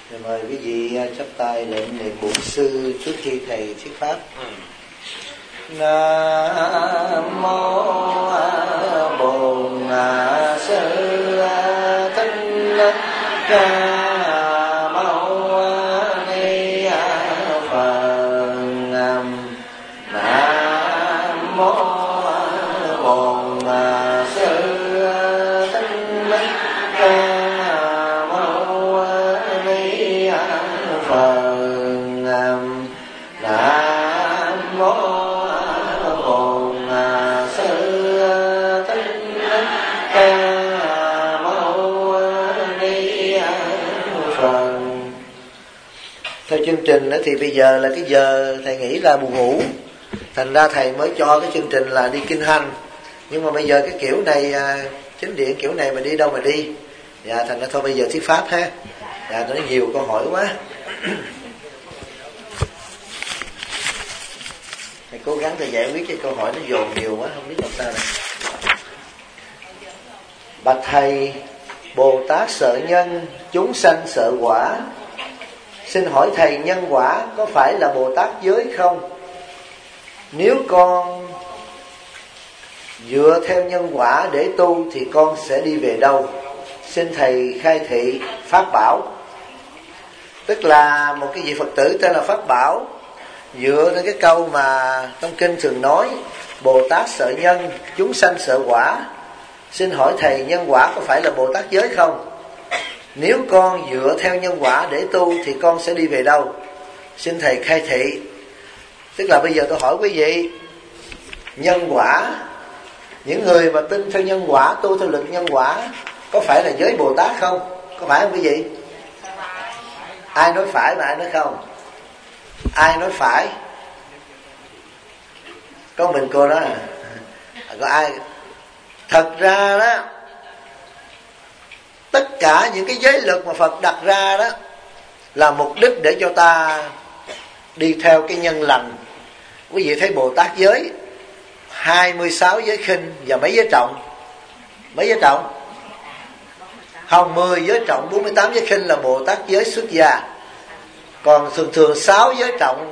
Rồi mời quý vị chắp tay lệnh niệm bổn sư trước khi thầy thuyết pháp. Nam mô Bổn Sư Thích Ca Mâu Ni Phật. Nam mô Bổn Sư Thích Ca Mâu Ni Phật. Nam mô theo chương trình thì bây giờ là cái giờ thầy nghĩ là buồn ngủ, thành ra thầy mới cho cái chương trình là đi kinh hành. Nhưng mà bây giờ cái kiểu này chính điện kiểu này mà đi đâu mà đi, thành ra thôi bây giờ thuyết pháp ha. Nó nhiều câu hỏi quá. Thầy cố gắng thầy giải quyết cái câu hỏi nó dồn nhiều quá, không biết làm sao này. Bạch thầy, Bồ Tát sợ nhân, chúng sanh sợ quả. Xin hỏi thầy, nhân quả có phải là Bồ Tát giới không? Nếu con dựa theo nhân quả để tu thì con sẽ đi về đâu? Xin thầy khai thị Pháp Bảo. Tức là một cái vị Phật tử tên là Pháp Bảo, dựa theo cái câu mà trong kinh thường nói Bồ Tát sợ nhân, chúng sanh sợ quả. Xin hỏi thầy, nhân quả có phải là Bồ Tát giới không? Nếu con dựa theo nhân quả để tu thì con sẽ đi về đâu? Xin thầy khai thị. Tức là bây giờ tôi hỏi quý vị, nhân quả, những người mà tin theo nhân quả, tu theo luật nhân quả, có phải là giới Bồ Tát không? Có phải không quý vị? Ai nói phải mà ai nói không? Ai nói phải? Có mình cô đó à? Có ai? Thật ra đó, tất cả những cái giới luật mà Phật đặt ra đó là mục đích để cho ta đi theo cái nhân lành. Quý vị thấy Bồ Tát giới 26 giới khinh và mấy giới trọng? Mấy giới trọng? Không, 10 giới trọng, 48 giới khinh là Bồ Tát giới xuất gia. Còn thường 6 giới trọng.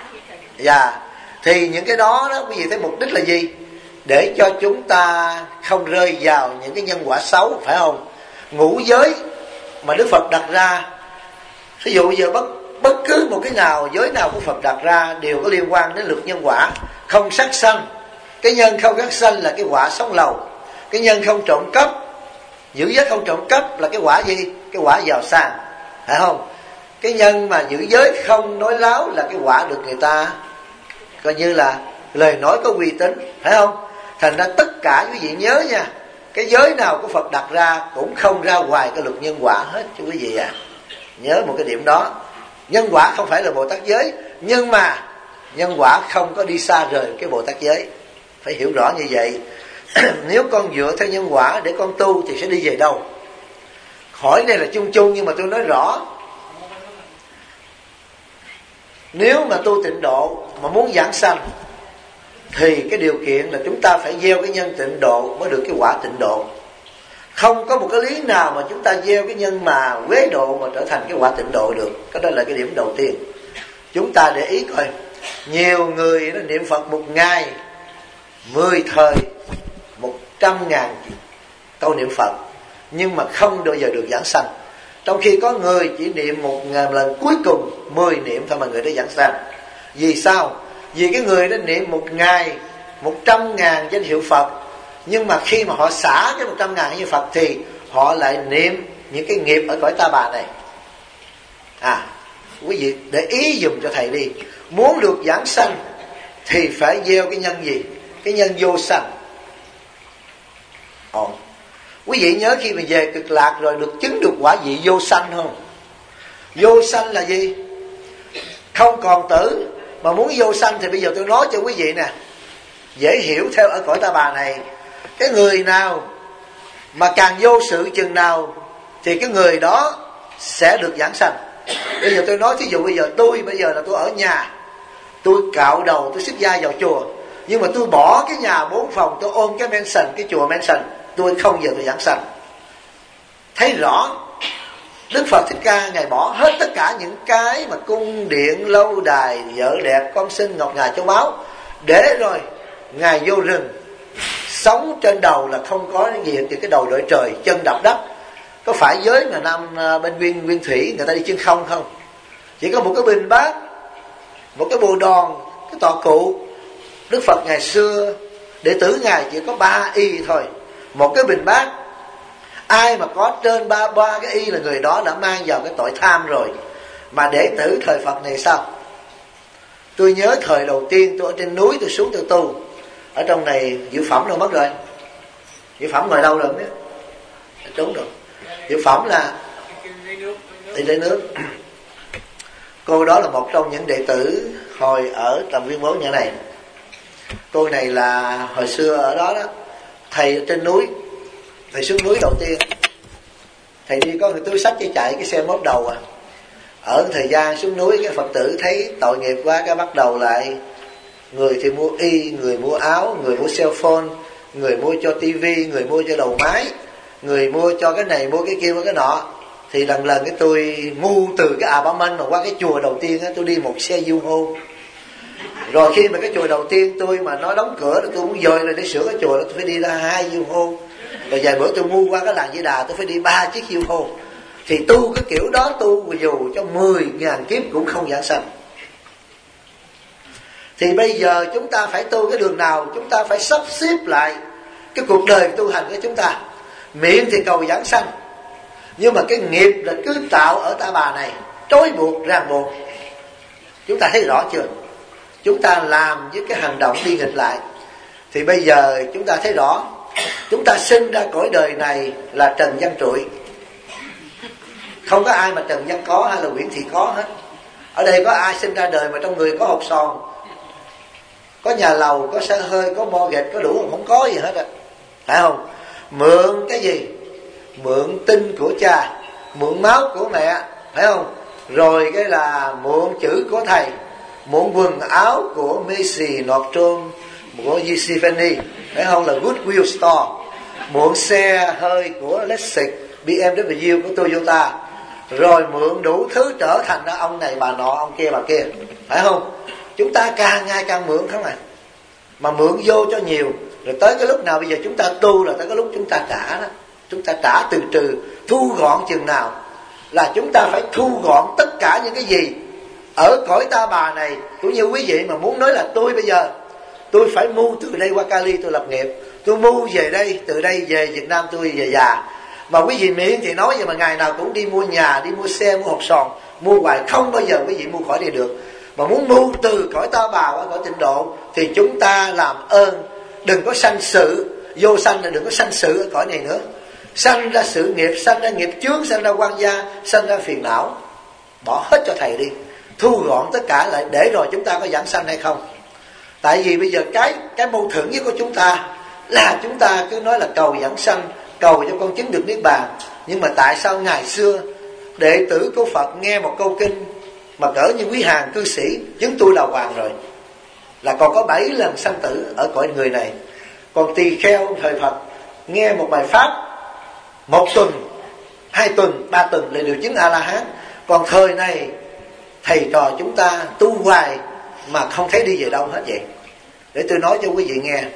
Thì những cái đó quý vị thấy mục đích là gì? Để cho chúng ta không rơi vào những cái nhân quả xấu, phải không? Ngũ giới mà Đức Phật đặt ra, ví dụ giờ bất cứ một cái nào, giới nào của Phật đặt ra đều có liên quan đến luật nhân quả. Không sát sanh, cái nhân không sát sanh là cái quả sống lầu. Cái nhân không trộm cắp, giữ giới không trộm cắp là cái quả gì? Cái quả giàu sang, phải không? Cái nhân mà giữ giới không nói láo là cái quả được người ta coi như là lời nói có uy tín, phải không? Thành ra tất cả quý vị nhớ nha, cái giới nào của Phật đặt ra cũng không ra ngoài cái luật nhân quả hết cho quý vị à. Nhớ một cái điểm đó. Nhân quả không phải là Bồ Tát giới, nhưng mà nhân quả không có đi xa rời cái Bồ Tát giới. Phải hiểu rõ như vậy. Nếu con dựa theo nhân quả để con tu thì sẽ đi về đâu? Hỏi này là chung chung nhưng mà tôi nói rõ. Nếu mà tu tịnh độ mà muốn giảng sanh thì cái điều kiện là chúng ta phải gieo cái nhân tịnh độ mới được cái quả tịnh độ. Không có một cái lý nào mà chúng ta gieo cái nhân mà quế độ mà trở thành cái quả tịnh độ được. Cái đó là cái điểm đầu tiên. Chúng ta để ý coi, nhiều người nó niệm Phật một ngày 10 thời 100.000 câu niệm Phật, nhưng mà không bao giờ được giảng sanh. Trong khi có người chỉ niệm 1.000 lần cuối cùng 10 niệm thôi mà người đó giảng sanh. Vì sao? Vì cái người đó niệm một ngày 100.000 danh hiệu Phật, nhưng mà khi mà họ xả cái 100.000 danh hiệu Phật thì họ lại niệm những cái nghiệp ở cõi ta bà này. Quý vị để ý dùm cho thầy đi. Muốn được giảng sanh thì phải gieo cái nhân gì? Cái nhân vô sanh. Quý vị nhớ khi mình về Cực Lạc rồi được chứng được quả vị vô sanh không? Vô sanh là gì? Không còn tử. Mà muốn vô sanh thì bây giờ tôi nói cho quý vị nè, dễ hiểu theo ở cõi ta bà này. Cái người nào mà càng vô sự chừng nào thì cái người đó sẽ được giảng sanh. Bây giờ tôi nói thí dụ bây giờ là tôi ở nhà, tôi cạo đầu, tôi xuất gia vào chùa, nhưng mà tôi bỏ cái nhà 4 phòng, tôi ôm cái mansion, cái chùa mansion, tôi không giờ tôi giảng sanh. Thấy rõ. Đức Phật Thích Ca Ngài bỏ hết tất cả những cái mà cung điện, lâu đài, vợ đẹp, con sinh, ngọc ngà châu báu, để rồi Ngài vô rừng sống. Trên đầu là không có cái gì, thì cái đầu đội trời, chân đạp đất. Có phải giới mà năm bên nguyên thủy người ta đi chân không không? Chỉ có một cái bình bát, một cái bồ đòn, cái tọa cụ. Đức Phật ngày xưa đệ tử Ngài chỉ có 3 y thôi, một cái bình bát. Ai mà có trên ba cái y là người đó đã mang vào cái tội tham rồi. Mà đệ tử thời Phật này sao? Tôi nhớ thời đầu tiên tôi ở trên núi tôi xuống tôi tu. Ở trong này Diệu Phẩm đâu mất rồi? Diệu Phẩm ngồi đâu rồi biết? Trốn rồi. Diệu Phẩm là đi lấy nước. Cô đó là một trong những đệ tử hồi ở tầm Viên Bốn nhà này. Cô này là hồi xưa ở đó đó, thầy ở trên núi, thầy xuống núi đầu tiên, thầy đi có cái túi xách chạy cái xe mốt đầu à. Ở thời gian xuống núi cái Phật tử thấy tội nghiệp quá, cái bắt đầu lại, người thì mua y, người mua áo, người mua cell phone, người mua cho tivi, người mua cho đầu máy, người mua cho cái này mua cái kia mua cái nọ. Thì lần cái tôi ngu từ cái Ba Manh mà qua cái chùa đầu tiên á, tôi đi một xe du hô. Rồi khi mà cái chùa đầu tiên tôi mà nói đóng cửa là tôi muốn dời rồi để sửa cái chùa đó, tôi phải đi ra 2 du hô. Rồi vài bữa tôi ngu qua cái làng Di Đà, tôi phải đi 3 chiếc du hô. Thì tu cái kiểu đó, tu dù cho 10.000 kiếp cũng không giảng sanh. Thì bây giờ chúng ta phải tu cái đường nào? Chúng ta phải sắp xếp lại cái cuộc đời tu hành của chúng ta. Miệng thì cầu giảng sanh, nhưng mà cái nghiệp là cứ tạo ở ta bà này, trói buộc, ràng buộc. Chúng ta thấy rõ chưa? Chúng ta làm với cái hành động đi nghịch lại. Thì bây giờ chúng ta thấy rõ, chúng ta sinh ra cõi đời này là trần gian trụi. Không có ai mà trần gian có hay là Nguyễn Thị có hết. Ở đây có ai sinh ra đời mà trong người có hột sòn, có nhà lầu, có xe hơi, có mortgage, có đủ không có gì hết á, phải không? Mượn cái gì? Mượn tinh của cha, mượn máu của mẹ, phải không? Rồi cái là mượn chữ của thầy, mượn quần áo của Macy, Nordstrom, của Givenchy, phải không? Là Goodwill Store, mượn xe hơi của Lexus, BMW của Toyota, rồi mượn đủ thứ trở thành ra ông này bà nọ, ông kia bà kia, phải không? Chúng ta càng ngày càng mượn không à, mà mượn vô cho nhiều, rồi tới cái lúc nào bây giờ chúng ta tu là tới cái lúc chúng ta trả đó. Chúng ta trả từ từ, thu gọn chừng nào là chúng ta phải thu gọn tất cả những cái gì ở cõi ta bà này. Cũng như quý vị mà muốn nói là tôi bây giờ tôi phải mưu từ đây qua Cali tôi lập nghiệp, tôi mưu về đây, từ đây về Việt Nam tôi về già. Mà quý vị miệng thì nói vậy mà ngày nào cũng đi mua nhà, đi mua xe, mua hộp sòn, mua hoài không bao giờ quý vị mua khỏi đây được. Mà muốn mưu từ cõi ta bà qua cõi tịnh độ thì chúng ta làm ơn đừng có sanh sự, vô sanh là đừng có sanh sự ở cõi này nữa. Sanh ra sự nghiệp, sanh ra nghiệp chướng, sanh ra quan gia, sanh ra phiền não. Bỏ hết cho thầy đi, thu gọn tất cả lại để rồi chúng ta có giảng sanh hay không. Tại vì bây giờ cái mâu thuẫn với của chúng ta là chúng ta cứ nói là cầu giảng sanh, cầu cho con chứng được niết bàn. Nhưng mà tại sao ngày xưa đệ tử của Phật nghe một câu kinh mà cỡ như Quý Hàng cư sĩ chứng tu đào hoàng rồi là còn có 7 lần sanh tử ở cõi người này. Còn tỳ kheo thời Phật nghe một bài pháp 1 tuần, 2 tuần, 3 tuần là đều chứng A-la-hán. Còn thời này thầy trò chúng ta tu hoài mà không thấy đi về đâu hết vậy. Để tôi nói cho quý vị nghe,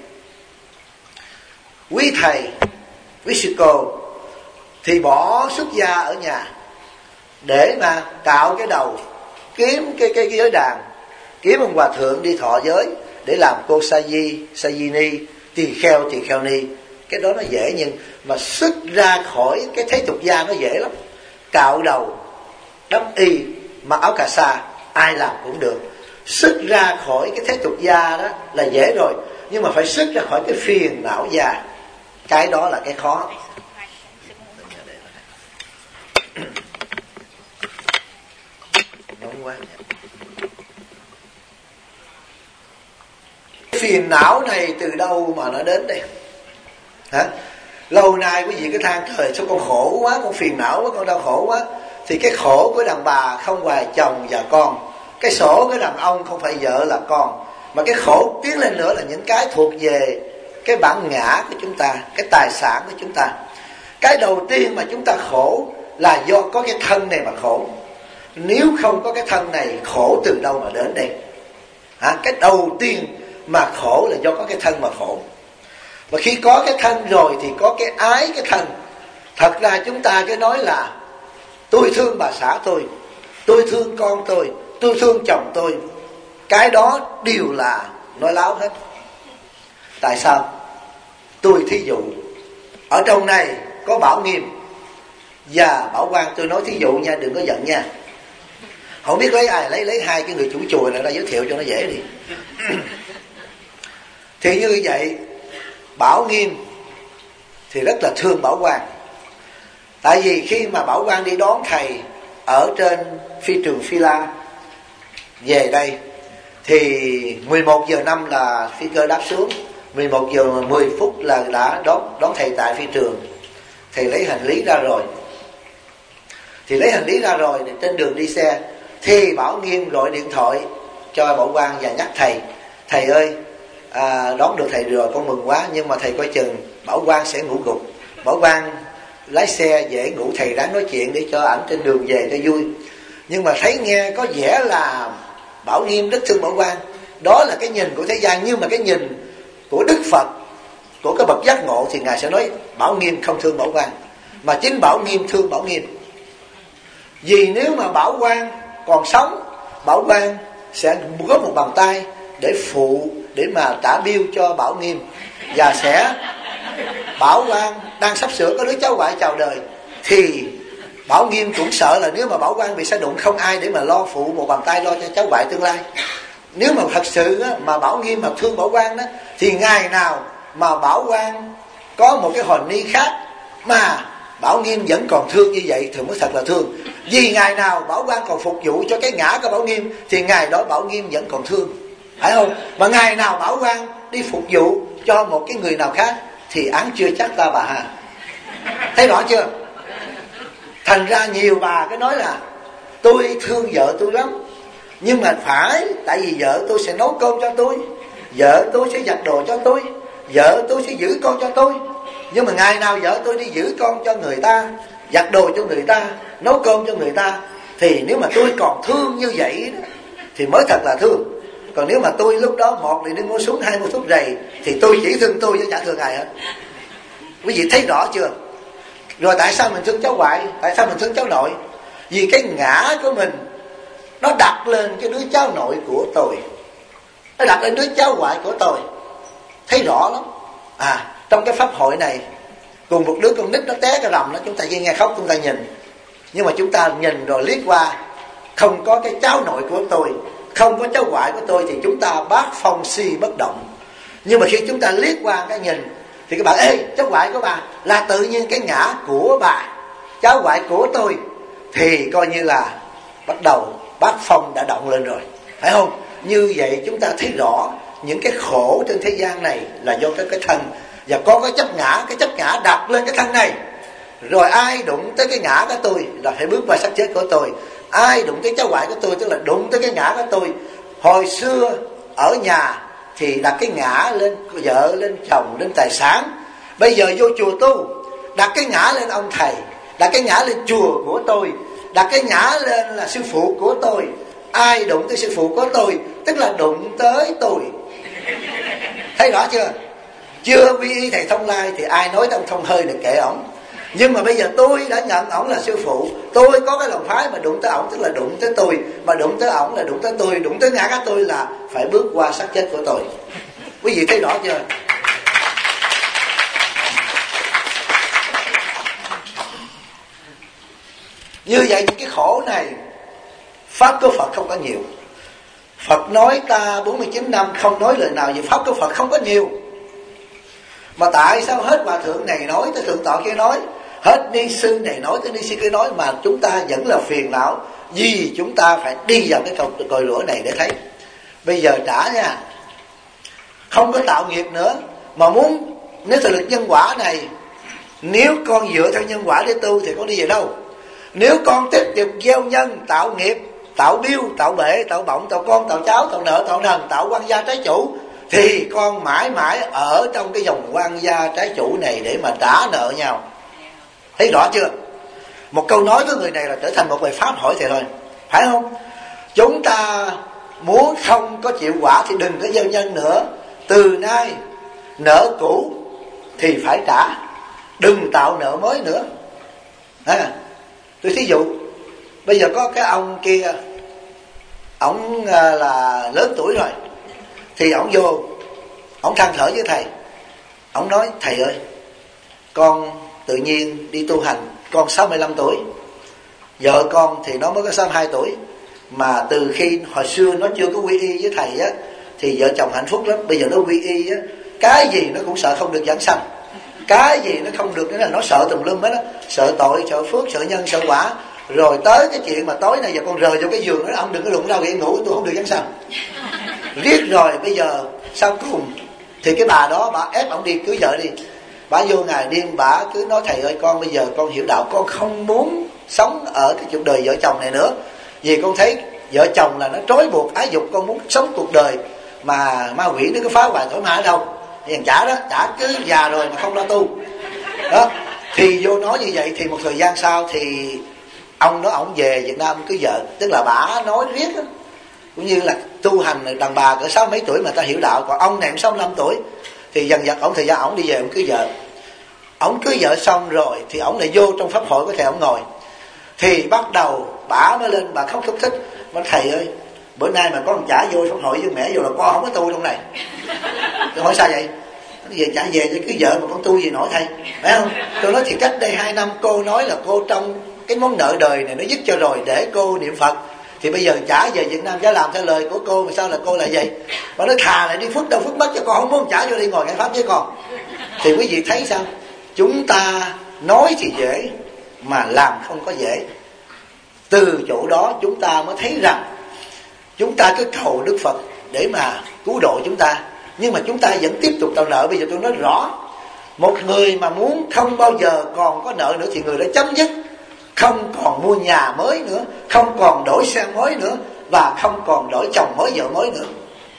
quý thầy, quý sư cô thì bỏ xuất gia ở nhà để mà cạo cái đầu, kiếm cái giới đàn, kiếm ông hòa thượng đi thọ giới để làm cô sa di ni, tỳ kheo ni. Cái đó nó dễ, nhưng mà xuất ra khỏi cái thế tục gia nó dễ lắm. Cạo đầu, đắp y, mặc áo cà sa, ai làm cũng được. Xuất ra khỏi cái thế tục gia đó là dễ rồi, nhưng mà phải xuất ra khỏi cái phiền não gia, cái đó là cái khó. Nóng quá. Cái phiền não này từ đâu mà nó đến đây? Hả? Lâu nay quý vị cứ than trời sao con khổ quá, con phiền não quá, con đau khổ quá. Thì cái khổ của đàn bà không phải chồng và con, cái khổ của đàn ông không phải vợ là con, mà cái khổ tiến lên nữa là những cái thuộc về cái bản ngã của chúng ta, cái tài sản của chúng ta. Cái đầu tiên mà chúng ta khổ là do có cái thân này mà khổ. Nếu không có cái thân này, khổ từ đâu mà đến đây? Cái đầu tiên mà khổ là do có cái thân mà khổ. Và khi có cái thân rồi thì có cái ái cái thân. Thật ra chúng ta cứ nói là tôi thương bà xã tôi thương con tôi thương chồng tôi. Cái đó đều là nói láo hết. Tại sao? Tôi thí dụ, ở trong này có Bảo Nghiêm và Bảo Quang. Tôi nói thí dụ nha, đừng có giận nha. Không biết lấy ai, lấy hai cái người chủ chùa này ra giới thiệu cho nó dễ đi. Thì như vậy, Bảo Nghiêm thì rất là thương Bảo Quang. Tại vì khi mà Bảo Quang đi đón thầy ở trên phi trường Phi La về đây, thì 11 giờ 5 là phi cơ đáp xuống, 11 giờ 10 phút là đã đón thầy tại phi trường. Thầy lấy hành lý ra rồi. Thì trên đường đi xe thì Bảo Nghiêm gọi điện thoại cho Bảo Quang và nhắc thầy ơi, đón được thầy rồi, con mừng quá, nhưng mà thầy coi chừng Bảo Quang sẽ ngủ gục. Bảo Quang lái xe dễ ngủ, thầy ráng nói chuyện để cho ảnh trên đường về cho vui. Nhưng mà thấy nghe có vẻ là Bảo Nghiêm rất thương Bảo Quang. Đó là cái nhìn của thế gian, nhưng mà cái nhìn của Đức Phật, của cái bậc giác ngộ thì Ngài sẽ nói Bảo Nghiêm không thương Bảo Quang, mà chính Bảo Nghiêm thương Bảo Nghiêm. Vì nếu mà Bảo Quang còn sống, Bảo Quang sẽ có một bàn tay để phụ, để mà trả bill cho Bảo Nghiêm. Và sẽ Bảo Quang đang sắp sửa có đứa cháu ngoại chào đời, thì Bảo Nghiêm cũng sợ là nếu mà Bảo Quang bị sa đụng, không ai để mà lo phụ một bàn tay lo cho cháu ngoại tương lai. Nếu mà thật sự mà Bảo Nghiêm mà thương Bảo Quang đó, thì ngày nào mà Bảo Quang có một cái hồn ni khác mà Bảo Nghiêm vẫn còn thương như vậy thì mới thật là thương. Vì ngày nào Bảo Quang còn phục vụ cho cái ngã của Bảo Nghiêm thì ngày đó Bảo Nghiêm vẫn còn thương, phải không? Mà ngày nào Bảo Quang đi phục vụ cho một cái người nào khác thì án chưa chắc ta bà hà. Thấy rõ chưa? Thành ra nhiều bà cái nói là tôi thương vợ tôi lắm, nhưng mà phải tại vì vợ tôi sẽ nấu cơm cho tôi, vợ tôi sẽ giặt đồ cho tôi, vợ tôi sẽ giữ con cho tôi. Nhưng mà ngày nào vợ tôi đi giữ con cho người ta, giặt đồ cho người ta, nấu cơm cho người ta, thì nếu mà tôi còn thương như vậy đó, thì mới thật là thương. Còn nếu mà tôi lúc đó một thì đi mua súng, hai mua thuốc rầy, thì tôi chỉ thương tôi chứ chả thương ai hết. Quý vị thấy rõ chưa? Rồi tại sao mình thương cháu ngoại? Tại sao mình thương cháu nội? Vì cái ngã của mình nó đặt lên cái đứa cháu nội của tôi, nó đặt lên đứa cháu ngoại của tôi. Thấy rõ lắm. Trong cái pháp hội này, cùng một đứa con nít nó té cái rầm đó, chúng ta chỉ nghe khóc, chúng ta nhìn. Nhưng mà chúng ta nhìn rồi liếc qua, không có cái cháu nội của tôi, không có cháu ngoại của tôi, thì chúng ta bát phong si bất động. Nhưng mà khi chúng ta liếc qua cái nhìn thì các bạn, ê, cháu ngoại của bà, là tự nhiên cái ngã của bà, cháu ngoại của tôi, thì coi như là bắt đầu bát phong đã động lên rồi, phải không? Như vậy chúng ta thấy rõ những cái khổ trên thế gian này là do cái thân. Và có cái chấp ngã đặt lên cái thân này. Rồi ai đụng tới cái ngã của tôi là phải bước qua xác chết của tôi. Ai đụng tới cháu ngoại của tôi tức là đụng tới cái ngã của tôi. Hồi xưa ở nhà thì đặt cái ngã lên vợ, lên chồng, lên tài sản. Bây giờ vô chùa tu, đặt cái ngã lên ông thầy, đặt cái ngã lên chùa của tôi, đặt cái ngã lên là sư phụ của tôi. Ai đụng tới sư phụ của tôi tức là đụng tới tôi. Thấy rõ chưa? Chưa quy y thầy Thông Lai thì ai nói ông Thông hơi được kệ ổng. Nhưng mà bây giờ tôi đã nhận ổng là sư phụ, tôi có cái lòng phái mà đụng tới ổng tức là đụng tới tôi, mà đụng tới ổng là đụng tới tôi, đụng tới ngã của tôi là phải bước qua xác chết của tôi. Quý vị thấy rõ chưa? Như vậy những cái khổ này pháp của Phật không có nhiều. Phật nói ta 49 năm không nói lời nào về pháp của Phật không có nhiều. Mà tại sao hết hòa thượng này nói tới thượng tọa kia nói, hết ni sư này nói tới ni sư kia nói, mà chúng ta vẫn là phiền não? Vì chúng ta phải đi vào cái cội lửa này để thấy. Bây giờ trả nha, không có tạo nghiệp nữa, mà muốn nếu thực lực nhân quả này, nếu con dựa theo nhân quả để tu thì con đi về đâu? Nếu con tiếp tục gieo nhân, tạo nghiệp, tạo biêu, tạo bể, tạo bọng, tạo con, tạo cháu, tạo nợ, tạo nần, tạo quan gia trái chủ, thì con mãi mãi ở trong cái dòng quan gia trái chủ này để mà trả nợ nhau. Thấy rõ chưa? Một câu nói với người này là trở thành một bài pháp hỏi thầy thôi, phải không? Chúng ta muốn không có chịu quả thì đừng có gieo nhân nữa. Từ nay nợ cũ thì phải trả, đừng tạo nợ mới nữa. Tôi thí dụ bây giờ có cái ông kia, ổng là lớn tuổi rồi, thì ổng vô, ổng than thở với thầy. Ổng nói: thầy ơi, con tự nhiên đi tu hành, con 65 tuổi, vợ con thì nó mới có 62 tuổi, mà từ khi hồi xưa nó chưa có quy y với thầy á, thì vợ chồng hạnh phúc lắm. Bây giờ nó quy y á, cái gì nó cũng sợ không được giảng sanh, cái gì nó không được, nó sợ tùm lum hết á, sợ tội, sợ phước, sợ nhân, sợ quả. Rồi tới cái chuyện mà tối nay giờ con rời vô cái giường đó, ông đừng có đụng rau gậy ngủ, tôi không được giảng sanh. Riết rồi bây giờ sau cùng thì cái bà đó bà ép ông đi cưới vợ đi. Bà vô ngày đêm bà cứ nói: thầy ơi, con bây giờ con hiểu đạo, con không muốn sống ở cái cuộc đời vợ chồng này nữa, vì con thấy vợ chồng là nó trói buộc ái dục, con muốn sống cuộc đời mà ma quỷ nó cứ phá hoại thoải mái ở đâu. Thì chả đó, chả cứ già rồi mà không lo tu đó. Thì vô nói như vậy, thì một thời gian sau thì ông đó ổng về Việt Nam cưới vợ. Tức là bà nói riết đó, cũng như là tu hành đàn bà cỡ 60 mấy tuổi mà ta hiểu đạo, còn ông này 65 tuổi. Thì dần dần ổng thời gian ổng đi về ổng cưới vợ. Ổng cưới vợ xong rồi thì ổng lại vô trong pháp hội của thầy, ổng ngồi. Thì bắt đầu bà mới lên, bà khóc thúc thích, nói: thầy ơi, bữa nay mà có ông trả vô pháp hội với mẹ vô là con không có tu trong này. Tôi hỏi sao vậy? Về trả về cho cưới vợ mà con tu gì nổi thầy, phải không? Tôi nói: thì cách đây 2 năm cô nói là cô trong cái món nợ đời này nó dứt cho rồi để cô niệm Phật, thì bây giờ trả về Việt Nam, trả làm theo lời của cô, mà sao là cô lại vậy? Bà nói: thà lại đi phước đâu phước mất, cho con không muốn trả vô đi ngồi nghe pháp với con. Thì quý vị thấy sao? Chúng ta nói thì dễ mà làm không có dễ. Từ chỗ đó chúng ta mới thấy rằng chúng ta cứ cầu Đức Phật để mà cứu độ chúng ta, nhưng mà chúng ta vẫn tiếp tục tạo nợ. Bây giờ tôi nói rõ, một người mà muốn không bao giờ còn có nợ nữa thì người đó chấm dứt, không còn mua nhà mới nữa, không còn đổi xe mới nữa, và không còn đổi chồng mới vợ mới nữa.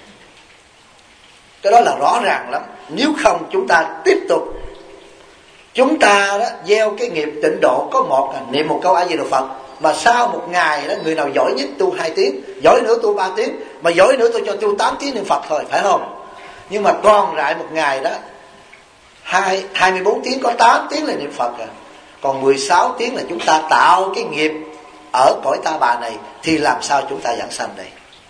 Cái đó là rõ ràng lắm. Nếu không chúng ta tiếp tục, chúng ta đó gieo cái nghiệp tịnh độ có một là niệm một câu A Di Đà Phật, mà sau một ngày đó người nào giỏi nhất tu 2 tiếng, giỏi nữa tu 3 tiếng, mà giỏi nữa tôi cho tu 8 tiếng niệm Phật thôi, phải không? Nhưng mà còn lại một ngày đó 24 tiếng có 8 tiếng là niệm Phật còn 16 tiếng là chúng ta tạo cái nghiệp ở cõi ta bà này, thì làm sao chúng ta giảng sanh đây?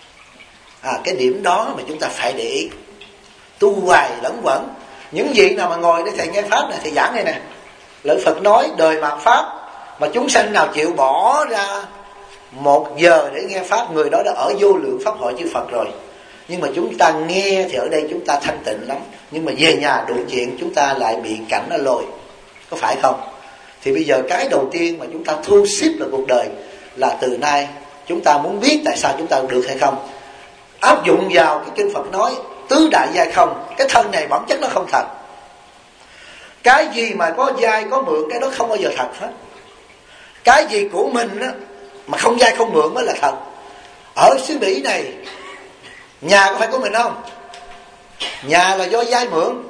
Cái điểm đó mà chúng ta phải để ý. Tu hoài lẫn quẩn. Những vị nào mà ngồi để thầy nghe pháp này, thầy giảng đây nè, lời Phật nói đời mạt pháp, mà chúng sanh nào chịu bỏ ra 1 giờ để nghe pháp, người đó đã ở vô lượng pháp hội chư Phật rồi. Nhưng mà chúng ta nghe thì ở đây chúng ta thanh tịnh lắm, nhưng mà về nhà đụng chuyện chúng ta lại bị cảnh nó lôi, có phải không? Thì bây giờ cái đầu tiên mà chúng ta thu xếp là cuộc đời, là từ nay chúng ta muốn biết tại sao chúng ta được hay không, áp dụng vào cái kinh Phật nói tứ đại giai không. Cái thân này bản chất nó không thật. Cái gì mà có giai có mượn, cái đó không bao giờ thật hết. Cái gì của mình á, mà không giai không mượn mới là thật. Ở xứ Bỉ này, nhà có phải của mình không? Nhà là do giai mượn.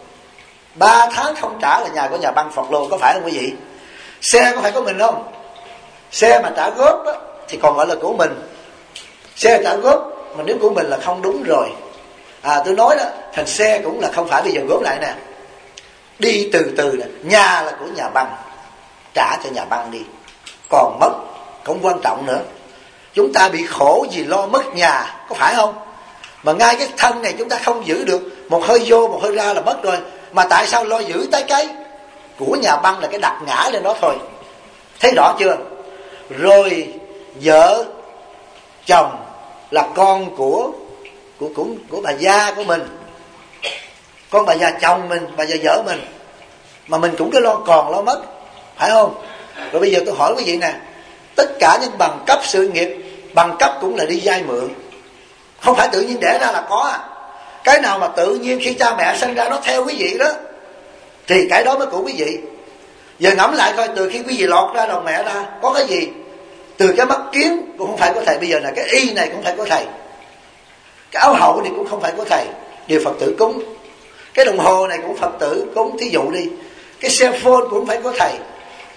3 tháng không trả là nhà của nhà băng Phật Lô, có phải không quý vị? Xe có phải của mình không? Xe mà trả góp á, thì còn gọi là của mình. Xe trả góp mà nếu của mình là không đúng rồi. Tôi nói đó, thành xe cũng là không phải bây giờ góp lại nè. Đi từ từ nè, nhà là của nhà băng, trả cho nhà băng đi. Còn mất cũng quan trọng nữa. Chúng ta bị khổ vì lo mất nhà, có phải không? Mà ngay cái thân này chúng ta không giữ được, một hơi vô một hơi ra là mất rồi. Mà tại sao lo giữ tới cái của nhà băng là cái đặt ngã lên đó thôi. Thấy rõ chưa? Rồi vợ chồng là con của bà gia của mình, con bà già chồng mình, bà già vợ mình, mà mình cũng cứ lo còn lo mất, phải không? Rồi bây giờ tôi hỏi quý vị nè, tất cả những bằng cấp sự nghiệp, bằng cấp cũng là đi vay mượn, không phải tự nhiên đẻ ra là có. Cái nào mà tự nhiên khi cha mẹ sinh ra nó theo quý vị đó, thì cái đó mới của quý vị. Giờ ngẫm lại coi, từ khi quý vị lọt ra đầu mẹ ra có cái gì? Từ cái mắt kiến cũng không phải của thầy, bây giờ là cái y này cũng phải của thầy, cái áo hậu này cũng không phải của thầy, đều Phật tử cúng. Cái đồng hồ này cũng Phật tử cúng, thí dụ đi. Cái cell phone cũng phải của thầy.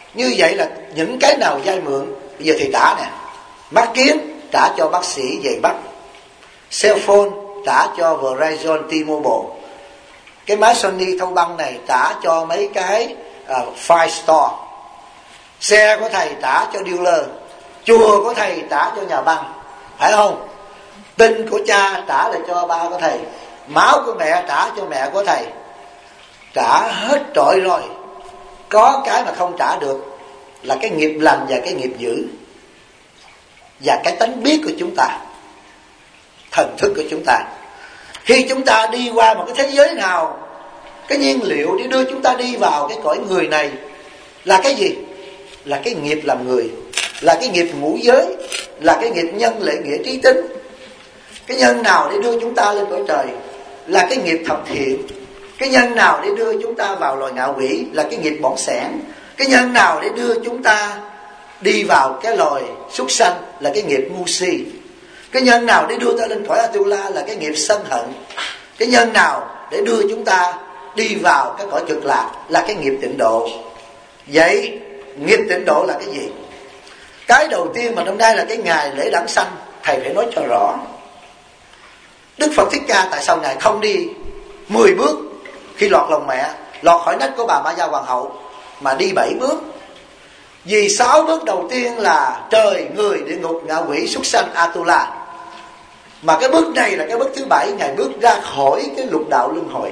Như vậy là những cái nào vay mượn bây giờ thì trả nè. Mắt kiến trả cho bác sĩ giày bắt, cell phone trả cho Verizon, T-Mobile, cái máy Sony thâu băng này trả cho mấy cái Fire Store, xe của thầy trả cho dealer, chùa của thầy trả cho nhà băng, phải không? Tinh của cha trả lại cho ba của thầy, máu của mẹ trả cho mẹ của thầy. Trả hết trọi rồi. Có cái mà không trả được là cái nghiệp lành và cái nghiệp dữ, và cái tánh biết của chúng ta, thần thức của chúng ta. Khi chúng ta đi qua một cái thế giới nào, cái nhiên liệu để đưa chúng ta đi vào cái cõi người này là cái gì? Là cái nghiệp làm người, là cái nghiệp ngũ giới, là cái nghiệp nhân lễ nghĩa trí tính. Cái nhân nào để đưa chúng ta lên cõi trời là cái nghiệp thập thiện. Cái nhân nào để đưa chúng ta vào loài ngạ quỷ là cái nghiệp bỏng sẻn. Cái nhân nào để đưa chúng ta đi vào cái loài súc sanh là cái nghiệp ngu si. Cái nhân nào để đưa ta lên cõi Atula là cái nghiệp sân hận. Cái nhân nào để đưa chúng ta đi vào cái cõi cực lạc là cái nghiệp tịnh độ. Vậy nghiệp tịnh độ là cái gì? Cái đầu tiên mà trong đây là cái ngày lễ đản sanh, thầy phải nói cho rõ. Đức Phật Thích Ca tại sao ngài không đi 10 bước khi lọt lòng mẹ, lọt khỏi nách của bà Ma Gia Hoàng hậu, mà đi 7 bước? Vì 6 bước đầu tiên là trời, người, địa ngục, ngạ quỷ, súc sanh, Atula. Mà cái bước này là cái bước thứ 7, ngài bước ra khỏi cái lục đạo luân hồi.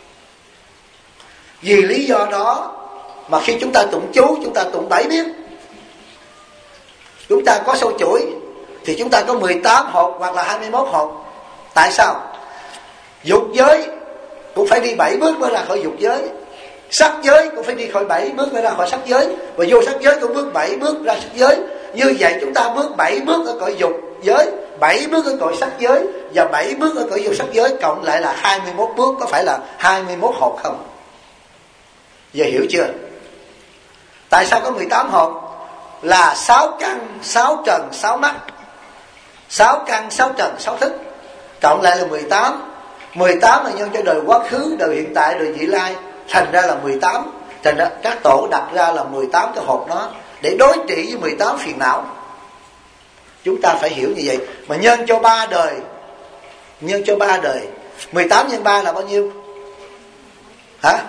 Vì lý do đó mà khi chúng ta tụng chú, chúng ta tụng 7 biết. Chúng ta có sâu chuỗi thì chúng ta có 18 hột hoặc là 21 hột. Tại sao? Dục giới cũng phải đi 7 bước mới ra khỏi dục giới. Sắc giới cũng phải đi khỏi 7 bước mới ra khỏi sắc giới. Và vô sắc giới cũng bước 7 bước ra sắc giới. Như vậy chúng ta bước 7 bước ở cõi dục giới, 7 bước ở cõi sắc giới, và 7 bước ở cõi vô sắc giới, cộng lại là 21 bước. Có phải là 21 hột không? Giờ hiểu chưa? Tại sao có 18 hột? Là 6 căn, 6 trần, 6 mắt, 6 căn, 6 trần, 6 thức, cộng lại là 18. 18 là nhân cho đời quá khứ, đời hiện tại, đời vị lai, thành ra là 18. Thành ra các tổ đặt ra là 18 cái hột đó để đối trị với 18 phiền não. Chúng ta phải hiểu như vậy. Mà nhân cho 3 đời, nhân cho 3 đời, 18 nhân 3 là bao nhiêu? Hả?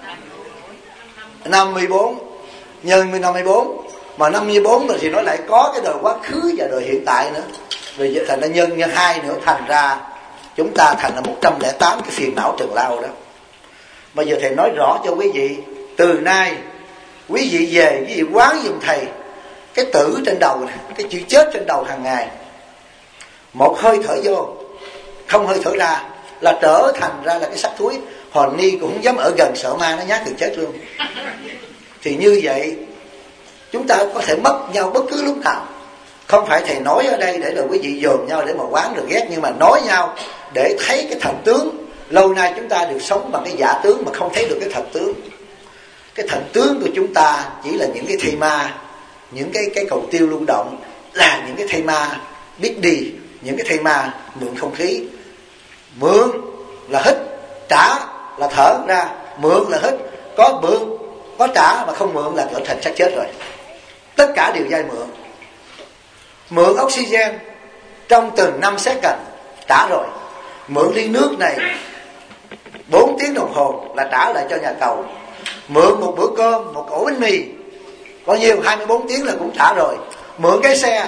54. Nhân 54. Mà 54 rồi thì nó lại có cái đời quá khứ và đời hiện tại nữa. Rồi thành ra nhân 2 nữa, thành ra chúng ta thành là 108 cái phiền não trần lao đó. Bây giờ thầy nói rõ cho quý vị. Từ nay quý vị về, quý vị quán giùm thầy cái tử trên đầu này, cái chữ chết trên đầu hàng ngày. Một hơi thở vô, không hơi thở ra là trở thành ra là cái xác thúi. Hồn ni cũng không dám ở gần, sợ ma nó nhát từ chết luôn. Thì như vậy chúng ta có thể mất nhau bất cứ lúc nào. Không phải thầy nói ở đây để là quý vị dồn nhau để mà quán được ghét, nhưng mà nói nhau để thấy cái thần tướng. Lâu nay chúng ta đều sống bằng cái giả tướng mà không thấy được cái thật tướng. Cái thần tướng của chúng ta chỉ là những cái thây ma, những cái cầu tiêu lưu động, là những cái thây ma biết đi, những cái thây ma mượn không khí. Mượn là hít, trả là thở ra. Mượn là hít, có mượn, có trả, mà không mượn là trở thành xác chết rồi. Tất cả đều vay mượn. Mượn oxygen trong từng 5 second trả rồi. Mượn ly nước này 4 tiếng đồng hồ là trả lại cho nhà cầu. Mượn một bữa cơm, một ổ bánh mì bao nhiêu, 24 tiếng là cũng trả rồi. Mượn cái xe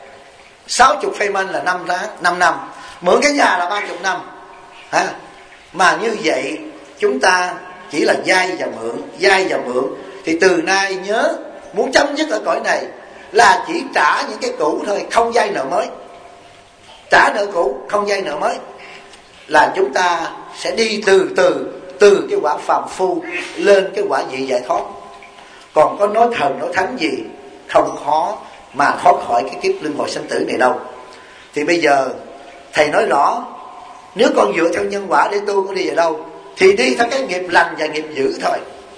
60 phê manh là 5 năm. Mượn cái nhà là 30 năm. Mà như vậy chúng ta chỉ là vay và mượn, vay và mượn. Thì từ nay nhớ, muốn chấm dứt ở cõi này là chỉ trả những cái cũ thôi, không vay nợ mới. Trả nợ cũ, không vay nợ mới, là chúng ta sẽ đi từ cái quả phàm phu lên cái quả vị giải thoát. Còn có nói thần nói thánh gì không khó mà thoát khỏi cái kiếp luân hồi sinh tử này đâu. Thì bây giờ thầy nói rõ, nếu con dựa theo nhân quả để tu, con đi về đâu? Thì đi theo cái nghiệp lành và nghiệp dữ thôi.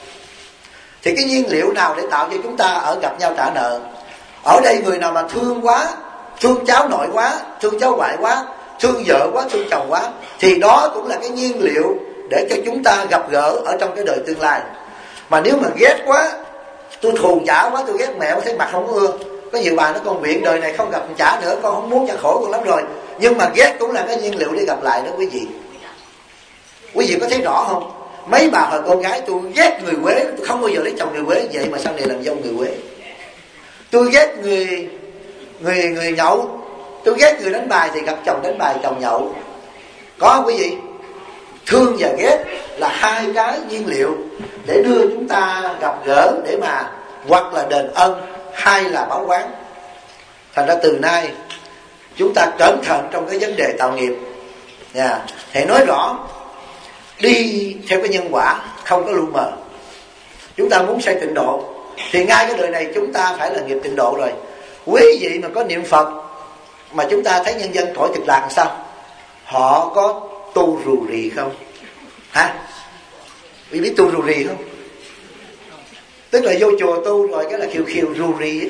Thì cái nhiên liệu nào để tạo cho chúng ta ở gặp nhau trả nợ? Ở đây người nào mà thương quá, thương cháu nội quá, thương cháu ngoại quá, thương vợ quá, thương chồng quá, thì đó cũng là cái nhiên liệu để cho chúng ta gặp gỡ ở trong cái đời tương lai. Mà nếu mà ghét quá, Tôi thù chả quá, tôi ghét mẹ quá, thấy mặt không có ưa. Có nhiều bà nó con nguyện đời này không gặp chả nữa, con không muốn, chả khổ con lắm rồi. Nhưng mà ghét cũng là cái nhiên liệu để gặp lại đó quý vị. Quý vị có thấy rõ không? Mấy bà hồi con gái tôi ghét người Quế, tôi không bao giờ lấy chồng người Quế, vậy mà sau này làm dâu người Quế. Tôi ghét người nhậu, tôi ghét người đánh bài thì gặp chồng đánh bài, chồng nhậu. Có không quý vị? Thương và ghét là hai cái nhiên liệu để đưa chúng ta gặp gỡ, để mà hoặc là đền ân hay là báo oán. Thành ra từ nay chúng ta cẩn thận trong cái vấn đề tạo nghiệp. Thầy nói rõ, đi theo cái nhân quả, không có lu mờ. Chúng ta muốn xây tịnh độ thì ngay cái đời này chúng ta phải là nghiệp tịnh độ rồi. Quý vị mà có niệm Phật mà chúng ta thấy nhân dân cõi Cực Lạc làm sao? Họ có tu rù rì không? Hả? Quý biết tu rù rì không? Tức là vô chùa tu rồi cái là khiều khiều rù rì.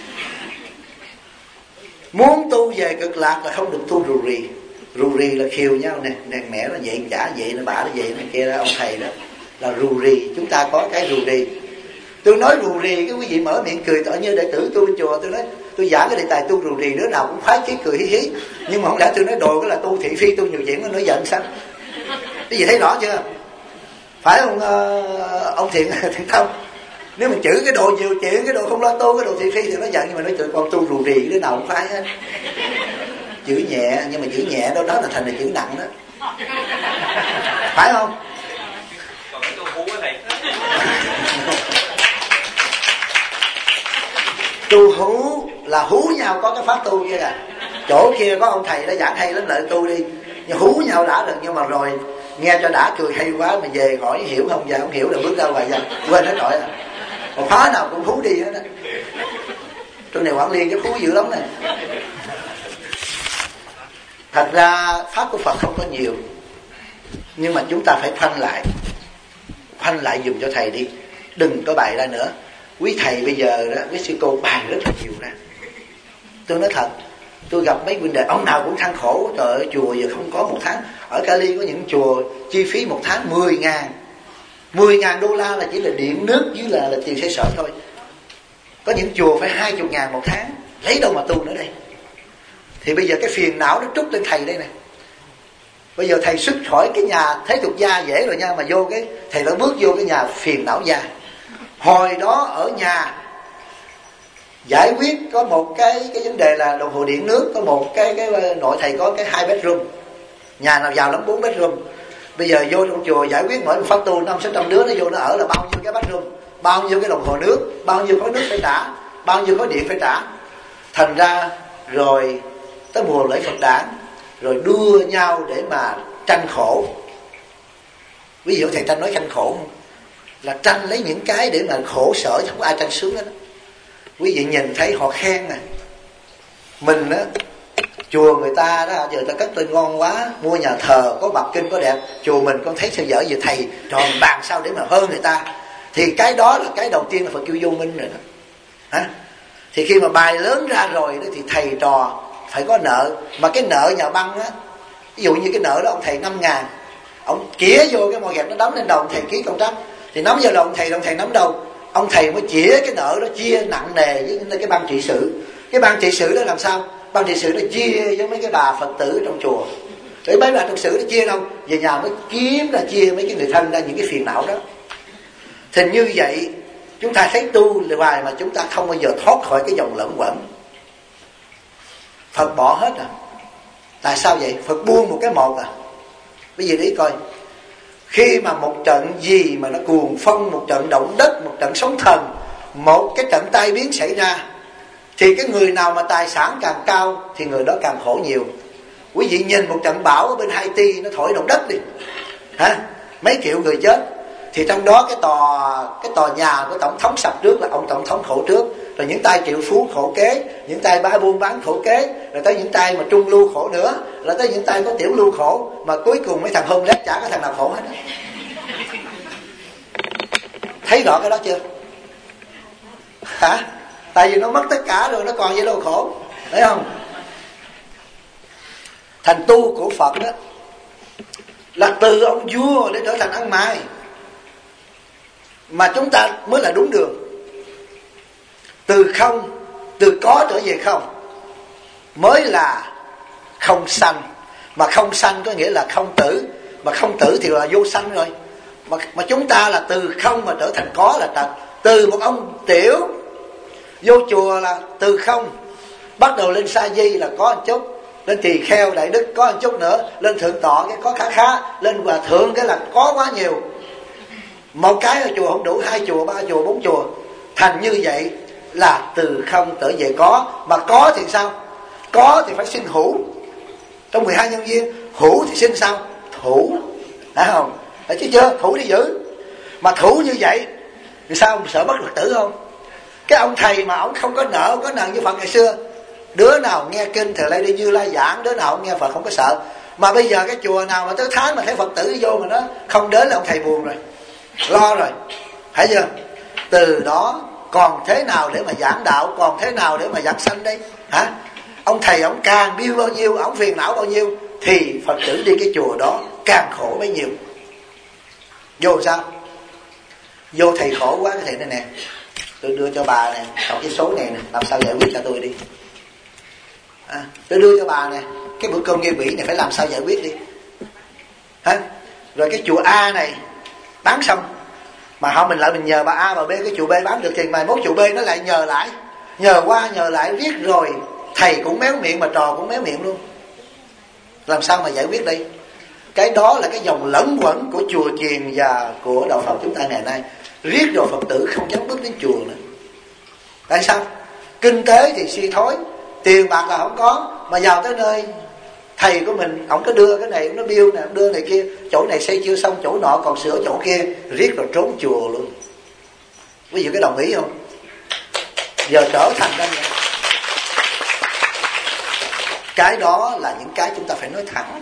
Muốn tu về Cực Lạc là không được tu rù rì. Rù rì là khiều nhau nè, mẹ nó vậy chả vậy, nó bả nó vậy, nó kia đó, ông thầy đó là rù rì. Chúng ta có cái rù rì. Tôi nói rù rì, cái quý vị mở miệng cười tỏ như đệ tử tôi bên chùa. Tôi nói tôi giảng cái đề tài tu rù rì, đứa nào cũng khoái chí cười hí hí. Nhưng mà không lẽ tôi nói đồ cái là tu thị phi, tu nhiều chuyện, nó nói giận sao? Cái gì thấy rõ chưa? Phải không ông Thiện Thông? Nếu mình chữ cái đồ nhiều chuyện, cái đồ không lo tu, cái đồ thị phi thì nó giận. Nhưng mà nói chuyện con tu rù rì, đứa nào cũng khoái hết. Chữ nhẹ, nhưng mà chữ nhẹ đó là thành là chữ nặng đó. Phải không? Còn cái tu hú á thầy. Tu hú là hú nhau, có cái pháp tu kia kìa. Chỗ kia có ông thầy đó giảng hay lắm, lợi tu đi. Nhưng hú nhau đã được, nhưng mà rồi nghe cho đã cười hay quá mà về hỏi hiểu không, giờ không hiểu là bước ra ngoài ra quên hết rồi à. Một khóa nào cũng hú đi hết á. Chỗ này quản liên cái hú dữ lắm này. Thật ra pháp của Phật không có nhiều, nhưng mà chúng ta phải khoanh lại dùm cho thầy đi, đừng có bày ra nữa. Quý thầy bây giờ đó, quý sư cô bày rất là nhiều ra. Tôi nói thật, tôi gặp mấy huynh đệ ông nào cũng than khổ. Trời ơi, chùa giờ không có một tháng. Ở Cali có những chùa chi phí một tháng 10.000 đô la là chỉ là điện nước với là tiền xây sở thôi. Có những chùa phải 20.000 một tháng, lấy đâu mà tu nữa đây. Thì bây giờ cái phiền não nó trút lên thầy đây nè. Bây giờ thầy xuất khỏi cái nhà thế tục gia dễ rồi nha, mà vô cái thầy đã bước vô cái nhà phiền não gia. Hồi đó ở nhà giải quyết có một cái vấn đề là đồng hồ điện nước, có một cái nội thầy có cái 2 bedroom, nhà nào giàu lắm 4 bedroom. Bây giờ vô trong chùa giải quyết mỗi một pháp tu 500-600 đứa nó vô nó ở là bao nhiêu cái bedroom, bao nhiêu cái đồng hồ nước, bao nhiêu khối nước phải trả, bao nhiêu khối điện phải trả. Thành ra rồi tới mùa lễ Phật đản rồi đua nhau để mà tranh khổ. Ví dụ thầy tranh nói tranh khổ không? Là tranh lấy những cái để mà khổ sở, không có ai tranh sướng hết đó. Quý vị nhìn thấy họ khen nè. Mình á, chùa người ta đó, giờ ta cất lên ngon quá, mua nhà thờ có bậc kinh có đẹp, chùa mình con thấy sao dở giờ thầy tròn bàn sao để mà hơn người ta. Thì cái đó là cái đầu tiên là Phật kêu vô minh rồi đó. Hả? Thì khi mà bài lớn ra rồi đó thì thầy trò phải có nợ. Mà cái nợ nhà băng á, ví dụ như cái nợ đó ông thầy 5.000, ông chĩa vô cái mồi gẹp nó đóng lên đầu ông thầy ký công trắc, thì nắm vào đầu ông thầy nắm đâu, ông thầy mới chĩa cái nợ đó chia nặng nề với cái ban trị sự. Cái ban trị sự đó làm sao? Ban trị sự nó chia với mấy cái bà Phật tử trong chùa. Để mấy bà trong sự nó chia đâu, về nhà mới kiếm ra chia mấy cái người thân ra những cái phiền não đó. Thì như vậy chúng ta thấy tu hoài mà chúng ta không bao giờ thoát khỏi cái dòng lẫn quẩn. Phật bỏ hết à? Tại sao vậy? Phật buông một cái một à? Bây giờ đi coi, khi mà một trận gì mà nó cuồng phong, một trận động đất, một trận sóng thần, một cái trận tai biến xảy ra, thì cái người nào mà tài sản càng cao thì người đó càng khổ nhiều. Quý vị nhìn một trận bão ở bên Haiti nó thổi động đất đi, hả? Mấy triệu người chết. Thì trong đó cái tòa nhà của tổng thống sập trước là ông tổng thống khổ trước, rồi những tay triệu phú khổ kế, những tay buôn bán khổ kế, rồi tới những tay mà trung lưu khổ nữa, rồi tới những tay có tiểu lưu khổ, mà cuối cùng mấy thằng homeless chả có thằng nào khổ hết. Thấy rõ cái đó chưa? Hả? Tại vì nó mất tất cả rồi, nó còn gì đâu khổ, thấy không? Thành tu của Phật đó là từ ông vua để trở thành ăn mày, mà chúng ta mới là đúng đường. Từ không, từ có trở về không mới là không sanh. Mà không sanh có nghĩa là không tử. Mà không tử thì là vô sanh rồi. Mà chúng ta là từ không mà trở thành có là thật. Từ một ông tiểu vô chùa là từ không, bắt đầu lên sa di là có một chút, lên tỳ kheo đại đức có một chút nữa, lên thượng tọa cái có khá, lên hòa thượng cái là có quá nhiều. Một cái ở chùa không đủ, 2 chùa, 3 chùa, 4 chùa. Thành như vậy là từ không trở về có. Mà có thì sao? Có thì phải sinh hữu. Trong 12 nhân duyên, hữu thì sinh sao? Thủ. Phải không? Phải chứ chưa? Thủ đi giữ. Mà thủ như vậy thì sao? Sợ bất Phật tử không? Cái ông thầy mà ông không có nợ, có nợ như Phật ngày xưa, đứa nào nghe kinh thì lại đi Như Lai giảng, đứa nào nghe Phật không có sợ. Mà bây giờ cái chùa nào mà tới tháng mà thấy Phật tử vô mà nó không đến là ông thầy buồn rồi, lo rồi. Thấy chưa? Từ đó còn thế nào để mà giảng đạo, còn thế nào để mà giảng sanh đây? Hả? Ông thầy ông càng biêu bao nhiêu, ông phiền não bao nhiêu, thì Phật tử đi cái chùa đó càng khổ bấy nhiêu. Vô sao? Vô thầy khổ quá, cái thầy này nè, tôi đưa cho bà nè, đọc cái số này nè, làm sao giải quyết cho tôi đi. Tôi đưa cho bà nè, cái bữa cơm gây quỷ này phải làm sao giải quyết đi. Hả? Rồi cái chùa A này bán xong mà họ mình lại mình nhờ bà A bà B, cái chùa B bán được thì mai mốt chùa B nó lại nhờ lại, nhờ qua nhờ lại riết rồi thầy cũng méo miệng mà trò cũng méo miệng luôn. Làm sao mà giải quyết đây? Cái đó là cái dòng lẫn quẩn của chùa chiền và của đạo Phật chúng ta ngày nay. Riết rồi Phật tử không dám bước đến chùa nữa. Tại sao? Kinh tế thì suy thoái, tiền bạc là không có, mà vào tới nơi thầy của mình ổng có đưa cái này, nó bill nè, đưa này kia, chỗ này xây chưa xong, chỗ nọ còn sửa chỗ kia, riết rồi trốn chùa luôn. Quý vị có đồng ý không? Giờ trở thành ra vậy. Cái đó là những cái chúng ta phải nói thẳng.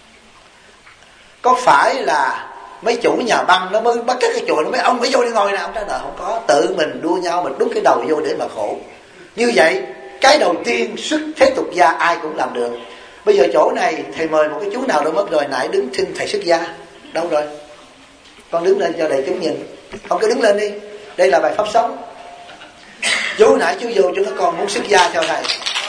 Có phải là mấy chủ nhà băng nó mới bắt cái chùa nó mấy ông phải vô đi ngồi nè, ông trả lời không có, tự mình đua nhau mình đút cái đầu vô để mà khổ. Như vậy cái đầu tiên xuất thế tục gia ai cũng làm được. Bây giờ chỗ này thầy mời một cái chú nào đâu mất rồi, nãy đứng xin thầy xuất gia đâu rồi? Con đứng lên cho đại chúng nhìn. Không cứ đứng lên đi, đây là bài pháp sống. Chú nãy chú vô cho nó con muốn xuất gia cho thầy.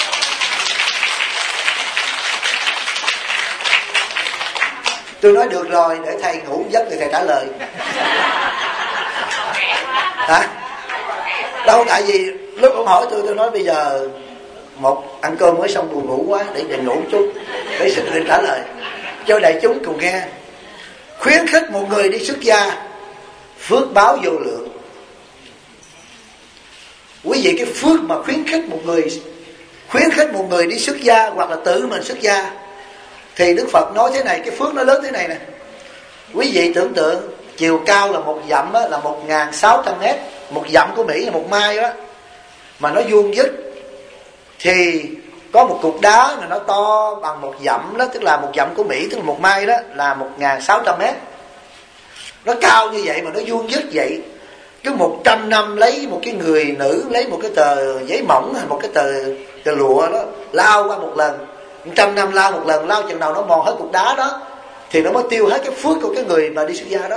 Tôi nói được rồi, để thầy ngủ giấc thì thầy trả lời. Hả? Đâu, tại vì lúc ông hỏi tôi nói bây giờ một ăn cơm mới xong buồn ngủ quá, để ngủ một chút để xin định trả lời cho đại chúng cùng nghe. Khuyến khích một người đi xuất gia, phước báo vô lượng. Quý vị, cái phước mà khuyến khích một người đi xuất gia hoặc là tự mình xuất gia thì Đức Phật nói thế này, cái phước nó lớn thế này nè. Quý vị tưởng tượng chiều cao là 1 dặm á, là 1.600 mét. 1 dặm của Mỹ là 1 mai đó, mà nó vuông vức thì có một cục đá mà nó to bằng 1 dặm đó, tức là 1 dặm của Mỹ, tức là 1 mai đó là 1.600 mét. Nó cao như vậy mà nó vuông vức vậy. Cứ 100 năm lấy một cái người nữ, lấy một cái tờ giấy mỏng hay một cái tờ lụa đó, lao qua một lần. 100 năm lao một lần, lao chừng nào nó mòn hết cục đá đó thì nó mới tiêu hết cái phước của cái người mà đi xuất gia đó.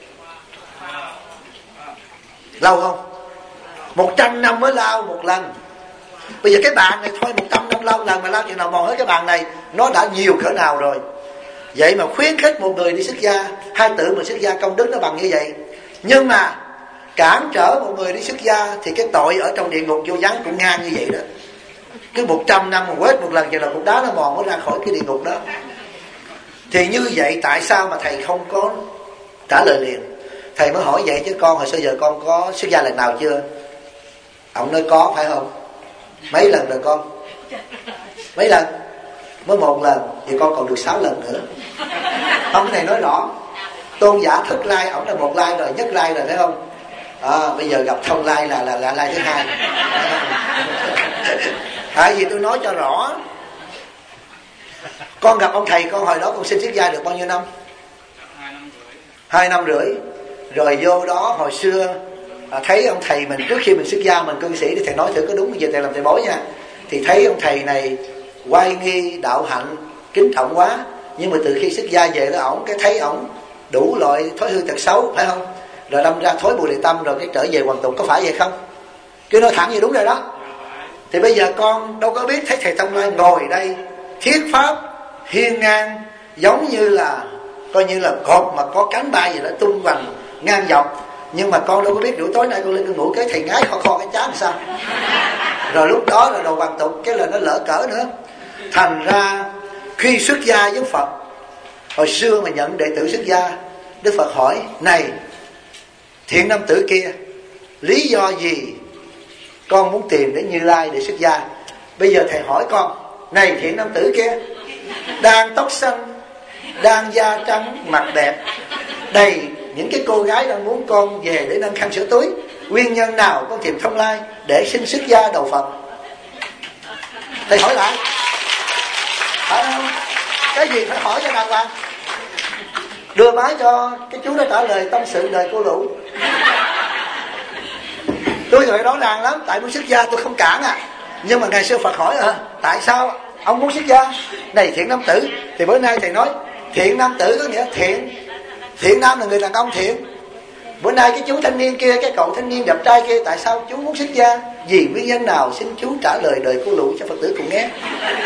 Lâu không? 100 năm mới lao một lần. Bây giờ cái bàn này thôi 100 năm lao một lần, mà lao chừng nào mòn hết cái bàn này, nó đã nhiều cỡ nào rồi. Vậy mà khuyến khích một người đi xuất gia, hay tự mình xuất gia, công đức nó bằng như vậy. Nhưng mà cản trở một người đi xuất gia thì cái tội ở trong địa ngục vô gián cũng ngang như vậy đó. Cứ 100 năm mà quét một lần, chừng nào cục đá nó mòn nó ra khỏi cái địa ngục đó. Thì như vậy tại sao mà thầy không có trả lời liền? Thầy mới hỏi vậy chứ con hồi xưa giờ con có xuất gia lần nào chưa? Ông nói có, phải không? Mấy lần rồi con? Mấy lần? Mới 1 lần, thì con còn được 6 lần nữa. Ông cái này nói rõ. Tôn giả Thức Lai, ổng là 1 lai rồi, nhất lai rồi, thấy không? Bây giờ gặp Thông Lai là lai thứ 2. Tại vì tôi nói cho rõ. Con gặp ông thầy con hồi đó con xin xuất gia được bao nhiêu năm? 2 năm rưỡi. Rồi vô đó hồi xưa thấy ông thầy mình, trước khi mình xuất gia mình cư sĩ, thì thầy nói thử có đúng bây giờ thầy làm thầy bói nha. Thì thấy ông thầy này oai nghi đạo hạnh, kính trọng quá. Nhưng mà từ khi xuất gia về đó ổng cái thấy ổng đủ loại thói hư tật xấu, phải không? Rồi đâm ra thối Bồ Đề Tâm, rồi cái trở về hoàn tục, có phải vậy không? Chứ nói thẳng gì đúng rồi đó. Thì bây giờ con đâu có biết, thấy thầy Thông Lai ngồi đây thuyết pháp hiên ngang, giống như là coi như là cột mà có cánh bay gì đó tung hoành ngang dọc, nhưng mà con đâu có biết buổi tối nay con lên con ngủ cái thầy ngái kho kho cái chán làm sao. Rồi lúc đó là đầu bằng tục, cái là nó lỡ cỡ nữa. Thành ra khi xuất gia với Phật, hồi xưa mà nhận đệ tử xuất gia, Đức Phật hỏi: này thiện nam tử kia, lý do gì con muốn tìm đến Như Lai để xuất gia? Bây giờ thầy hỏi con: này thiện nam tử kia, đang tóc xanh, đang da trắng, mặt đẹp, đầy những cái cô gái đang muốn con về để nâng khăn sửa túi, nguyên nhân nào con tìm Thông Lai để xin xuất gia đầu Phật? Thầy hỏi lại, phải không? Cái gì phải hỏi cho đàng hoàng. Đưa máy cho cái chú đó trả lời tâm sự đời cô Lũ. Tôi rồi nói ràng lắm, tại muốn xuất gia tôi không cản à. Nhưng mà ngày xưa Phật hỏi tại sao ông muốn xuất gia? Này thiện nam tử. Thì bữa nay thầy nói thiện nam tử có nghĩa thiện nam là người đàn ông thiện. Bữa nay cái chú thanh niên kia, cái cậu thanh niên đẹp trai kia, tại sao chú muốn xuất gia? Vì nguyên nhân nào? Xin chú trả lời đời cô Lũ cho Phật tử cùng nghe.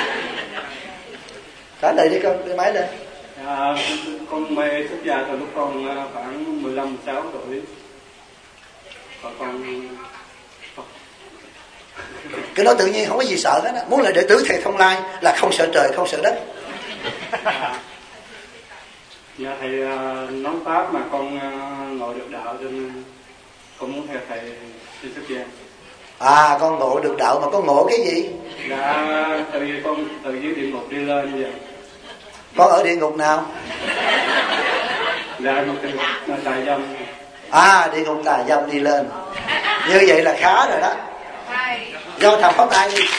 Trả lời đi con, đưa máy lên. Con mê xuất gia từ lúc con khoảng 15-16 tuổi. Và con cái đó tự nhiên không có gì sợ hết á. Muốn là đệ tử thầy Thông Lai là không sợ trời không sợ đất. Dạ thầy nói pháp mà con ngồi được đạo, cho nên con muốn theo thầy đi xuất gia. À, con ngộ được đạo mà con ngộ cái gì? Dạ con từ dưới địa ngục đi lên vậy. Con ở địa ngục nào? Dạ một địa ngục tà dâm. À, địa ngục tà dâm đi lên. Như vậy là khá rồi đó. Do thằng pháo tay đi.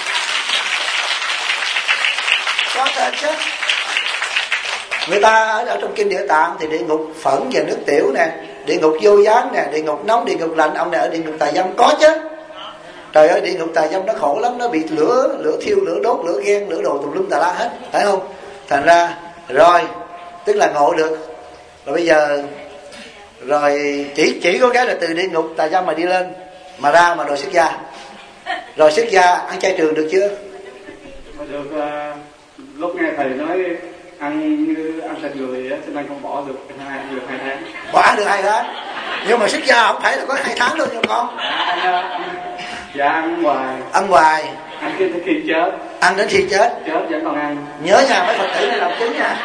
Có tên chứ. Người ta ở trong kinh Địa Tạng thì địa ngục phẫn và nước tiểu nè, địa ngục vô gián nè, địa ngục nóng, địa ngục lạnh. Ông này ở địa ngục tà dâm có chứ. Trời ơi, địa ngục tà dâm nó khổ lắm, nó bị lửa thiêu, lửa đốt, lửa ghen, lửa đồ tùm lum tà la hết, phải không? Thành ra rồi, tức là ngộ được. Rồi bây giờ rồi chỉ có cái là từ địa ngục tà dâm mà đi lên, mà ra mà rồi xuất gia. Rồi xuất gia ăn chay trường được chưa? Được. Lúc nghe thầy nói ăn như ăn thịt người cho nên con bỏ được 2 tháng. Bỏ ăn được 2 tháng. Nhưng mà xuất gia không phải là có 2 tháng đâu nha con. Dạ ăn hoài. Ăn hoài. Ăn đến khi chết. Ăn đến khi chết. Chết vẫn còn ăn. Nhớ nha, mấy Phật tử này làm chứng nha.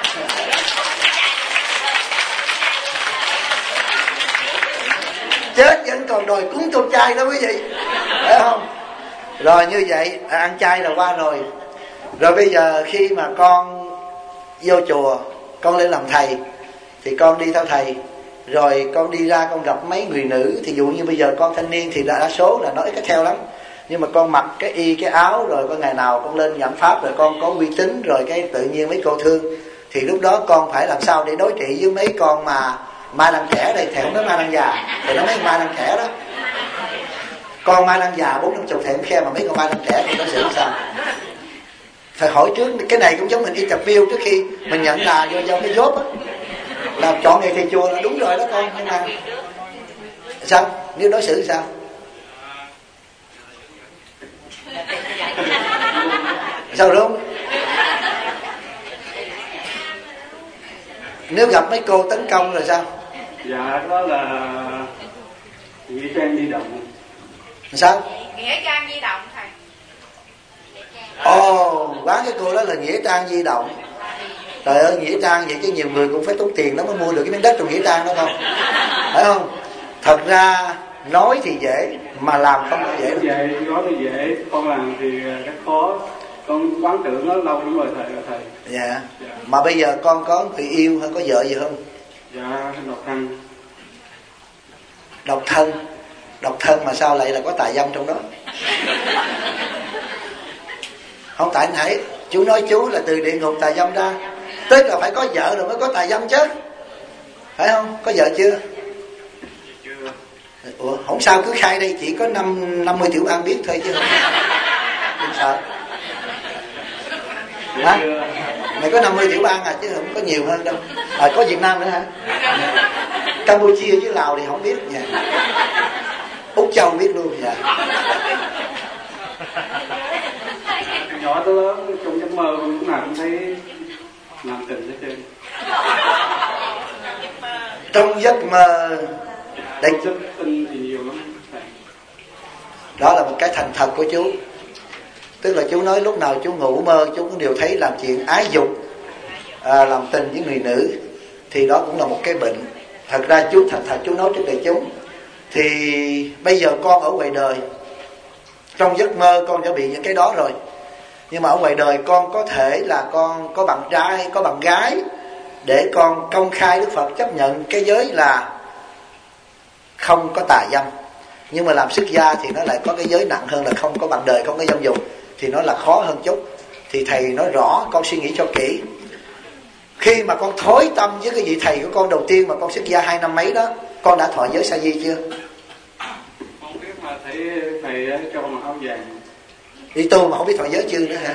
Chết vẫn còn đòi cúng tô chay đó quý vị, phải không? Rồi như vậy ăn chay là qua rồi. Rồi bây giờ khi mà con vô chùa, con lên làm thầy, thì con đi theo thầy. Rồi con đi ra con gặp mấy người nữ. Thì dụ như bây giờ con thanh niên thì đa số là nó ít cái theo lắm. Nhưng mà con mặc cái y cái áo, rồi con ngày nào con lên giảng pháp, rồi con có uy tín, rồi cái tự nhiên mấy cô thương. Thì lúc đó con phải làm sao để đối trị với mấy con mà ma đăng trẻ đây. Thì không nói ma đăng già, thì nó mấy ma đăng trẻ đó. Con ma đăng già 40-50 thèm khe, mà mấy con ma đăng trẻ thì nó xử sao? Phải hỏi trước. Cái này cũng giống mình interview trước khi mình nhận là do cái job á, là chọn nghề thầy chùa là đúng rồi đó con. Nhưng mà sao? Nếu đối xử sao? Sao đúng? Nếu gặp mấy cô tấn công rồi sao? Dạ đó là nghĩa trang di động. Sao? Nghĩa trang di động thầy. Ồ, quán cái cô đó là nghĩa trang di động. Trời ơi, nghĩa trang vậy chứ nhiều người cũng phải tốn tiền lắm mới mua được cái miếng đất trong nghĩa trang đó không? Phải không? Thật ra nói thì dễ mà làm không dễ. Nói thì dễ, con làm thì rất khó. Con quán tưởng nó lâu lắm rồi thầy. Dạ. Mà bây giờ con có người yêu hay có vợ gì không? Dạ, độc thân. Độc thân mà sao lại là có tà dâm trong đó? Không, tại nãy chú nói chú là từ địa ngục tà dâm ra, tức là phải có vợ rồi mới có tà dâm chứ, phải không? Có vợ chưa? Chưa. Ủa, không sao, cứ khai đây, chỉ có 50 tiểu bang biết thôi chứ không sợ. Hả? Mày có 50 tiểu bang à, chứ không có nhiều hơn đâu. Có Việt Nam nữa hả? Campuchia với Lào thì không biết nha. Út Châu biết luôn. Dạ. Từ nhỏ tới lớn trong giấc mơ con lúc nào cũng thấy làm tình hết trơn. Trong giấc mơ Đấy, giấc tin thì nhiều lắm. đó là một cái thành thật của chú. Tức là chú nói lúc nào chú ngủ mơ chú cũng đều thấy làm chuyện ái dục, làm tình với người nữ, thì đó cũng là một cái bệnh. Thật ra chú thành thật chú nói trước đại chúng, thì bây giờ con ở ngoài đời, trong giấc mơ con đã bị những cái đó rồi, nhưng mà ở ngoài đời con có thể là con có bạn trai, có bạn gái, để con công khai Đức Phật chấp nhận cái giới là không có tà dâm. Nhưng mà làm xuất gia thì nó lại có cái giới nặng hơn là không có bạn đời, không có dâm dục, thì nó là khó hơn chút. Thì thầy nói rõ, con suy nghĩ cho kỹ. Khi mà con thối tâm với cái vị thầy của con đầu tiên mà con xuất gia 2 năm mấy đó, con đã thọ giới sa di chưa? Không biết mà thấy thầy cho con mặc áo vàng. Đi tu mà không biết thọ giới chưa nữa hả?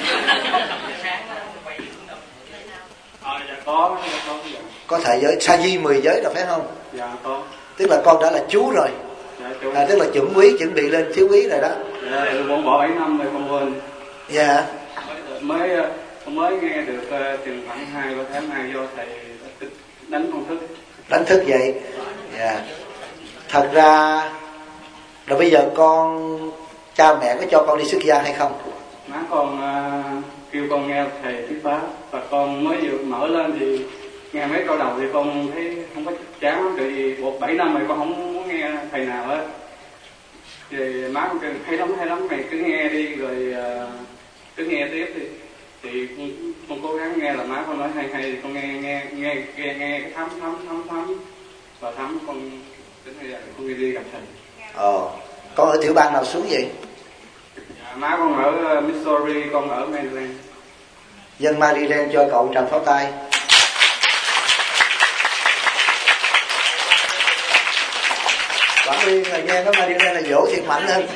Dạ có. Có thọ giới sa di 10 giới rồi phải không? Dạ có. Tức là con đã là chú rồi. Dạ, tức là chuẩn quý, chuẩn bị lên thiếu quý rồi đó. Dạ, con bỏ 7 năm rồi con quên. Dạ. Mới nghe được chừng khoảng 2-3 tháng nay do thầy đánh con thức. Đánh thức vậy. Dạ. Thật ra rồi bây giờ con, cha mẹ có cho con đi xuất gia hay không? Má con kêu con nghe thầy thuyết pháp, và con mới vừa mở lên thì nghe mấy câu đầu thì con thấy không có chán lắm, tại vì 7 năm rồi con không muốn nghe thầy nào hết. Thì má con kêu hay lắm mày cứ nghe đi, rồi cứ nghe tiếp đi. Thì con cố gắng nghe, là má con nói hay thì con nghe cái thấm và thấm con đến bây giờ con đi gặp thầy. Con ở tiểu bang nào xuống vậy? Dạ, má con ở Missouri, con ở Maryland. Dân Maryland cho cậu tràng pháo tay. Quảng Uyên là nghe nói Maryland là dỗ thiệt mạnh hơn.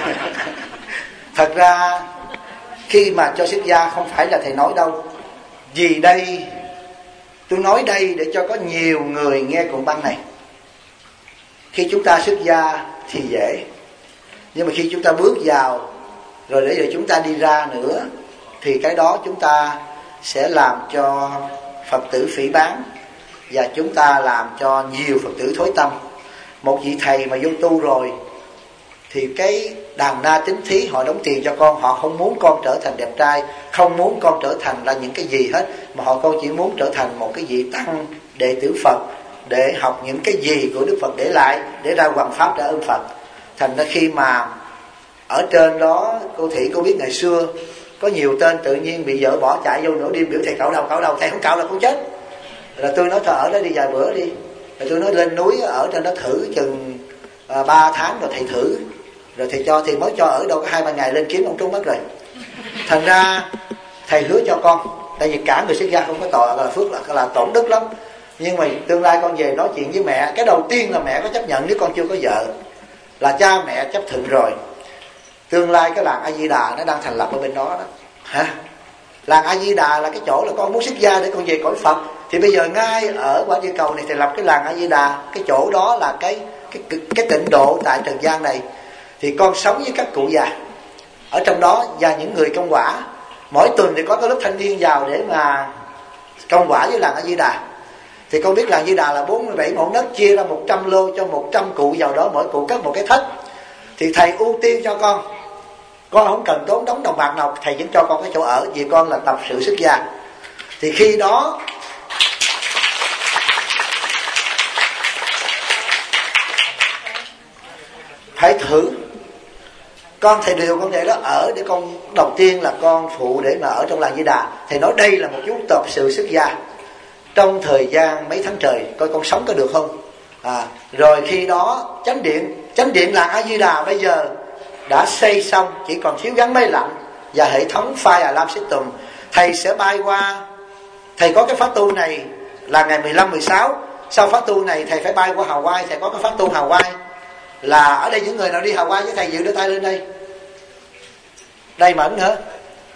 Thật ra khi mà cho xuất gia không phải là thầy nói đâu. Vì đây, tôi nói đây để cho có nhiều người nghe cuộn băng này. Khi chúng ta xuất gia thì dễ, nhưng mà khi chúng ta bước vào rồi để rồi chúng ta đi ra nữa, thì cái đó chúng ta sẽ làm cho Phật tử phỉ báng, và chúng ta làm cho nhiều Phật tử thối tâm. Một vị thầy mà vô tu rồi thì cái đàn na tín thí họ đóng tiền cho con, họ không muốn con trở thành đẹp trai, không muốn con trở thành là những cái gì hết, mà họ con chỉ muốn trở thành một cái vị tăng đệ tử Phật, để học những cái gì của Đức Phật để lại, để ra hoằng pháp trả ơn Phật. Thành ra khi mà ở trên đó, cô Thị cô biết ngày xưa có nhiều tên tự nhiên bị vợ bỏ chạy vô nửa đêm biểu thầy cạo đầu, thầy không cạo là con chết. Là tôi nói thôi ở đó đi vài bữa đi, rồi tôi nói lên núi ở trên đó thử chừng 3 tháng rồi thầy thử, rồi thầy cho, thì mới cho ở đâu có 2-3 ngày lên kiếm ông trốn mất rồi. Thành ra thầy hứa cho con, tại vì cả người xuất gia không có tội là phước, là tổn đức lắm. Nhưng mà tương lai con về nói chuyện với mẹ, cái đầu tiên là mẹ có chấp nhận nếu con chưa có vợ, là cha mẹ chấp thuận rồi. Tương lai cái làng A Di Đà nó đang thành lập ở bên đó đó. Hả? Làng A Di Đà là cái chỗ là con muốn xuất gia để con về cõi Phật. Thì bây giờ ngay ở quả địa cầu này thì lập cái làng A Di Đà, cái chỗ đó là cái tịnh độ tại trần gian này. Thì con sống với các cụ già ở trong đó và những người công quả. Mỗi tuần thì có cái lớp thanh niên vào để mà công quả với làng A Di Đà. Thì con biết làng A Di Đà là 47 mẫu đất, chia ra 100 lô cho 100 cụ vào đó, mỗi cụ cất một cái thất. Thì thầy ưu tiên cho con không cần tốn đóng đồng bạc nào, thầy vẫn cho con cái chỗ ở, vì con là tập sự xuất gia. Thì khi đó phải thử. Con thầy điều con để đó ở, để con đầu tiên là con phụ để mà ở trong làng Di Đà. Thầy nói đây là một chút tập sự xuất gia trong thời gian mấy tháng trời, coi con sống có được không. Rồi khi đó chánh điện làng A Di Đà bây giờ đã xây xong, chỉ còn thiếu gắn máy lạnh và hệ thống fire alarm system. Thầy sẽ bay qua, thầy có cái pháp tu này là ngày 15-16. Sau pháp tu này thầy phải bay qua Hawaii, thầy có cái pháp tu Hawaii. Là ở đây những người nào đi Hawaii với thầy dự đưa tay lên đây. Đây mẫn hả?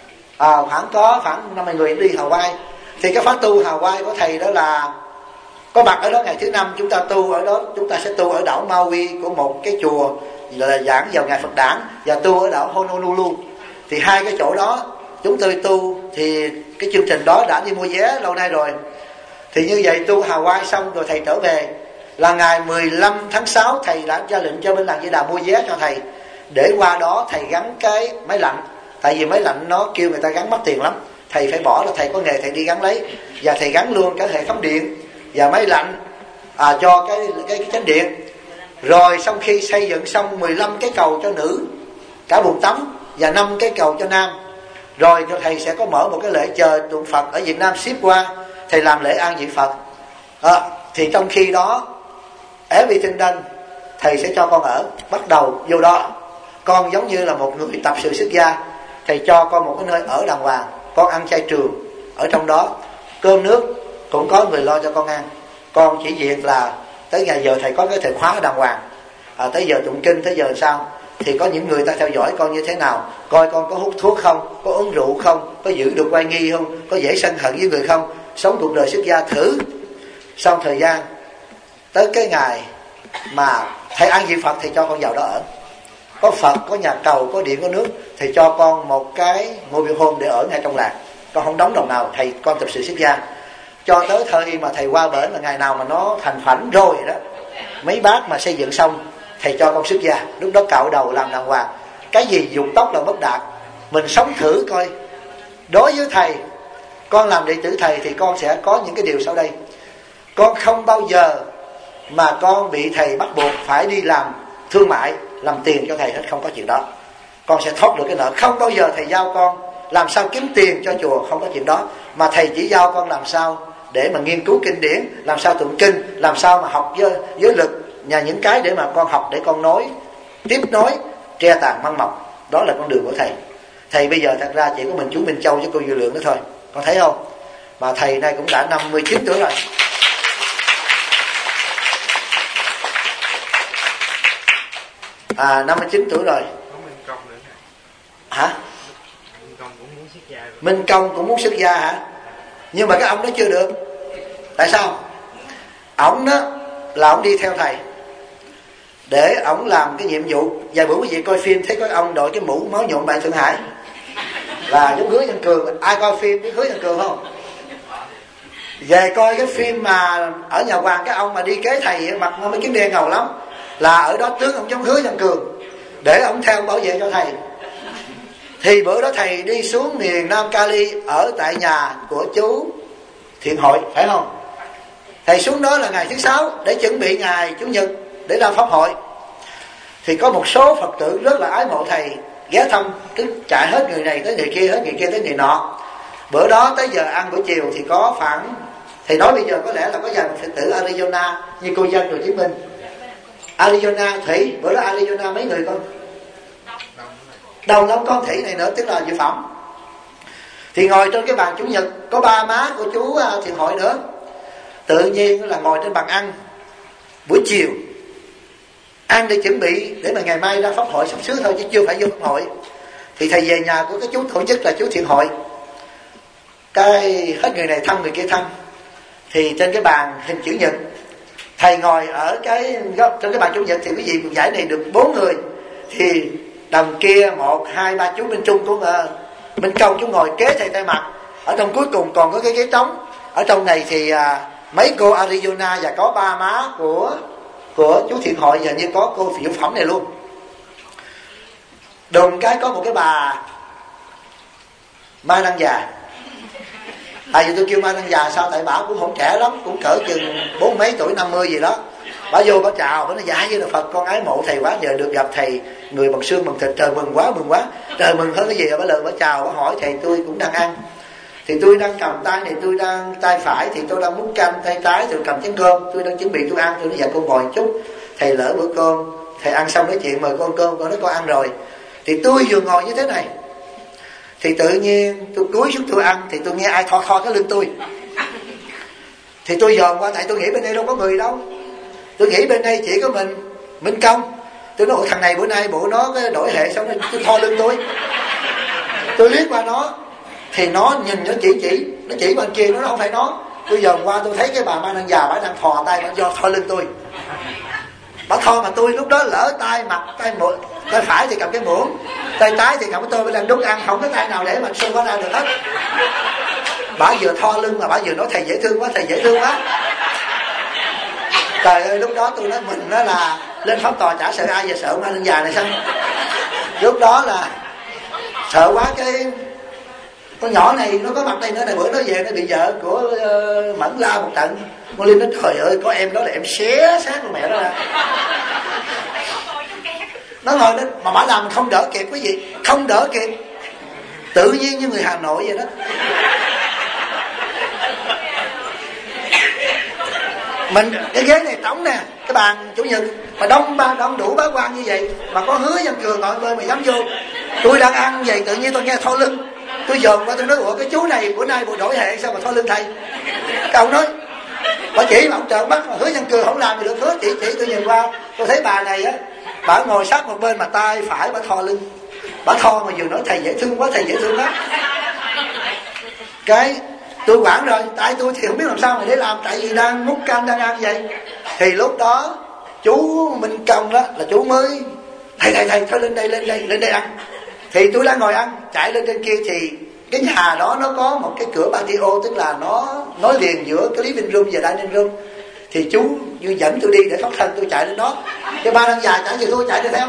Khoảng 50 người đi Hawaii. Thì cái pháp tu Hawaii của thầy đó là có mặt ở đó ngày thứ 5 chúng ta tu ở đó, chúng ta sẽ tu ở đảo Maui của một cái chùa là giảng vào ngày Phật đản, và tu ở đảo Honolulu. Thì hai cái chỗ đó chúng tôi tu, thì cái chương trình đó đã đi mua vé lâu nay rồi. Thì như vậy tu Hawaii xong rồi thầy trở về là ngày 15 tháng 6 thầy đã ra lệnh cho bên làng Di Đà mua vé cho thầy, để qua đó thầy gắn cái máy lạnh. Tại vì máy lạnh nó kêu người ta gắn mất tiền lắm, thầy phải bỏ, là thầy có nghề thầy đi gắn lấy, và thầy gắn luôn cả hệ thống điện và máy lạnh cho cái chánh điện. Rồi xong khi xây dựng xong 15 cái cầu cho nữ cả buồng tắm và 5 cái cầu cho nam, rồi thầy sẽ có mở một cái lễ chờ tượng Phật ở Việt Nam ship qua, thầy làm lễ an vị Phật. Thì trong khi đó everything done, thầy sẽ cho con ở, bắt đầu vô đó. Con giống như là một người tập sự xuất gia, thầy cho con một cái nơi ở đàng hoàng, con ăn chay trường ở trong đó, cơm nước cũng có người lo cho con ăn. Con chỉ việc là tới ngày giờ thầy có cái thời khóa đàng hoàng, tới giờ tụng kinh, tới giờ sao thì có những người ta theo dõi con như thế nào, coi con có hút thuốc không, có uống rượu không, có giữ được oai nghi không, có dễ sân hận với người không, sống cuộc đời xuất gia thử. Xong thời gian tới cái ngày mà thầy an vị Phật thì cho con vào đó ở, có Phật, có nhà cầu, có điện, có nước, thì cho con một cái ngôi biệt home để ở ngay trong làng. Con không đóng đồng nào, thầy con tập sự xuất gia cho tới thời mà thầy qua bển, là ngày nào mà nó thành phảnh rồi đó, mấy bác mà xây dựng xong thầy cho con xuất gia. Lúc đó cạo đầu làm đàng hoàng, cái gì dục tóc là bất đạt. Mình sống thử coi. Đối với thầy, con làm đệ tử thầy thì con sẽ có những cái điều sau đây. Con không bao giờ mà con bị thầy bắt buộc phải đi làm thương mại, làm tiền cho thầy hết, không có chuyện đó. Con sẽ thoát được cái nợ. Không bao giờ thầy giao con làm sao kiếm tiền cho chùa, không có chuyện đó. Mà thầy chỉ giao con làm sao để mà nghiên cứu kinh điển, làm sao tụng kinh, làm sao mà học giới lực, nhà những cái để mà con học, để con nói, tiếp nối, tre tàn măng mọc. Đó là con đường của thầy. Thầy bây giờ thật ra chỉ có mình chú Minh Châu với cô Dư Lượng nữa thôi, con thấy không? Mà thầy nay cũng đã 59 tuổi rồi. 59 tuổi rồi. Hả? Minh Công cũng muốn xuất gia hả? Nhưng mà cái ông đó chưa được. Tại sao? Ổng đó là ổng đi theo thầy để ổng làm cái nhiệm vụ. Vài bữa quý vị coi phim thấy có ông đội cái mũ máu nhuộm bài Thượng Hải là giống Hứa Văn Cường. Ai coi phim biết Hứa Văn Cường không? Về coi cái phim mà ở nhà Hoàng, cái ông mà đi kế thầy mặt mấy kiếm đen ngầu lắm, là ở đó tướng ông giống Hứa Văn Cường để ông theo bảo vệ cho thầy. Thì bữa đó thầy đi xuống miền Nam Cali ở tại nhà của chú Thiện Hội, phải không? Thầy xuống đó là ngày thứ 6 để chuẩn bị ngày Chủ nhật để ra pháp hội. Thì có một số Phật tử rất là ái mộ thầy ghé thăm, cứ chạy hết người này tới người kia, hết người kia tới người nọ. Bữa đó tới giờ ăn buổi chiều thì có khoảng, thầy nói bây giờ có lẽ là có vài Phật tử Arizona như cô Dân rồi chứng minh. Arizona Thủy, bữa đó Arizona mấy người con? Đông lắm, con Thủy này nữa, tức là dự phẩm. Thì ngồi trên cái bàn Chủ nhật có ba má của chú Thiện Hội nữa. Tự nhiên là ngồi trên bàn ăn buổi chiều, ăn để chuẩn bị để mà ngày mai ra pháp hội sắp xứ thôi, chứ chưa phải vô pháp hội. Thì thầy về nhà của cái chú tổ chức là chú Thiện Hội, cái hết người này thăm người kia thăm. Thì trên cái bàn hình chữ nhật, thầy ngồi ở trên cái bàn Chủ nhật, thì quý vị giải này được 4 người. Thì đằng kia 1, 2, 3 chú Minh Trung của Minh Công, chú ngồi kế thầy tay mặt. Ở trong cuối cùng còn có cái ghế trống. Ở trong này thì mấy cô Arizona và có ba má của chú Thiện Hội, và như có cô Diệu Phẩm này luôn. Đùng cái có một cái bà Mai Đăng Già. Tại vì tôi kêu Mai Đăng Già sao, tại bà cũng không trẻ lắm, cũng cỡ chừng 40 mấy tuổi, 50 gì đó. Bà vô bà chào, bà nói dạ với là Phật, con ái mộ thầy quá, giờ được gặp thầy người bằng xương bằng thịt, trời mừng quá. Trời mừng hơn cái gì? Bà lời bà chào, bà hỏi thầy tôi cũng đang ăn. Thì tôi đang cầm tay này, tôi đang tay phải thì tôi đang múc canh, tay trái tôi cầm chén cơm, tôi đang chuẩn bị tôi ăn. Tôi nói dạ con ngồi một chút, thầy lỡ bữa cơm, thầy ăn xong nói chuyện mời con cơm, con nói con ăn rồi. Thì tôi vừa ngồi như thế này, thì tự nhiên tôi cúi xuống tôi ăn, thì tôi nghe ai thò cái lưng tôi. Thì tôi dòm qua, tại tôi nghĩ bên đây đâu có người đâu, tôi nghĩ bên đây chỉ có mình Minh Công. Tôi nói thằng này bữa nay bộ nó đổi hệ xong rồi tôi thò lưng tôi liếc qua nó, thì nó nhìn nó chỉ bên kia, nó không phải nó Tôi dòm qua tôi thấy cái bà ma năng già, bà đang thò tay bà do thò lưng tôi. Bà thò mà tôi lúc đó lỡ tay mặt, tay phải thì cầm cái muỗng, tay trái thì cầm cái tô bên đang đút ăn, không có tay nào để mà xông qua ra được hết. Bà vừa thò lưng mà bà vừa nói thầy dễ thương quá, thầy dễ thương quá. Trời ơi, lúc đó tôi nói mình đó là lên pháp tòa chả sợ ai, giờ sợ ma năng già này sao. Lúc đó là sợ quá, cái con nhỏ này nó có mặt đây nữa này, bữa nó về nó bị vợ của Mẫn la một trận. Con Linh nói trời ơi, có em đó là em xé xác con mẹ đó ra. Nó ngồi đó mà bà làm không đỡ kịp, quý vị, không đỡ kịp, tự nhiên như người Hà Nội vậy đó. Mình cái ghế này trống nè, cái bàn chủ nhật mà đông đủ bá quan như vậy mà có Hứa Văn Cường ngồi bên mà dám vô. Tôi đang ăn vậy tự nhiên tôi nghe thò lưng, tôi dòm qua tôi nói ủa cái chú này bữa nay bộ đổi hệ sao mà thò lưng thầy. Cái ông nói bà chỉ mà ông trợn mắt mà Hứa Văn Cường không làm gì được. Hứa chỉ tôi nhìn qua tôi thấy bà này á, bà ngồi sát một bên mà tay phải bà thò lưng, bà thò mà vừa nói thầy dễ thương quá, thầy dễ thương quá. Cái tôi quản rồi, tại tôi thì không biết làm sao mà để làm, tại vì đang múc canh đang ăn vậy. Thì lúc đó chú Minh Công đó là chú mới thầy thôi lên đây ăn. Thì tôi đang ngồi ăn, chạy lên trên kia thì cái nhà đó nó có một cái cửa patio, tức là nó nối liền giữa cái living room và dining room. Thì chú như dẫn tôi đi để thoát thân, tôi chạy lên đó. Cái ba đang dài chạy thì tôi chạy đi theo.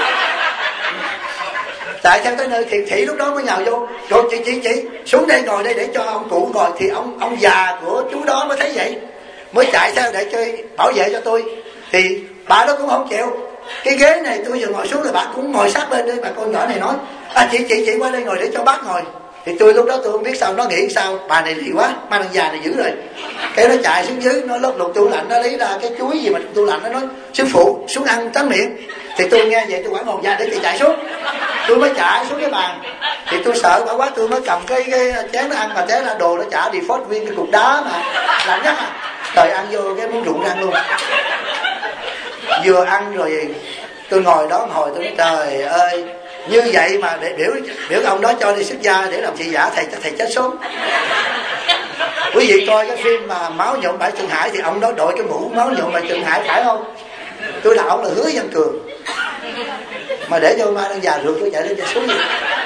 Chạy theo tới nơi thì thị lúc đó mới nhào vô. Rồi chị xuống đây ngồi đây để cho ông cụ ngồi. Thì ông già của chú đó mới thấy vậy, mới chạy theo để chơi bảo vệ cho tôi. Thì bà đó cũng không chịu. Cái ghế này tôi vừa ngồi xuống rồi bà cũng ngồi sát bên đây. Bà con nhỏ này nói chị qua đây ngồi để cho bác ngồi. Thì tôi lúc đó tôi không biết sao, nó nghĩ sao bà này lì quá, ma năng già này dữ rồi. Cái nó chạy xuống dưới, nó lốc lục tủ lạnh, nó lấy ra cái chuối gì mà tủ lạnh, nó nói sư phụ xuống ăn tráng miệng. Thì tôi nghe vậy tôi quảng hồn ra để chị chạy xuống. Tôi mới chạy xuống cái bàn. Thì tôi sợ bà quá, tôi mới cầm cái chén nó ăn mà té ra đồ nó chả default viên cái cục đá mà lạnh nhất à. Trời, ăn vô cái muốn rụng răng luôn. Vừa ăn rồi tôi ngồi đó hồi tôi nói trời ơi, như vậy mà để biểu ông đó cho đi xuất gia để làm thị giả, thầy chết sớm. Quý vị coi cái phim mà Máu Nhuộm Bãi Thượng Hải thì ông đó đội cái mũ Máu Nhuộm Bãi Thượng Hải phải không? Tôi là ông là Hứa Văn Cường, mà để cho ma năng già rượt tôi chạy lên chạy xuống vậy.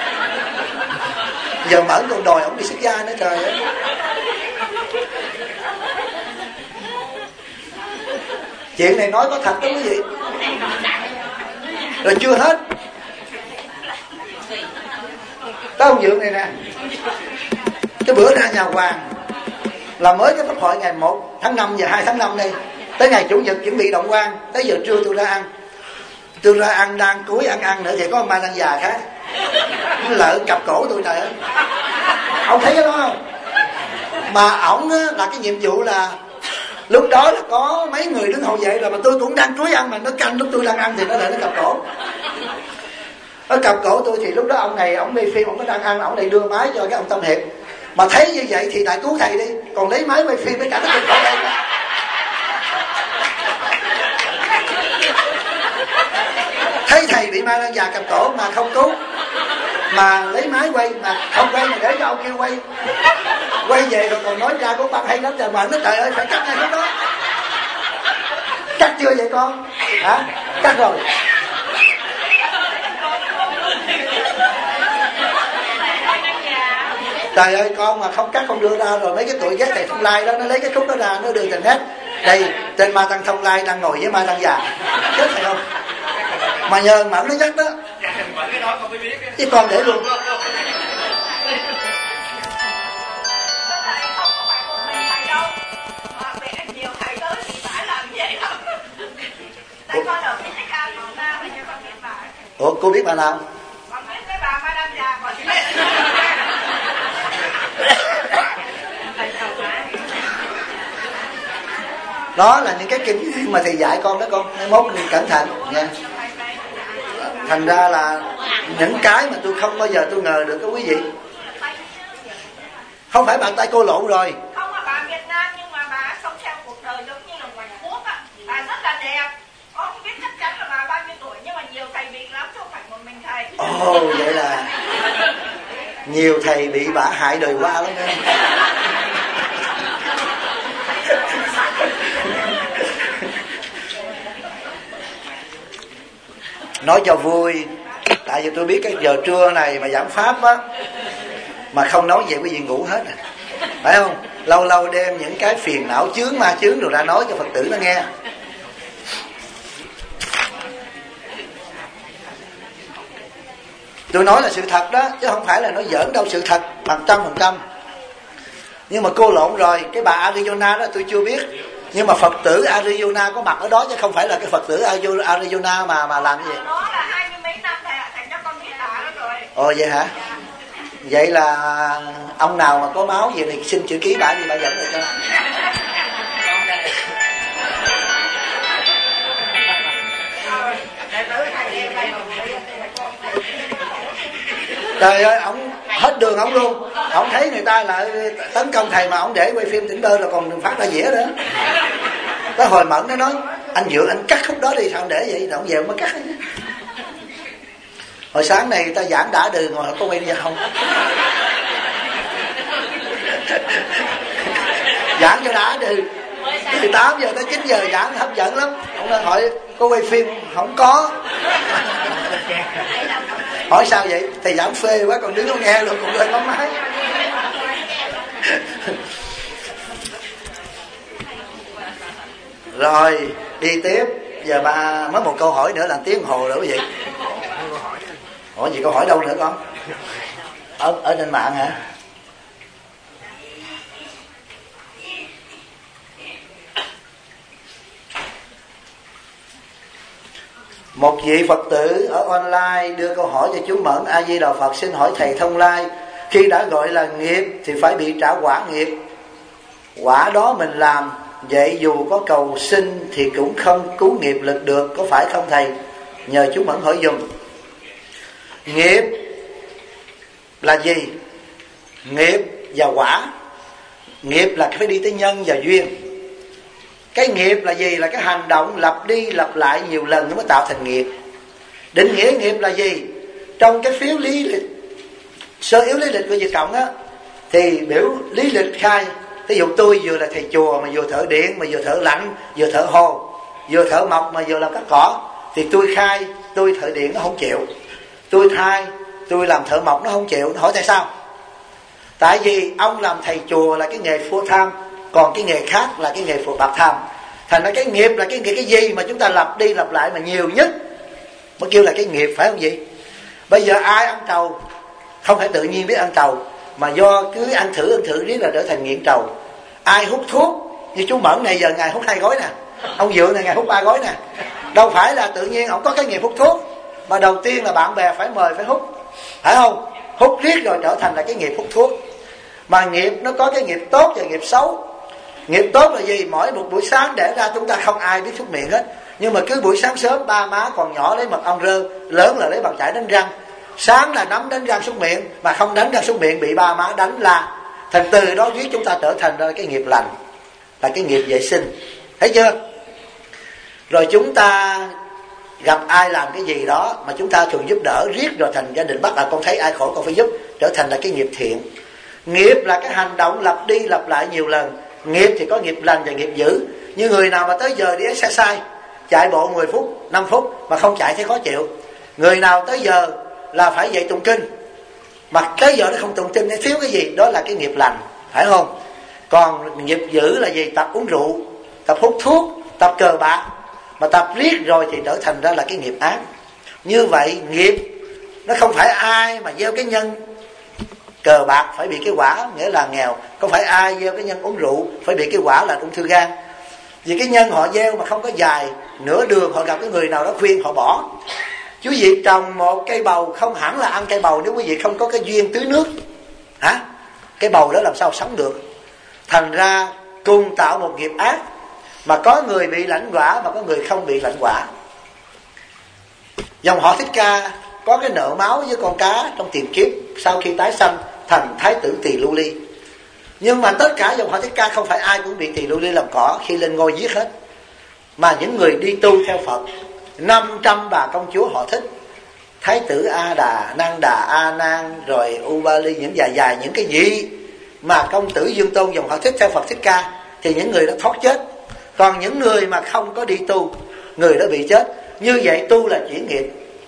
Giờ Mẫn còn đòi ông đi xuất gia nữa, trời ơi. Chuyện này nói có thật đó quý vị. Rồi chưa hết. Tới ông Dượng này nè, cái bữa ra nhà hoàng là mới cái pháp hội ngày 1 tháng 5 và 2 tháng 5 đây. Tới ngày Chủ nhật chuẩn bị động quan, tới giờ trưa tôi ra ăn. Tôi ra ăn đang cúi ăn nữa thì có ông ma năng già khác, nó lỡ cặp cổ tôi, trời ơi. Ông thấy cái đó không? Mà ổng là cái nhiệm vụ là lúc đó là có mấy người đứng hậu vệ rồi, mà tôi cũng đang cúi ăn mà nó canh lúc tôi đang ăn thì nó lại nó cặp cổ. Nó cặp cổ tôi thì lúc đó ông này ông quay phim, ông có đang ăn, ông này đưa máy cho cái ông Tâm Hiệp. Mà thấy như vậy thì đại cứu thầy đi, còn lấy máy quay phim với cả nó cặp cổ đây. Thấy thầy bị ma năng già cặp cổ mà không cứu, mà lấy máy quay, mà không quay mà để cho ông kia quay về rồi còn nói ra của bác hay lắm. Trời, mà nó trời ơi phải cắt ngay lúc đó. Cắt chưa vậy con? Hả? Cắt rồi. Trời ơi, con mà không cắt không đưa ra rồi mấy cái tụi ghét thầy Thông Lai đó, nó lấy cái khúc đó ra nó đưa trên net. Đây tên ma tăng Thông Lai đang ngồi với ma tăng già, chết phải không? Mà nhờ Mẫn nó nhắc đó, chứ con để luôn. Ủa cô biết bà nào? Đó là những cái kinh mà thầy dạy con đó con, mai mốt mình cẩn thận nha. Thành ra là những cái mà tôi không bao giờ tôi ngờ được đó quý vị. Không phải bà tay cô lộn rồi. Không, mà bà Việt Nam nhưng mà bà sống theo cuộc đời giống như là ngoài quốc á. Bà rất là đẹp. Con không biết chắc chắn là bà bao nhiêu tuổi, nhưng mà nhiều thầy bị lắm chứ không phải một mình thầy. Ồ, vậy là nhiều thầy bị bà hại đời qua lắm em. nói cho vui, tại vì tôi biết cái giờ trưa này mà giảng pháp á mà không nói về cái gì ngủ hết phải không? Lâu lâu đem những cái phiền não chướng ma chướng rồi ra nói cho Phật tử nó nghe. Tôi nói là sự thật đó, chứ không phải là nói giỡn đâu, sự thật 100%. Nhưng mà cô lộn rồi, cái bà Arizona đó tôi chưa biết. Nhưng mà Phật tử Arizona có mặt ở đó, chứ không phải là cái Phật tử Arizona mà làm gì. Đó là 20 mấy năm thành cho con biết đó rồi. Ồ vậy hả? Vậy là ông nào mà có máu gì thì xin chữ ký bà gì bà dẫn lại cho. Trời ơi, ông hết đường ông luôn. Ông thấy người ta lại tấn công thầy mà ông để quay phim tỉnh bơ rồi còn phát ra dĩa nữa. Tới hồi Mẫn nó nói anh Dượng anh cắt khúc đó đi, sao anh để vậy? Rồi ông về ông mới cắt. Hồi sáng này ta giảng đã đường rồi có quay đi không? Giảng cho đã đường. Từ 8 giờ tới 9 giờ giảng hấp dẫn lắm. Ông đang hỏi có quay phim không có. Hỏi sao vậy? Thầy giảng phê quá còn đứng không nghe luôn, còn lên bấm máy. Rồi đi tiếp. Giờ ba mới một câu hỏi nữa là tiếng hồ nữa quý vị. Ủa gì câu hỏi đâu nữa con? Ở trên mạng hả? Một vị Phật tử ở online đưa câu hỏi cho chú Mẫn. A Di Đà Phật, xin hỏi thầy thông lai, khi đã gọi là nghiệp thì phải bị trả quả nghiệp. Quả đó mình làm, vậy dù có cầu xin thì cũng không cứu nghiệp lực được, có phải không thầy? Nhờ chú Mẫn hỏi dùm. Nghiệp là gì? Nghiệp và quả. Nghiệp là phải đi tới nhân và duyên. Cái nghiệp là gì? Là cái hành động lặp đi lặp lại nhiều lần nó mới tạo thành nghiệp. Định nghĩa nghiệp là gì? Trong cái phiếu lý lịch, sơ yếu lý lịch của Việt Cộng á, thì biểu lý lịch khai. Ví dụ tôi vừa là thầy chùa mà vừa thợ điện, mà vừa thợ lạnh, vừa thợ hồ, vừa thợ mộc mà vừa làm cắt cỏ, thì tôi khai tôi thợ điện nó không chịu, tôi làm thợ mộc nó không chịu. Nó hỏi tại sao? Tại vì ông làm thầy chùa là cái nghề full time, còn cái nghề khác là cái nghề phụ bạc tham. Thành ra cái nghiệp là cái gì mà chúng ta lặp đi lặp lại mà nhiều nhất mới kêu là cái nghiệp, phải không vậy? Bây giờ ai ăn trầu không phải tự nhiên biết ăn trầu, mà do cứ ăn thử riết là trở thành nghiện trầu. Ai hút thuốc như chú Mẫn này giờ ngày hút 2 gói nè, ông Dượng này ngày hút 3 gói nè. Đâu phải là tự nhiên ông có cái nghiệp hút thuốc, mà đầu tiên là bạn bè phải mời phải hút, phải không? Hút riết rồi trở thành là cái nghiệp hút thuốc. Mà nghiệp nó có cái nghiệp tốt và nghiệp xấu. Nghiệp tốt là gì? Mỗi một buổi sáng để ra chúng ta không ai biết xúc miệng hết, nhưng mà cứ buổi sáng sớm ba má còn nhỏ lấy mật ong rơ, lớn là lấy bàn chải đánh răng. Sáng là nắm đánh răng xúc miệng, mà không đánh răng xúc miệng bị ba má đánh la. Thành từ đó dưới chúng ta trở thành ra cái nghiệp lành, là cái nghiệp vệ sinh. Thấy chưa? Rồi chúng ta gặp ai làm cái gì đó mà chúng ta thường giúp đỡ riết rồi thành gia đình bắt là con thấy ai khổ con phải giúp, trở thành là cái nghiệp thiện. Nghiệp là cái hành động lặp đi lặp lại nhiều lần. Nghiệp thì có nghiệp lành và nghiệp dữ. Như người nào mà tới giờ đi exercise, chạy bộ 10 phút, 5 phút mà không chạy thấy khó chịu. Người nào tới giờ là phải dậy tụng kinh, mà tới giờ nó không tụng kinh hay thiếu cái gì, đó là cái nghiệp lành, phải không? Còn nghiệp dữ là gì? Tập uống rượu, tập hút thuốc, tập cờ bạc, mà tập riết rồi thì trở thành ra là cái nghiệp ác. Như vậy nghiệp nó không phải ai mà gieo cái nhân cờ bạc phải bị cái quả nghĩa là nghèo, không phải ai gieo cái nhân uống rượu phải bị cái quả là ung thư gan. Vì cái nhân họ gieo mà không có dài, nửa đường họ gặp cái người nào đó khuyên họ bỏ. Chú vị trồng một cây bầu không hẳn là ăn cây bầu nếu quý vị không có cái duyên tưới nước, hả? Cái bầu đó làm sao sống được? Thành ra cùng tạo một nghiệp ác, mà có người bị lãnh quả mà có người không bị lãnh quả. Dòng họ Thích Ca có cái nợ máu với con cá trong tiền kiếp, sau khi tái sanh thành thái tử Tỳ Lưu Ly. Nhưng mà tất cả dòng họ Thích Ca không phải ai cũng bị Tỳ Lưu Ly làm cỏ khi lên ngôi giết hết, mà những người đi tu theo Phật, 500 bà công chúa họ thích, thái tử A Đà, Năng Đà, A Nan, rồi Ubali, những dài những cái gì mà công tử Dương Tôn dòng họ thích theo Phật Thích Ca, thì những người đó thoát chết. Còn những người mà không có đi tu, người đó bị chết. Như vậy tu là chuyển nghiệp.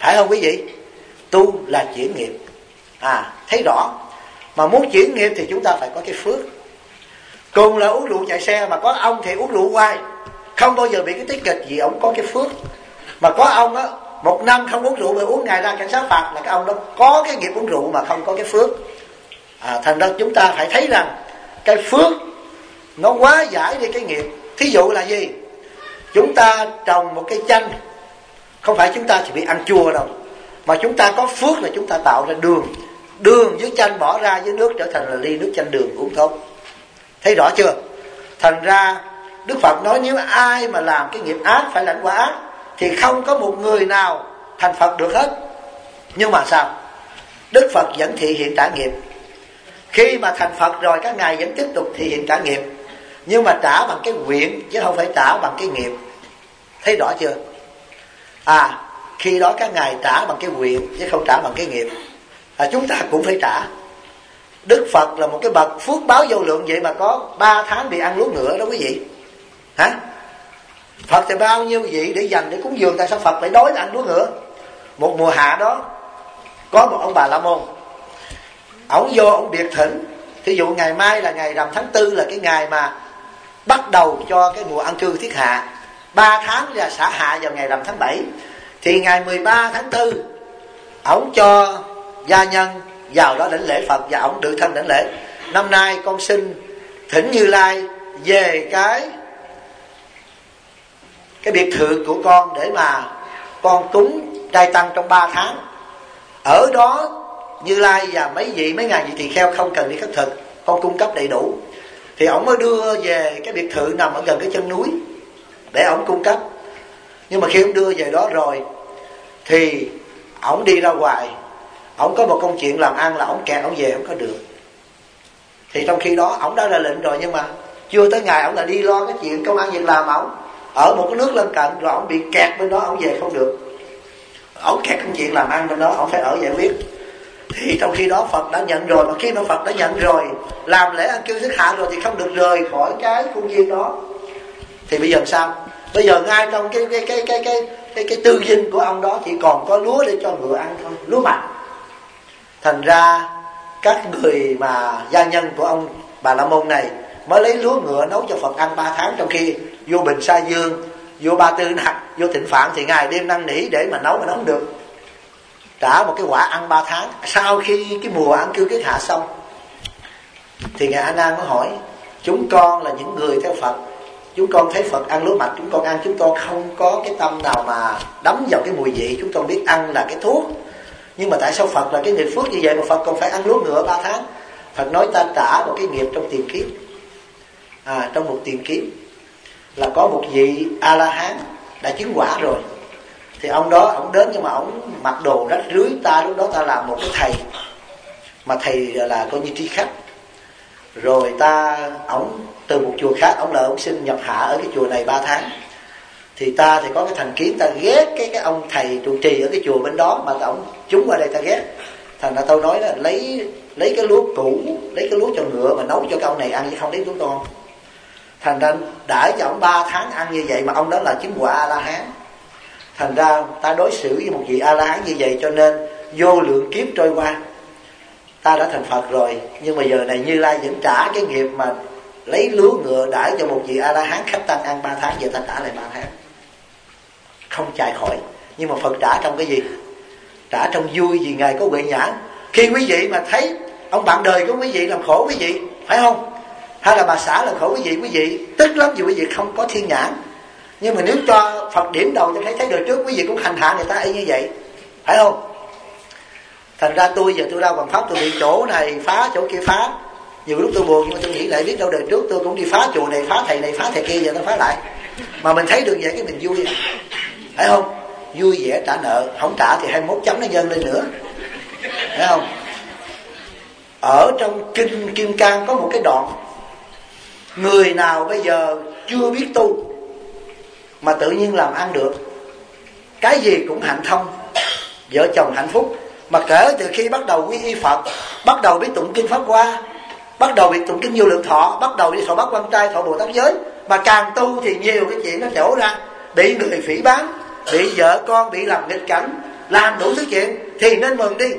phải không quý vị? Tu là chuyển nghiệp. Thấy rõ. Mà muốn chuyển nghiệp thì chúng ta phải có cái phước. Cùng là uống rượu chạy xe, mà có ông thì uống rượu hoài, không bao giờ bị cái tiết kịch gì, ông có cái phước. Mà có ông á, 1 năm không uống rượu mà uống ngày ra cảnh sát phạt, là cái ông đó có cái nghiệp uống rượu mà không có cái phước. Thành ra chúng ta phải thấy rằng cái phước nó quá giải đi cái nghiệp. Thí dụ là gì? Chúng ta trồng một cây chanh, không phải chúng ta chỉ bị ăn chua đâu, mà chúng ta có phước là chúng ta tạo ra đường. Đường với chanh bỏ ra với nước trở thành là ly nước chanh đường uống tốt. Thấy rõ chưa? Thành ra Đức Phật nói nếu ai mà làm cái nghiệp ác phải lãnh quả ác, thì không có một người nào thành Phật được hết. Nhưng mà sao? Đức Phật vẫn thị hiện trả nghiệp. Khi mà thành Phật rồi các ngài vẫn tiếp tục thị hiện trả nghiệp, nhưng mà trả bằng cái nguyện chứ không phải trả bằng cái nghiệp. Thấy rõ chưa? Khi đó các ngài trả bằng cái nguyện chứ không trả bằng cái nghiệp. Chúng ta cũng phải trả. Đức Phật là một cái bậc phước báo vô lượng, vậy mà có 3 tháng bị ăn lúa ngựa đó quý vị. Phật thì bao nhiêu vị để dành để cúng dường, tại sao Phật phải đói ăn lúa ngựa? Một mùa hạ đó có một ông Bà La Môn, ổng vô ổng biệt thỉnh. Thí dụ ngày mai là ngày rằm tháng 4 là cái ngày mà bắt đầu cho cái mùa ăn cư thiết hạ, 3 tháng là xả hạ vào ngày rằm tháng 7. Thì ngày 13 tháng 4 ổng cho gia nhân vào đó đảnh lễ Phật, và ổng tự thân đảnh lễ. Năm nay con xin thỉnh Như Lai về cái biệt thự của con để mà con cúng trai tăng trong 3 tháng. Ở đó Như Lai và mấy ngàn vị tỳ kheo không cần đi khất thực, con cung cấp đầy đủ. Thì ổng mới đưa về cái biệt thự nằm ở gần cái chân núi để ổng cung cấp. Nhưng mà khi ổng đưa về đó rồi thì ổng đi ra ngoài, ổng có một công chuyện làm ăn là ổng kẹt, ổng về ổng có được. Thì trong khi đó ổng đã ra lệnh rồi, nhưng mà chưa tới ngày ổng là đi lo cái chuyện công ăn việc làm ổng ở một cái nước lân cận, rồi ổng bị kẹt bên đó, ổng về không được. Ổng kẹt công chuyện làm ăn bên đó, ổng phải ở giải quyết. Thì trong khi đó Phật đã nhận rồi, mà khi mà Phật đã nhận rồi, làm lễ ăn cư thiết hạ rồi thì không được rời khỏi cái khuôn viên đó. Thì bây giờ sao? Bây giờ ngay trong cái tư dinh của ông đó chỉ còn có lúa để cho ngựa ăn thôi, lúa mạch. Thành ra các người mà gia nhân của ông Bà La Môn này mới lấy lúa ngựa nấu cho Phật ăn 3 tháng, trong khi vô Bình Sa Dương, vô Ba Tư Nặc, vô Thịnh Phạn thì ngày đêm năn nỉ để mà nấu không được. Trả một cái quả ăn 3 tháng. Sau khi cái mùa ăn cư thiết hạ xong thì ngài A Nan mới hỏi: chúng con là những người theo Phật, chúng con thấy Phật ăn lúa mạch, chúng con ăn, chúng con không có cái tâm nào mà đắm vào cái mùi vị, chúng con biết ăn là cái thuốc. Nhưng mà tại sao Phật là cái người phước như vậy mà Phật còn phải ăn lúa ngựa 3 tháng? Phật nói ta trả một cái nghiệp trong tiền kiếp. Trong một tiền kiếp là có một vị A-la-hán đã chứng quả rồi. Thì ông đó, ông đến nhưng mà ông mặc đồ rách rưới. Lúc đó ta làm một cái thầy, mà thầy là coi như tri khách. Rồi ông từ một chùa khác, ông xin nhập hạ ở cái chùa này 3 tháng. Thì ta thì có cái thành kiến, ta ghét cái ông thầy trụ trì ở cái chùa bên đó, mà ông chúng qua đây ta ghét. Thành ra tôi nói là lấy cái lúa cũ, lấy cái lúa cho ngựa mà nấu cho cái ông này ăn, chứ không lấy lúa con. Thành ra đãi cho ông 3 tháng ăn như vậy, mà ông đó là chứng quả A-la-hán. Thành ra ta đối xử với một vị A-la-hán như vậy, cho nên vô lượng kiếp trôi qua ta đã thành Phật rồi. Nhưng mà giờ này Như Lai vẫn trả cái nghiệp mà lấy lúa ngựa đãi cho một vị A-la-hán khách tăng ăn 3 tháng, giờ ta trả lại 3 tháng, không chạy khỏi. Nhưng mà Phật trả trong cái gì? Trả trong vui, vì ngài có huệ nhãn. Khi quý vị mà thấy ông bạn đời của quý vị làm khổ quý vị, phải không? Hay là bà xã làm khổ quý vị tức lắm vì quý vị không có thiên nhãn. Nhưng mà nếu cho Phật điểm đầu cho thấy đời trước quý vị cũng hành hạ người ta y như vậy, phải không? Thành ra tôi giờ tôi ra bằng pháp, tôi bị chỗ này phá, chỗ kia phá. Nhiều lúc tôi buồn, nhưng mà tôi nghĩ lại biết đâu đời trước tôi cũng đi phá chùa này, phá thầy này, phá thầy kia, giờ tôi phá lại. Mà mình thấy được vậy cái mình vui, phải không? Vui vẻ trả nợ, không trả thì 21 chấm nó dâng lên nữa, phải không? Ở trong kinh Kim Cang có một cái đoạn: người nào bây giờ chưa biết tu mà tự nhiên làm ăn được, cái gì cũng hạnh thông, vợ chồng hạnh phúc. Mà kể từ khi bắt đầu quy y Phật, bắt đầu biết tụng kinh Pháp Hoa, bắt đầu biết tụng kinh Vô Lượng Thọ, bắt đầu đi thọ bát quan trai, thọ Bồ Tát giới, mà càng tu thì nhiều cái chuyện nó trổ ra. Bị người phỉ báng, bị vợ con bị làm nghịch cảnh, làm đủ thứ chuyện thì nên mừng đi.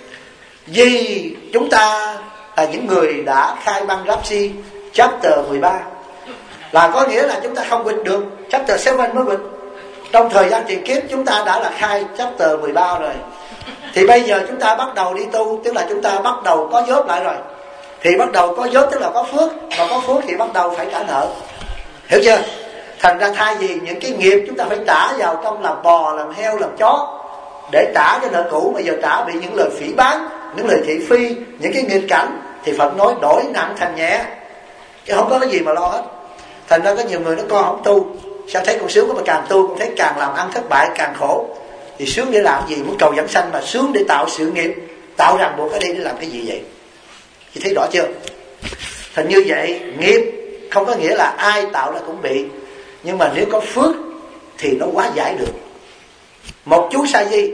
Vì chúng ta là những người đã khai băng Rapsi chapter 13, là có nghĩa là chúng ta không quỵt được, chapter 7 mới quỵt. Trong thời gian tiền kiếp chúng ta đã là khai chapter 13 rồi. Thì bây giờ chúng ta bắt đầu đi tu, tức là chúng ta bắt đầu có dốt lại rồi. Thì bắt đầu có dốt tức là có phước, mà có phước thì bắt đầu phải trả nợ. Hiểu chưa? Thành ra thay vì những cái nghiệp chúng ta phải trả vào trong làm bò, làm heo, làm chó để trả cái nợ cũ, bây giờ trả bị những lời phỉ báng, những lời thị phi, những cái nghịch cảnh, thì Phật nói đổi nặng thành nhẹ, chứ không có cái gì mà lo hết. Thành ra có nhiều người nói con không tu, sao thấy con sướng quá, mà càng tu con thấy càng làm ăn thất bại, càng khổ. Thì sướng để làm gì? Muốn cầu giảng sanh mà sướng để tạo sự nghiệp, tạo ràng buộc ở đây để làm cái gì vậy? Chị thấy rõ chưa? Thành như vậy, nghiệp không có nghĩa là ai tạo ra cũng bị, nhưng mà nếu có phước thì nó hóa giải được. Một chú Sa Di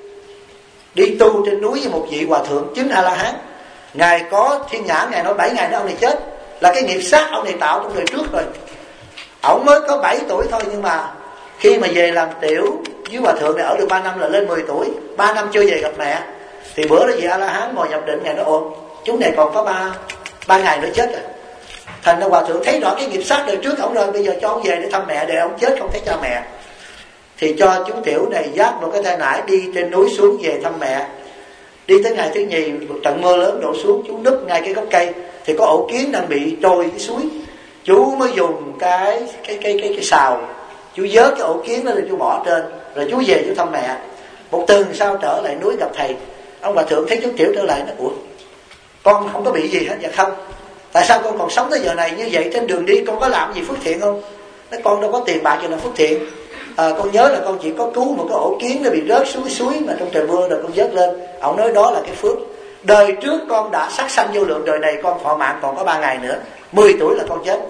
đi tu trên núi với một vị hòa thượng chứng A-la-hán, ngài có thiên nhãn, ngài nói 7 ngày nữa ông này chết, là cái nghiệp sát ông này tạo trong đời trước rồi. Ông mới có 7 tuổi thôi, nhưng mà khi mà về làm tiểu với hòa thượng này ở được 3 năm là lên 10 tuổi, 3 năm chưa về gặp mẹ. Thì bữa đó vị A-la-hán ngồi nhập định, ngài nói ồ, chú này còn có 3 ngày nữa chết rồi. Thành ra hòa thượng thấy rõ cái nghiệp sát đời trước ông rồi, bây giờ cho ông về để thăm mẹ, để ông chết không thấy cha mẹ. Thì cho chú tiểu này dắt một cái tay nải đi trên núi xuống về thăm mẹ. Đi tới ngày thứ nhì, một trận mưa lớn đổ xuống, chú núp ngay cái gốc cây, thì có ổ kiến đang bị trôi cái suối. Chú mới dùng cái sào, chú vớt cái ổ kiến đó lên, chú bỏ trên, rồi chú về chú thăm mẹ. Một tuần sau trở lại núi gặp thầy, ông hòa thượng thấy chú tiểu trở lại, nói ủa, con không có bị gì hết? Dạ không. Tại sao con còn sống tới giờ này như vậy? Trên đường đi con có làm gì phước thiện không? Nói con đâu có tiền bạc cho làm phước thiện. Con nhớ là con chỉ có cứu một cái ổ kiến nó bị rớt xuống cái suối mà trong trời mưa rồi con vớt lên. Ông nói đó là cái phước. Đời trước con đã sát sanh vô lượng, đời này con thọ mạng còn có 3 ngày nữa, 10 tuổi là con chết.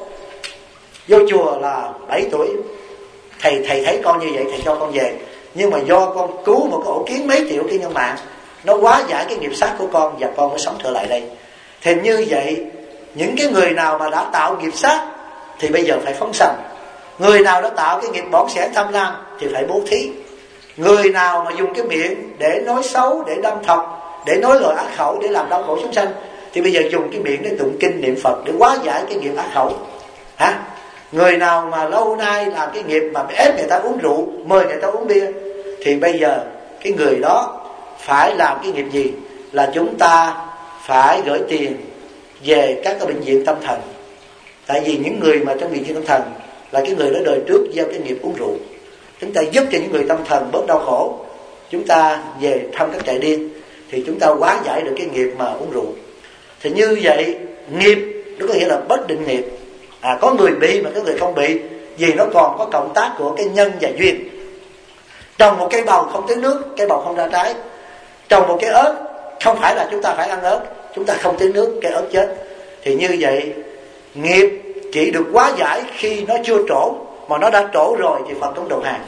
Vô chùa là 7 tuổi, thầy thấy con như vậy thầy cho con về. Nhưng mà do con cứu một cái ổ kiến mấy triệu cái nhân mạng, nó hóa giải cái nghiệp sát của con, và con mới sống trở lại đây. Thì như vậy, những cái người nào mà đã tạo nghiệp sát thì bây giờ phải phóng sanh. Người nào đã tạo cái nghiệp bỏng sẻn tham lam thì phải bố thí. Người nào mà dùng cái miệng để nói xấu, để đâm thọc, để nói lời ác khẩu, để làm đau khổ chúng sanh, thì bây giờ dùng cái miệng để tụng kinh niệm Phật để hóa giải cái nghiệp ác khẩu. Người nào mà lâu nay làm cái nghiệp mà ép người ta uống rượu, mời người ta uống bia, thì bây giờ cái người đó phải làm cái nghiệp gì? Là chúng ta phải gửi tiền về các cái bệnh viện tâm thần. Tại vì những người mà trong bệnh viện tâm thần là cái người đó đời trước gieo cái nghiệp uống rượu. Chúng ta giúp cho những người tâm thần bớt đau khổ. Chúng ta về thăm các trại điên thì chúng ta hóa giải được cái nghiệp mà uống rượu. Thì như vậy nghiệp nó có nghĩa là bất định nghiệp. Có người bị mà có người không bị, vì nó còn có cộng tác của cái nhân và duyên. Trồng một cây bầu không tưới nước, cây bầu không ra trái. Trồng một cái ớt, không phải là chúng ta phải ăn ớt, chúng ta không tưới nước, cây ớt chết. Thì như vậy nghiệp chỉ được hóa giải khi nó chưa trổ, mà nó đã trổ rồi thì Phật cũng đầu hàng.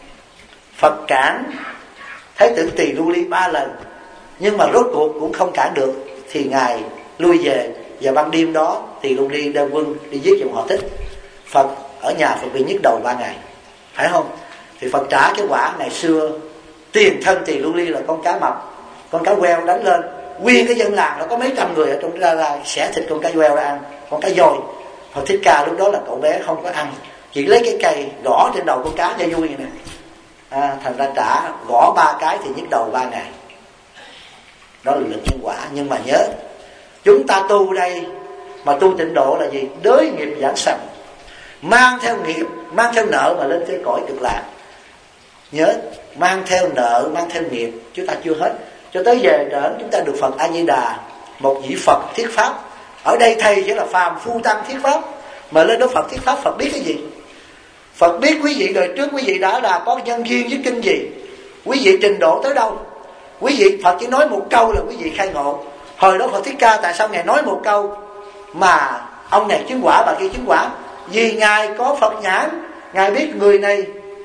Phật cản Thái tử Tỳ Lưu Ly 3 lần, nhưng mà rốt cuộc cũng không cản được, thì Ngài lui về. Và ban đêm đó Tỳ Lưu Ly đem quân đi giết dòng họ Thích. Phật ở nhà Phật bị nhức đầu 3 ngày, phải không? Thì Phật trả cái quả ngày xưa tiền thân Tỳ Lưu Ly là con cá mập, con cá queo đánh lên, nguyên cái dân làng nó có mấy trăm người ở trong ra xẻ thịt con cá queo ra ăn, con cá dồi. Phật Thích Ca lúc đó là cậu bé không có ăn, chỉ lấy cái cây gõ trên đầu con cá cho vui nè. Thành ra trả gõ 3 cái thì nhức đầu 3 ngày. Đó là lực nhân quả. Nhưng mà nhớ, chúng ta tu đây mà tu tịnh độ là gì? Đới nghiệp giảng sanh, mang theo nghiệp, mang theo nợ mà lên cái cõi cực lạc. Nhớ, mang theo nợ, mang theo nghiệp, chúng ta chưa hết. Cho tới về trển chúng ta được Phật A Di Đà, một vị Phật thuyết pháp. Ở đây thầy chỉ là phàm phu tăng thuyết pháp, mà lên đó Phật thuyết pháp, Phật biết cái gì? Phật biết quý vị đời trước quý vị đã là có nhân duyên với kinh gì, quý vị trình độ tới đâu. Quý vị Phật chỉ nói một câu là quý vị khai ngộ. Hồi đó Phật Thích Ca tại sao Ngài nói một câu mà ông này chứng quả bà kia chứng quả? Vì Ngài có Phật nhãn, Ngài biết người này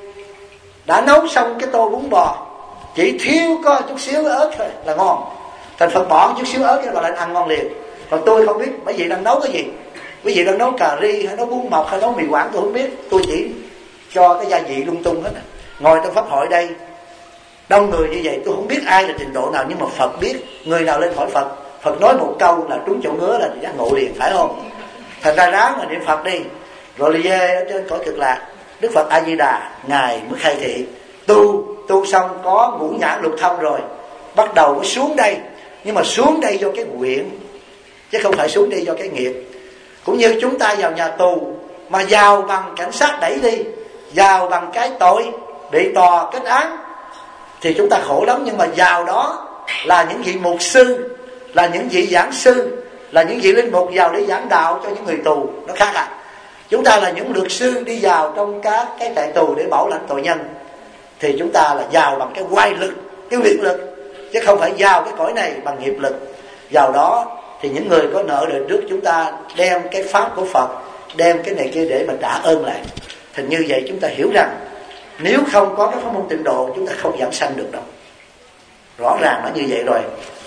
đã nấu xong cái tô bún bò, chỉ thiếu có chút xíu ớt thôi là ngon. Thành Phật bỏ chút xíu ớt cái bà lại ăn ngon liền. Còn tôi không biết mấy vị đang nấu cái gì. Quý vị đang nấu cà ri hay nấu bún mọc hay nấu mì Quảng tôi không biết. Tôi chỉ cho cái gia vị lung tung hết. Ngồi trong pháp hội đây Đông người như vậy tôi không biết ai là trình độ nào, nhưng mà Phật biết. Người nào lên hỏi Phật, Phật nói một câu là trúng chỗ ngứa là giác ngộ liền, phải không? Thành ra ráng mà niệm Phật đi, rồi là về ở trên cõi Cực Lạc. Đức Phật A Di Đà ngài mới khai thị tu xong có ngũ nhãn lục thông rồi, bắt đầu mới xuống đây. Nhưng mà xuống đây do cái nguyện, chứ không phải xuống đây do cái nghiệp. Cũng như chúng ta vào nhà tù mà vào bằng cảnh sát đẩy đi, vào bằng cái tội bị tòa kết án thì chúng ta khổ lắm. Nhưng mà vào đó là những vị mục sư, là những vị giảng sư, là những vị linh mục vào để giảng đạo cho những người tù, nó khác à. Chúng ta là những luật sư đi vào trong các cái trại tù để bảo lãnh tội nhân, thì chúng ta là vào bằng cái oai lực, cái quyền lực, chứ không phải vào cái cõi này bằng nghiệp lực. Vào đó thì những người có nợ đời trước chúng ta đem cái pháp của Phật, đem cái này kia để mà trả ơn lại. Thì như vậy chúng ta hiểu rằng nếu không có cái pháp môn tịnh độ, chúng ta không giảng sanh được đâu. Rõ ràng nó như vậy rồi.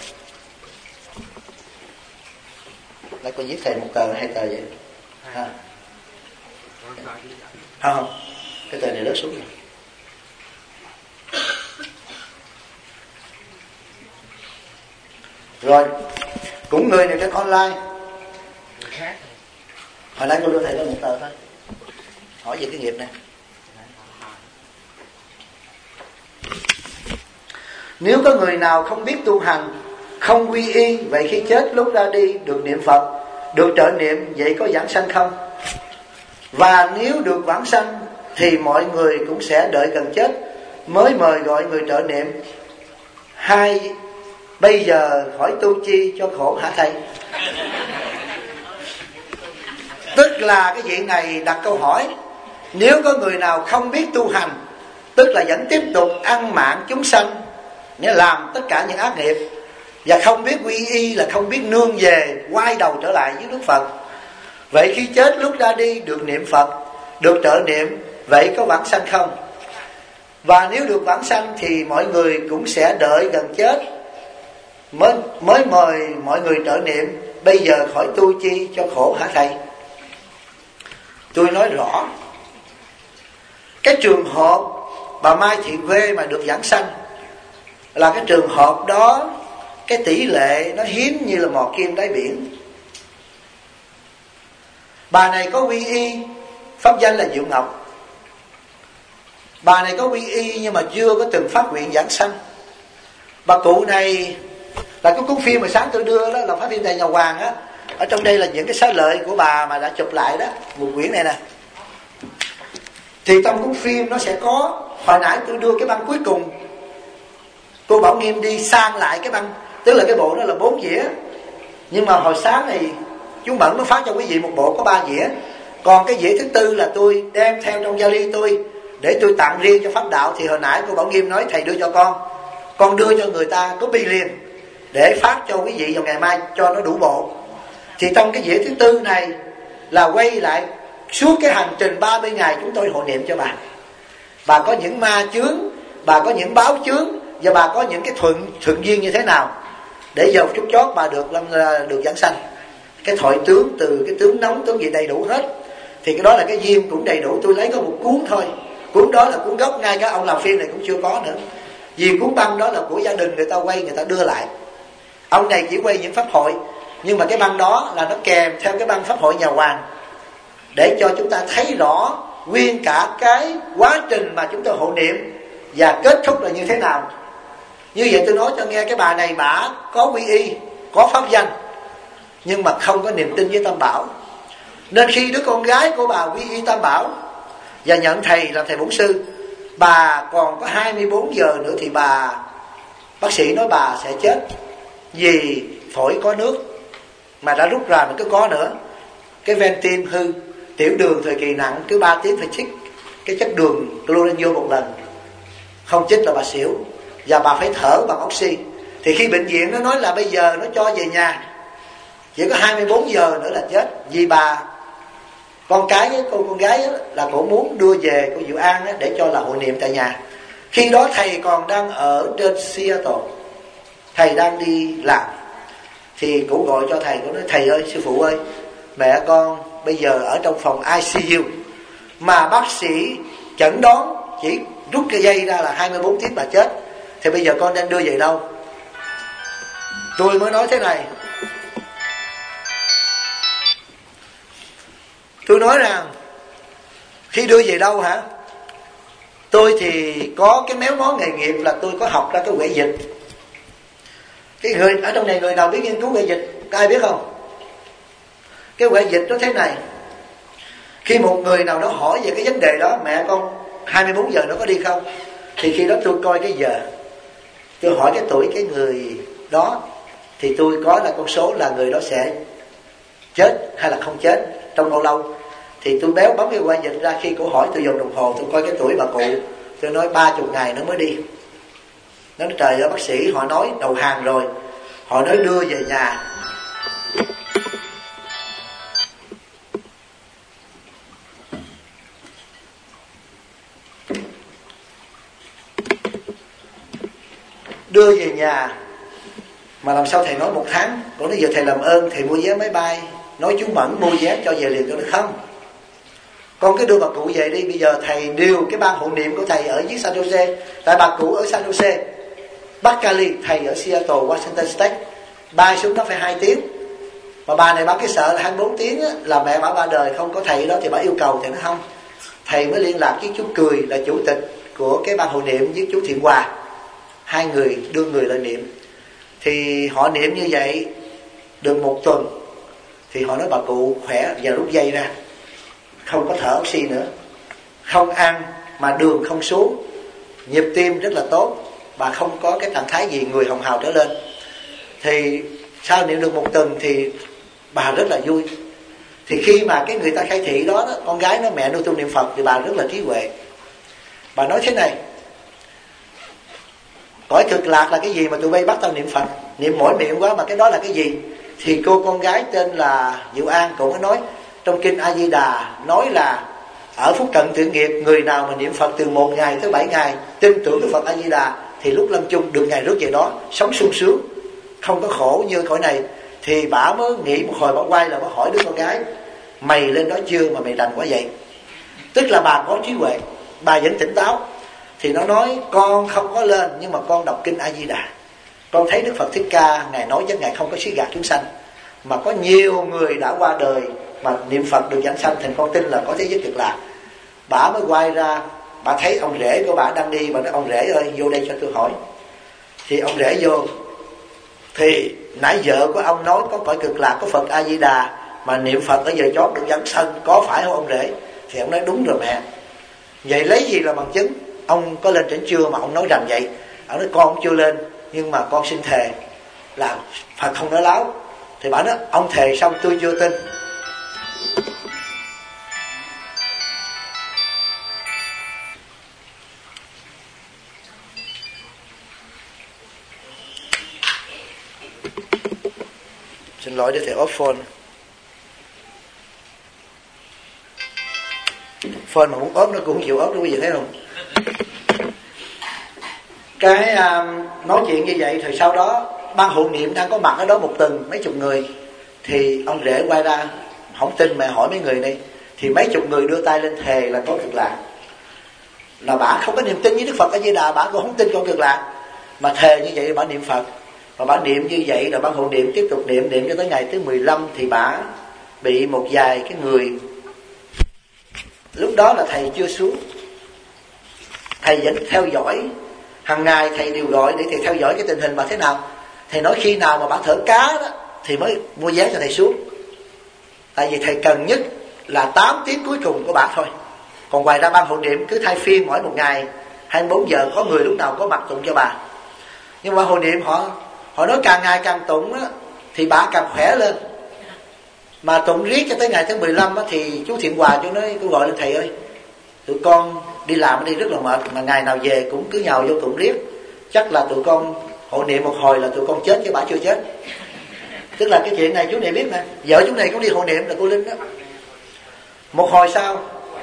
Lại con viết thầy một tờ hai tờ vậy ha. Không, cái tờ này rớt xuống rồi. Rồi, cũng người này trên online. Hồi nãy cô đưa thầy lên một tờ thôi, hỏi về cái nghiệp này. Nếu có người nào không biết tu hành, không quy y, vậy khi chết lúc ra đi được niệm Phật, được trợ niệm, vậy có vãng sanh không? Và nếu được vãng sanh thì mọi người cũng sẽ đợi gần chết mới mời gọi người trợ niệm. Hai, bây giờ hỏi tu chi cho khổ hả thầy? Tức là cái vị này đặt câu hỏi, nếu có người nào không biết tu hành, tức là vẫn tiếp tục ăn mạng chúng sanh, nghĩa làm tất cả những ác nghiệp, và không biết quy y là không biết nương về, quay đầu trở lại với Đức Phật, vậy khi chết lúc ra đi được niệm Phật, được trợ niệm, vậy có vãng sanh không? Và nếu được vãng sanh thì mọi người cũng sẽ đợi gần chết mới mời mọi người trợ niệm. Bây giờ khỏi tu chi cho khổ hả thầy? Tôi nói rõ, cái trường hợp bà Mai Thị Quê mà được vãng sanh là cái trường hợp đó, cái tỷ lệ nó hiếm như là mò kim đáy biển. Bà này có quy y, pháp danh là Diệu Ngọc. Bà này có quy y nhưng mà chưa có từng phát nguyện vãng sanh. Bà cụ này là cái cuốn phim mà sáng tôi đưa đó là Pháp Thiên Đài Nhà Hoàng á. Ở trong đây là những cái xá lợi của bà mà đã chụp lại đó, một quyển này nè. Thì trong cuốn phim nó sẽ có, hồi nãy tôi đưa cái băng cuối cùng, cô Bảo Nghiêm đi sang lại cái băng, tức là cái bộ đó là 4 dĩa. Nhưng mà hồi sáng này chú Mẫn nó phát cho quý vị một bộ có 3 dĩa. Còn cái dĩa thứ tư là tôi đem theo trong vali tôi để tôi tặng riêng cho pháp đạo. Thì hồi nãy cô Bảo Nghiêm nói thầy đưa cho con đưa cho người ta copy liền để phát cho quý vị vào ngày mai cho nó đủ bộ. Thì trong cái dĩa thứ tư này là quay lại suốt cái hành trình 30 ngày chúng tôi hộ niệm cho bà. Bà có những ma chướng, bà có những báo chướng, và bà có những cái thuận duyên như thế nào để giờ chút chót bà được vãng sanh. Cái thoại tướng, từ cái tướng nóng tướng gì đầy đủ hết. Thì cái đó là cái duyên cũng đầy đủ. Tôi lấy có một cuốn thôi, cuốn đó là cuốn gốc, ngay cả ông làm phim này cũng chưa có nữa. Vì cuốn băng đó là của gia đình người ta quay, người ta đưa lại. Ông này chỉ quay những pháp hội, nhưng mà cái băng đó là nó kèm theo cái băng pháp hội nhà Hoàng, để cho chúng ta thấy rõ nguyên cả cái quá trình mà chúng ta hộ niệm và kết thúc là như thế nào. Như vậy tôi nói cho nghe, cái bà này bà có quy y, có pháp danh, nhưng mà không có niềm tin với Tam Bảo. Nên khi đứa con gái của bà quy y Tam Bảo và nhận thầy làm thầy bổn sư, bà còn có 24 giờ nữa thì bác sĩ nói bà sẽ chết vì phổi có nước mà đã rút ra mà cứ có nữa. Cái ven tim hư, tiểu đường thời kỳ nặng, cứ 3 tiếng phải chích cái chất đường chlorine vô một lần, không chích là bà xỉu, và bà phải thở bằng oxy. Thì khi bệnh viện nó nói là bây giờ nó cho về nhà, chỉ có 24 giờ nữa là chết. Vì bà con gái là cổ muốn đưa về cô Diệu An để cho là hộ niệm tại nhà. Khi đó thầy còn đang ở trên Seattle, thầy đang đi làm, thì cổ gọi cho thầy, cổ nói thầy ơi, sư phụ ơi, mẹ con bây giờ ở trong phòng ICU mà bác sĩ chẩn đoán chỉ rút cái dây ra là 24 tiếng bà chết. thì bây giờ con đang đưa về đâu? Tôi mới nói thế này, tôi nói rằng khi đưa về đâu hả? Tôi thì có cái méo mó nghề nghiệp là tôi có học ra cái huệ dịch. Cái người ở trong này người nào biết nghiên cứu huệ dịch? Có ai biết không? Cái huệ dịch nó thế này, khi một người nào đó hỏi về cái vấn đề đó, mẹ con 24 giờ nó có đi không, thì khi đó tôi coi cái giờ, tôi hỏi cái tuổi cái người đó, thì tôi có là con số là người đó sẽ chết hay là không chết trong bao lâu. Thì tôi béo bấm cái huệ dịch ra, khi cô hỏi tôi dùng đồng hồ, tôi coi cái tuổi bà cụ, tôi nói 30 ngày nó mới đi. Nó nói trời ơi bác sĩ, họ nói đầu hàng rồi, họ nói đưa về nhà. Đưa về nhà mà làm sao thầy nói 1 tháng? Còn nói giờ thầy làm ơn thầy mua vé máy bay, nói chú Mẫn mua vé cho về liền cho được không? Con cứ đưa bà cụ về đi. Bây giờ thầy điều cái ban hộ niệm của thầy ở dưới San Jose, tại bà cụ ở San Jose, Bắc Cali, thầy ở Seattle, Washington State, bay xuống đó phải 2 tiếng. Mà bà này bà cái sợ là 24 tiếng á, là mẹ bà ba đời không có thầy đó, thì bà yêu cầu thầy nói không. Thầy mới liên lạc với chú Cười là chủ tịch của cái ban hộ niệm với chú Thiện Hòa, 2 người đưa người lên niệm. Thì họ niệm như vậy được 1 tuần, thì họ nói bà cụ khỏe, giờ rút dây ra, không có thở oxy nữa, không ăn mà đường không xuống, nhịp tim rất là tốt, bà không có cái trạng thái gì, người hồng hào trở lên. Thì sau niệm được 1 tuần thì bà rất là vui. Thì khi mà cái người ta khai thị đó, con gái nó mẹ nuôi tôi niệm Phật, thì bà rất là trí huệ. Bà nói thế này, cõi cực lạc là cái gì mà tụi bay bắt tao niệm Phật, niệm mỏi miệng quá mà cái đó là cái gì? Thì cô con gái tên là Diệu An, cô mới nói trong kinh A Di Đà nói là ở phúc cận tử nghiệp, người nào mà niệm Phật từ 1 ngày tới 7 ngày, tin tưởng Đức Phật A Di Đà, thì lúc lâm chung được ngày rước về đó, sống sung sướng, không có khổ như cõi này. Thì bà mới nghĩ một hồi, bà quay là bà hỏi đứa con gái, mày lên đó chưa mà mày rành quá vậy? Tức là bà có trí huệ, bà vẫn tỉnh táo. Thì nó nói con không có lên, nhưng mà con đọc kinh A Di Đà, con thấy Đức Phật Thích Ca ngài nói với ngài không có xí gạt chúng sanh, mà có nhiều người đã qua đời mà niệm Phật được giảng sanh, thành con tin là có thế giới cực lạc. Bà mới quay ra, bà thấy ông rể của bà đang đi, bà nói ông rể ơi vô đây cho tôi hỏi. Thì ông rể vô, thì nãy vợ của ông nói có cõi cực lạc có Phật A Di Đà, mà niệm Phật ở giờ chót được giảng sanh, có phải không ông rể? Thì ông nói đúng rồi mẹ. Vậy lấy gì là bằng chứng? Ông có lên trển chưa mà ông nói rằng vậy? Ông nói con chưa lên, nhưng mà con xin thề là Phật không nói láo. Thì bà nói ông thề xong tôi chưa tin. Xin lỗi để thầy off phone. Phone mà muốn ốp nó cũng không chịu ốp đâu, quý vị thấy không? Cái nói chuyện như vậy, thì sau đó ban hộ niệm đang có mặt ở đó 1 tuần, mấy chục người. Thì ông rể quay ra, không tin mẹ hỏi mấy người này. Thì mấy chục người đưa tay lên thề là có cực lạc. Là bà không có niềm tin với Đức Phật A Di Đà, bà cũng không tin có cực lạc, mà thề như vậy bà niệm Phật. Và bà niệm như vậy rồi ban hộ niệm tiếp tục niệm cho tới ngày thứ 15. Thì bà bị một vài cái người, lúc đó là thầy chưa xuống, thầy vẫn theo dõi hàng ngày, thầy đều gọi để thầy theo dõi cái tình hình bà thế nào. Thầy nói khi nào mà bà thở cá đó thì mới mua vé cho thầy xuống, tại vì thầy cần nhất là 8 tiếng cuối cùng của bà thôi. Còn ngoài ra ban hộ niệm cứ thay phiên mỗi 1 ngày 24 giờ, có người lúc nào có mặt tụng cho bà. Nhưng mà hộ niệm họ nói càng ngày càng tụng đó, thì bà càng khỏe lên. Mà tụng riết cho tới ngày thứ 15 đó, thì chú Thiện Hòa chú nói, chú gọi lên thầy ơi, tụi con đi làm đi rất là mệt, mà ngày nào về cũng cứ nhào vô tụng riết, chắc là tụi con hộ niệm một hồi là tụi con chết chứ bà chưa chết. Tức là cái chuyện này chú này biết nè, vợ chú này cũng đi hộ niệm là cô Linh đó. Một hồi sau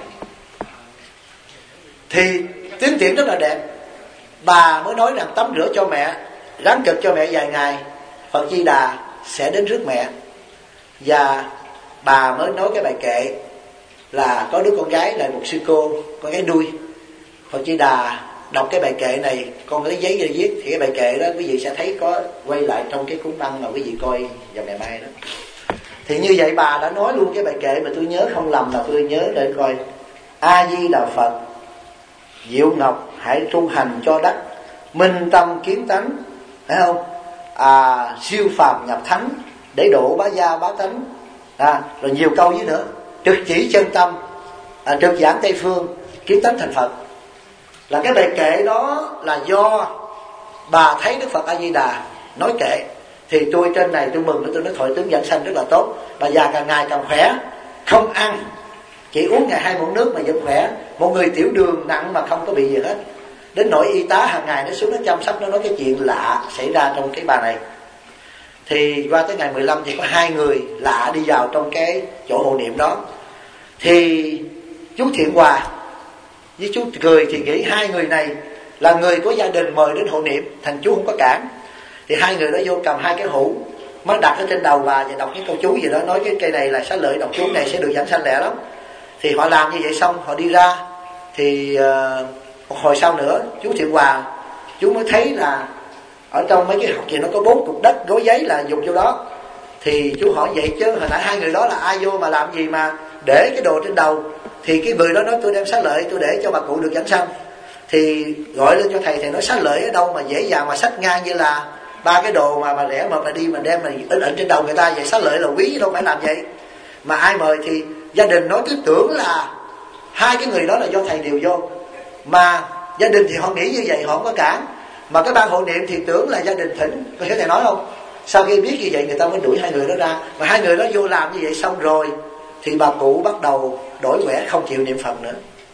thì tiến triển rất là đẹp. Bà mới nói rằng tắm rửa cho mẹ, ráng cực cho mẹ vài ngày, Phật Di Đà sẽ đến rước mẹ. Và bà mới nói cái bài kệ là có đứa con gái là một sư cô, con gái nuôi, Phật Di Đà đọc cái bài kệ này, con lấy giấy ra viết, thì cái bài kệ đó quý vị sẽ thấy có quay lại trong cái cuốn băng mà quý vị coi vào ngày mai đó. Thì như vậy bà đã nói luôn cái bài kệ mà tôi nhớ không lầm là tôi nhớ để coi: A Di Đà Phật, diệu ngọc hãy trung hành cho đắc, minh tâm kiến tánh, phải không? Siêu phàm nhập thánh, để độ bá gia bá tánh, rồi nhiều câu dưới nữa. Trực chỉ chân tâm, trực giảng Tây phương, kiến tánh thành Phật. Là cái bài kệ đó là do bà thấy Đức Phật A Di Đà nói kệ. Thì tôi trên này tôi mừng, tôi nói Thoại tướng giảng sanh rất là tốt. Bà già càng ngày càng khỏe, không ăn, chỉ uống ngày 2 muỗng nước mà vẫn khỏe. Một người tiểu đường nặng mà không có bị gì hết. Đến nỗi y tá hàng ngày nó xuống nó chăm sóc, nó nói cái chuyện lạ xảy ra trong cái bà này. Thì qua tới ngày 15 thì có 2 người lạ đi vào trong cái chỗ hộ niệm đó. Thì chú Thiện Hòa với chú Cười thì nghĩ 2 người này là người có gia đình mời đến hộ niệm, thành chú không có cản. Thì 2 người đó vô cầm 2 cái hũ mới đặt ở trên đầu bà và đọc những câu chú gì đó, nói cái cây này là xá lợi, đọc chú này sẽ được giảng sanh lẹ lắm. Thì họ làm như vậy xong họ đi ra. Thì một hồi sau nữa chú Thiện Hòa chú mới thấy là ở trong mấy cái hộp gì nó có 4 cục đất gói giấy là dùng vô đó. Thì chú hỏi vậy chứ hồi nãy 2 người đó là ai vô mà làm gì mà để cái đồ trên đầu? Thì cái người đó nói tôi đem xá lợi tôi để cho bà cụ được giảng sanh. Thì gọi lên cho thầy nói xá lợi ở đâu mà dễ dàng mà xách ngang như là 3 cái đồ mà rẻ mật là đi mà đem mà in trên đầu người ta vậy. Xá lợi là quý đâu phải làm vậy. Mà ai mời thì gia đình nói cứ tưởng là 2 cái người đó là do thầy điều vô. Mà gia đình thì họ nghĩ như vậy, họ không có cản. Mà cái ban hộ niệm thì tưởng là gia đình thỉnh. Có hiểu thầy nói không? Sau khi biết như vậy người ta mới đuổi 2 người đó ra. Mà 2 người đó vô làm như vậy xong rồi thì bà cụ bắt đầu đổi quẻ, không chịu niệm Phật nữa.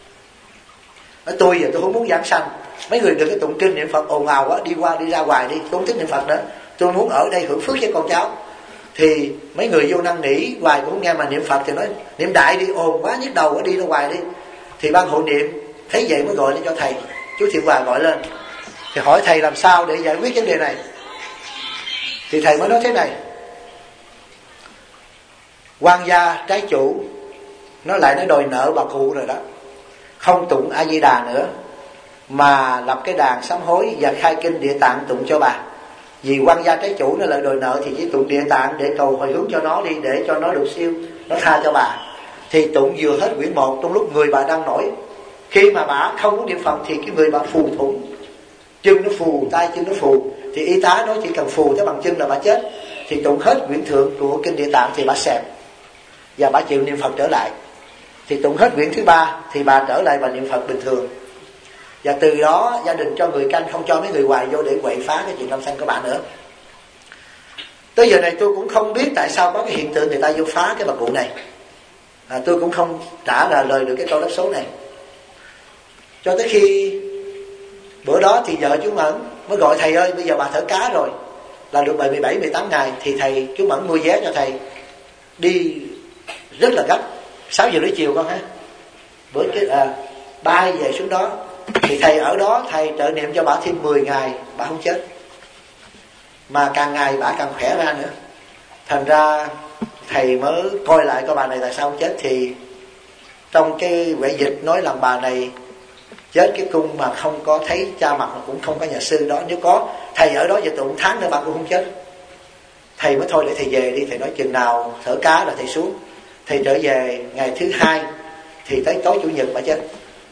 Nói tôi giờ tôi không muốn giảng sanh, mấy người đừng có tụng kinh niệm Phật ồn ào quá, đi qua đi ra ngoài đi, tôi không thích niệm Phật nữa, tôi muốn ở đây hưởng phước với con cháu. Thì mấy người vô năn nỉ hoài cũng không nghe, mà niệm Phật thì nói niệm đại đi, ồn quá nhức đầu quá, đi ra ngoài đi. Thì ban hộ niệm thấy vậy mới gọi lên cho thầy. Chú Thiện Hòa gọi lên thì hỏi thầy làm sao để giải quyết vấn đề này. Thì thầy mới nói thế này: quan gia trái chủ nó lại nó đòi nợ bà cụ rồi đó, không tụng A Di Đà nữa mà lập cái đàn sám hối và khai kinh Địa Tạng tụng cho bà. Vì quan gia trái chủ nó lại đòi nợ thì chỉ tụng Địa Tạng để cầu hồi hướng cho nó đi, để cho nó được siêu, nó tha cho bà. Thì tụng vừa hết quyển 1 trong lúc người bà đang nổi. Khi mà bà không muốn niệm Phật thì cái người bà phù thủng, chân nó phù, tay chân nó phù. Thì y tá nói chỉ cần phù tới bằng chân là bà chết. Thì tụng hết quyển thượng của kinh Địa Tạng thì bà xẹp và bà chịu niệm Phật trở lại. Thì tụng hết quyển thứ 3 thì bà trở lại bà niệm Phật bình thường. Và từ đó gia đình cho người canh, không cho mấy người ngoài vô để quậy phá cái chuyện lâm sanh của bà nữa. Tới giờ này tôi cũng không biết tại sao có cái hiện tượng người ta vô phá cái bà cụ này. Tôi cũng không trả lời được cái câu đáp số này. Cho tới khi bữa đó thì vợ chú Mẫn mới gọi thầy ơi, bây giờ bà thở cá rồi, là được 17-18 ngày. Thì thầy, chú Mẫn mua vé cho thầy đi rất là gấp, 6 giờ rưỡi chiều con ha. Bữa bay về xuống đó. Thì thầy ở đó thầy trợ niệm cho bà thêm 10 ngày, bà không chết. Mà càng ngày bà càng khỏe ra nữa. Thành ra thầy mới coi lại coi bà này tại sao không chết. Thì trong cái quẻ dịch nói là bà này chết cái cung mà không có thấy cha mặt, mà cũng không có nhà sư đó. Nếu có thầy ở đó giờ tụng tháng nữa bà cũng không chết. Thầy mới thôi để thầy về đi. Thầy nói chừng nào thở cá là thầy xuống. Thầy trở về ngày thứ 2 thì tới tối chủ nhật bà chết.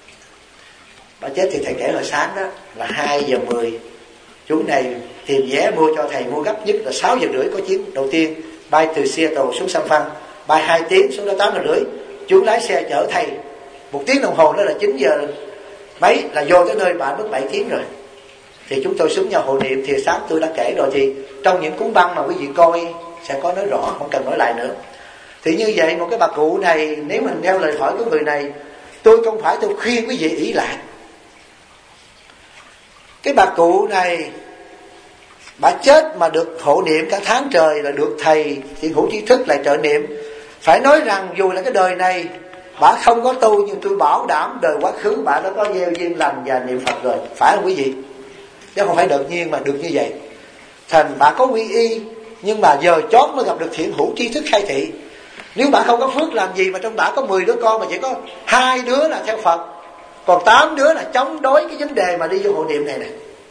Bà chết thì thầy kể hồi sáng đó là 2 giờ 10. Chú này tìm vé mua cho thầy, mua gấp nhất là 6 giờ rưỡi có chuyến đầu tiên bay từ Seattle xuống San Fran, bay 2 tiếng xuống đó 8 giờ rưỡi. Chú lái xe chở thầy 1 tiếng đồng hồ, đó là 9 giờ mấy là vô tới nơi, bà mất 7 tiếng rồi. Thì chúng tôi xuống nhau hộ niệm. Thì sáng tôi đã kể rồi, thì trong những cuốn băng mà quý vị coi sẽ có nói rõ, không cần nói lại nữa. Thì như vậy một cái bà cụ này, nếu mình theo lời hỏi của người này, tôi không phải tôi khuyên quý vị ý lại. Cái bà cụ này bà chết mà được hộ niệm cả tháng trời, là được thầy Thiện Hữu Trí Thức lại trợ niệm. Phải nói rằng dù là cái đời này bà không có tu, nhưng tôi bảo đảm đời quá khứ bà đã có gieo duyên lành và niệm Phật rồi. Phải không quý vị? Chứ không phải đột nhiên mà được như vậy. Thành bà có quy y, nhưng mà giờ chót mới gặp được Thiện Hữu Trí Thức khai thị. Nếu bà không có phước làm gì mà trong bà có 10 đứa con mà chỉ có 2 đứa là theo Phật, Còn 8 đứa là chống đối cái vấn đề mà đi vô hộ niệm này nè.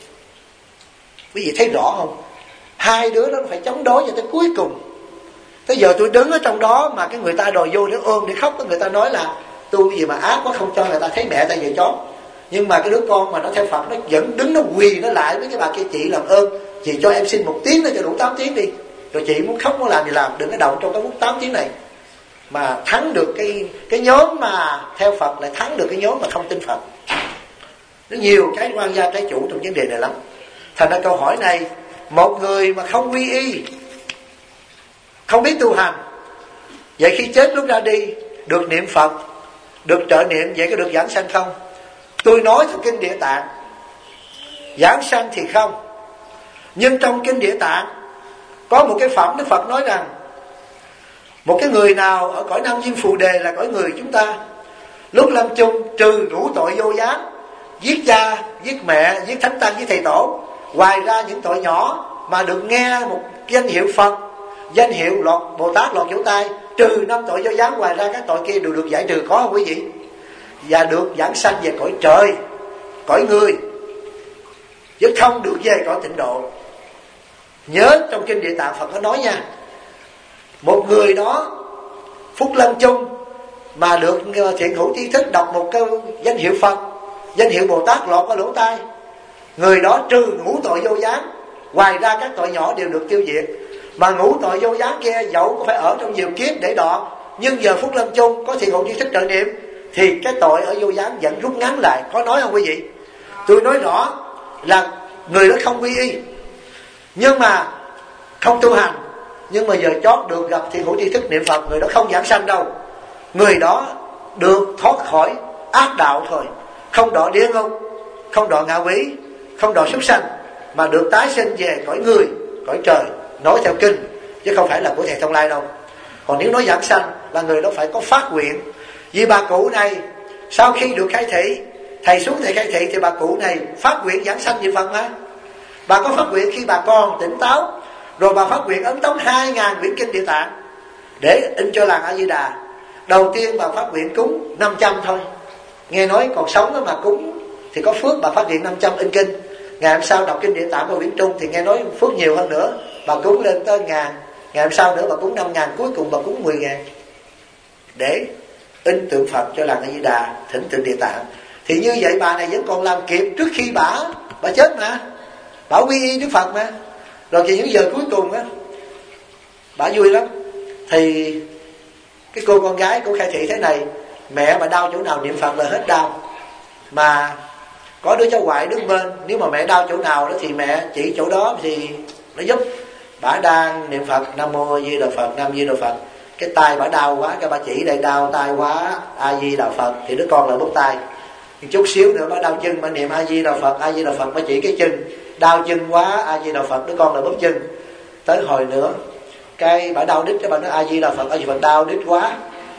Quý vị thấy rõ không? 2 đứa đó phải chống đối cho tới cuối cùng. Tới giờ tôi đứng ở trong đó mà cái người ta đòi vô để ôm để khóc, người ta nói là tu gì mà ác quá, không cho người ta thấy mẹ ta về chó. Nhưng mà cái đứa con mà nó theo Phật, nó vẫn đứng, nó quỳ, nó lại với cái bà kia: chị làm ơn, chị cho em xin 1 tiếng nữa cho đủ 8 tiếng đi. Rồi chị muốn khóc muốn làm gì làm, đừng có động trong cái phút 8 tiếng này. Mà thắng được cái nhóm mà theo Phật lại thắng được cái nhóm mà không tin Phật. Nó nhiều cái quan gia trái chủ trong vấn đề này lắm. Thành ra câu hỏi này, một người mà không quy y, không biết tu hành, vậy khi chết lúc ra đi được niệm Phật, được trợ niệm, vậy có được giảng sanh không? Tôi nói theo kinh Địa Tạng, giảng sanh thì không. Nhưng trong kinh Địa Tạng có một cái phẩm Đức Phật nói rằng một cái người nào ở cõi Nam Diêm Phù Đề là cõi người chúng ta, lúc lâm chung trừ đủ tội vô gián, giết cha, giết mẹ, giết thánh tăng, giết thầy tổ, ngoài ra những tội nhỏ mà được nghe một danh hiệu Phật, danh hiệu Bồ Tát lọt vỗ tai, trừ 5 tội vô gián, ngoài ra các tội kia đều được giải trừ, có không quý vị? Và được giảng sanh về cõi trời, cõi người, chứ không được về cõi tịnh độ. Nhớ trong kinh Địa Tạng Phật có nói nha, một người đó phúc lâm chung mà được thiện hữu tri thức đọc một câu danh hiệu Phật, danh hiệu Bồ Tát lọt qua lỗ tai, người đó trừ ngũ tội vô gián, ngoài ra các tội nhỏ đều được tiêu diệt. Mà ngũ tội vô gián kia dẫu có phải ở trong nhiều kiếp để đọ, nhưng giờ phúc lâm chung có thiện hữu tri thức trợ niệm thì cái tội ở vô gián vẫn rút ngắn lại. Có nói không quý vị? Tôi nói rõ là người đó không quy y, nhưng mà không tu hành, nhưng mà giờ chót được gặp thiện hữu tri thức niệm Phật, người đó không giảng sanh đâu. Người đó được thoát khỏi ác đạo thôi, không đọa địa ngục, không đọa ngạ quỷ, không đọa súc sanh, mà được tái sinh về cõi người, cõi trời, nói theo kinh chứ không phải là của thầy Thông Lai đâu. Còn nếu nói giảng sanh là người đó phải có phát nguyện. Vì bà cụ này sau khi được khai thị, thầy xuống thầy khai thị, thì bà cụ này phát nguyện giảng sanh về Phật mà. Bà có phát nguyện khi bà còn tỉnh táo, rồi bà phát nguyện ấn tống 2.000 quyển kinh Địa Tạng để in cho làng A Di Đà. Đầu tiên bà phát nguyện cúng 500 thôi, nghe nói còn sống đó mà cúng thì có phước, bà phát nguyện 500 in kinh. Ngày hôm sau đọc kinh Địa Tạng của Viễn Trung thì nghe nói phước nhiều hơn nữa, bà cúng lên tới 1.000. Ngày hôm sau nữa bà cúng 5.000, cuối cùng bà cúng 10.000 để in tượng Phật cho làng A Di Đà, thỉnh tượng Địa Tạng. Thì như vậy bà này vẫn còn làm kịp trước khi bà chết mà, bà quy y Đức Phật mà. Rồi thì những giờ cuối cùng á, bà vui lắm. Thì cái cô con gái của khai thị thế này: mẹ mà đau chỗ nào niệm Phật là hết đau, mà có đứa cháu ngoại đứng bên, nếu mà mẹ đau chỗ nào đó thì mẹ chỉ chỗ đó thì nó giúp. Bà đang niệm Phật Nam Mô A Di Đà Phật, Nam Di Đà Phật, cái tay bà đau quá, cái bà chỉ đây đau tay quá, A Di Đà Phật, thì đứa con là bóp tay. Chút xíu nữa bà đau chân, bà niệm A Di Đà Phật, A Di Đà Phật, bà chỉ cái chân, đau chân quá, A Di Đà Phật, đứa con là bóp chân. Tới hồi nữa cái bà đau đít, cái bà nói A Di Đà Phật, A Di Đà Phật, đau đít quá.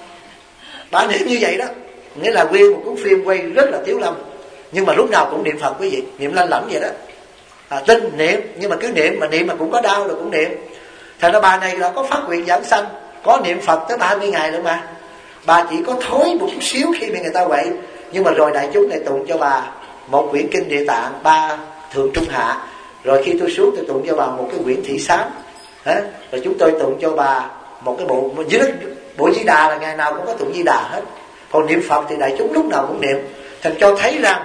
Bà niệm như vậy đó, nghĩa là nguyên một cuốn phim quay rất là Tiếu Lâm, nhưng mà lúc nào cũng niệm Phật quý vị, niệm lanh lảnh vậy đó. Tin niệm, nhưng mà cứ niệm, mà niệm mà cũng có đau rồi cũng niệm. Thành ra bà này là có phát nguyện giảng sanh, có niệm Phật tới 30 ngày nữa mà. Bà chỉ có thối một chút xíu khi bị người ta quậy, nhưng mà rồi đại chúng này tụng cho bà một quyển kinh Địa Tạng 3 thượng trung hạ. Rồi khi tôi xuống tôi tụng cho bà một cái quyển Thị Sám. Rồi chúng tôi tụng cho bà một cái bộ Di Đà, là ngày nào cũng có tụng Di Đà hết. Còn niệm Phật thì đại chúng lúc nào cũng niệm. Thành cho thấy rằng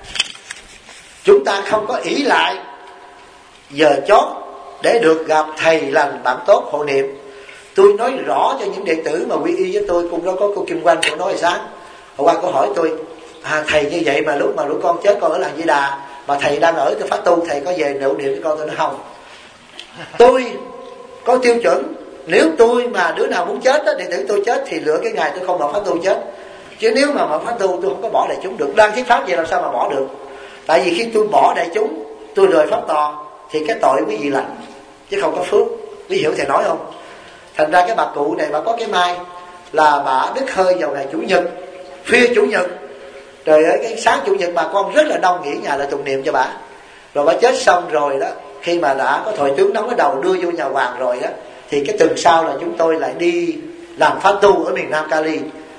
chúng ta không có ỷ lại giờ chót để được gặp thầy lành bạn tốt hộ niệm. Tôi nói rõ cho những đệ tử mà quy y với tôi, cùng đó có cô Kim Quanh, cô nói sáng hôm qua cô hỏi tôi: thầy như vậy mà lúc con chết con ở làng Di Đà, mà thầy đang ở cái phát tu, thầy có về nựu niệm với con? Tôi nói không, tôi có tiêu chuẩn. Nếu tôi mà đứa nào muốn chết đó, đệ tử tôi chết thì lựa cái ngày tôi không mở phát tu chết. Chứ nếu mà mở phát tu tôi không có bỏ đại chúng được. Đang thuyết pháp vậy làm sao mà bỏ được? Tại vì khi tôi bỏ đại chúng, tôi rời pháp tòa, thì cái tội quý vị lành chứ không có phước. Quý hiểu thầy nói không? Thành ra cái bà cụ này bà có cái may là bà đứt hơi vào ngày Chủ nhật, khuya Chủ nhật. Rồi ở cái sáng Chủ nhật bà con rất là đông nghỉ nhà là tụng niệm cho bà. Rồi bà chết xong rồi đó, khi mà đã có thổi tướng nóng cái đầu đưa vô nhà hoàng rồi đó, thì cái tuần sau là chúng tôi lại đi làm pháp tu ở miền Nam Cali.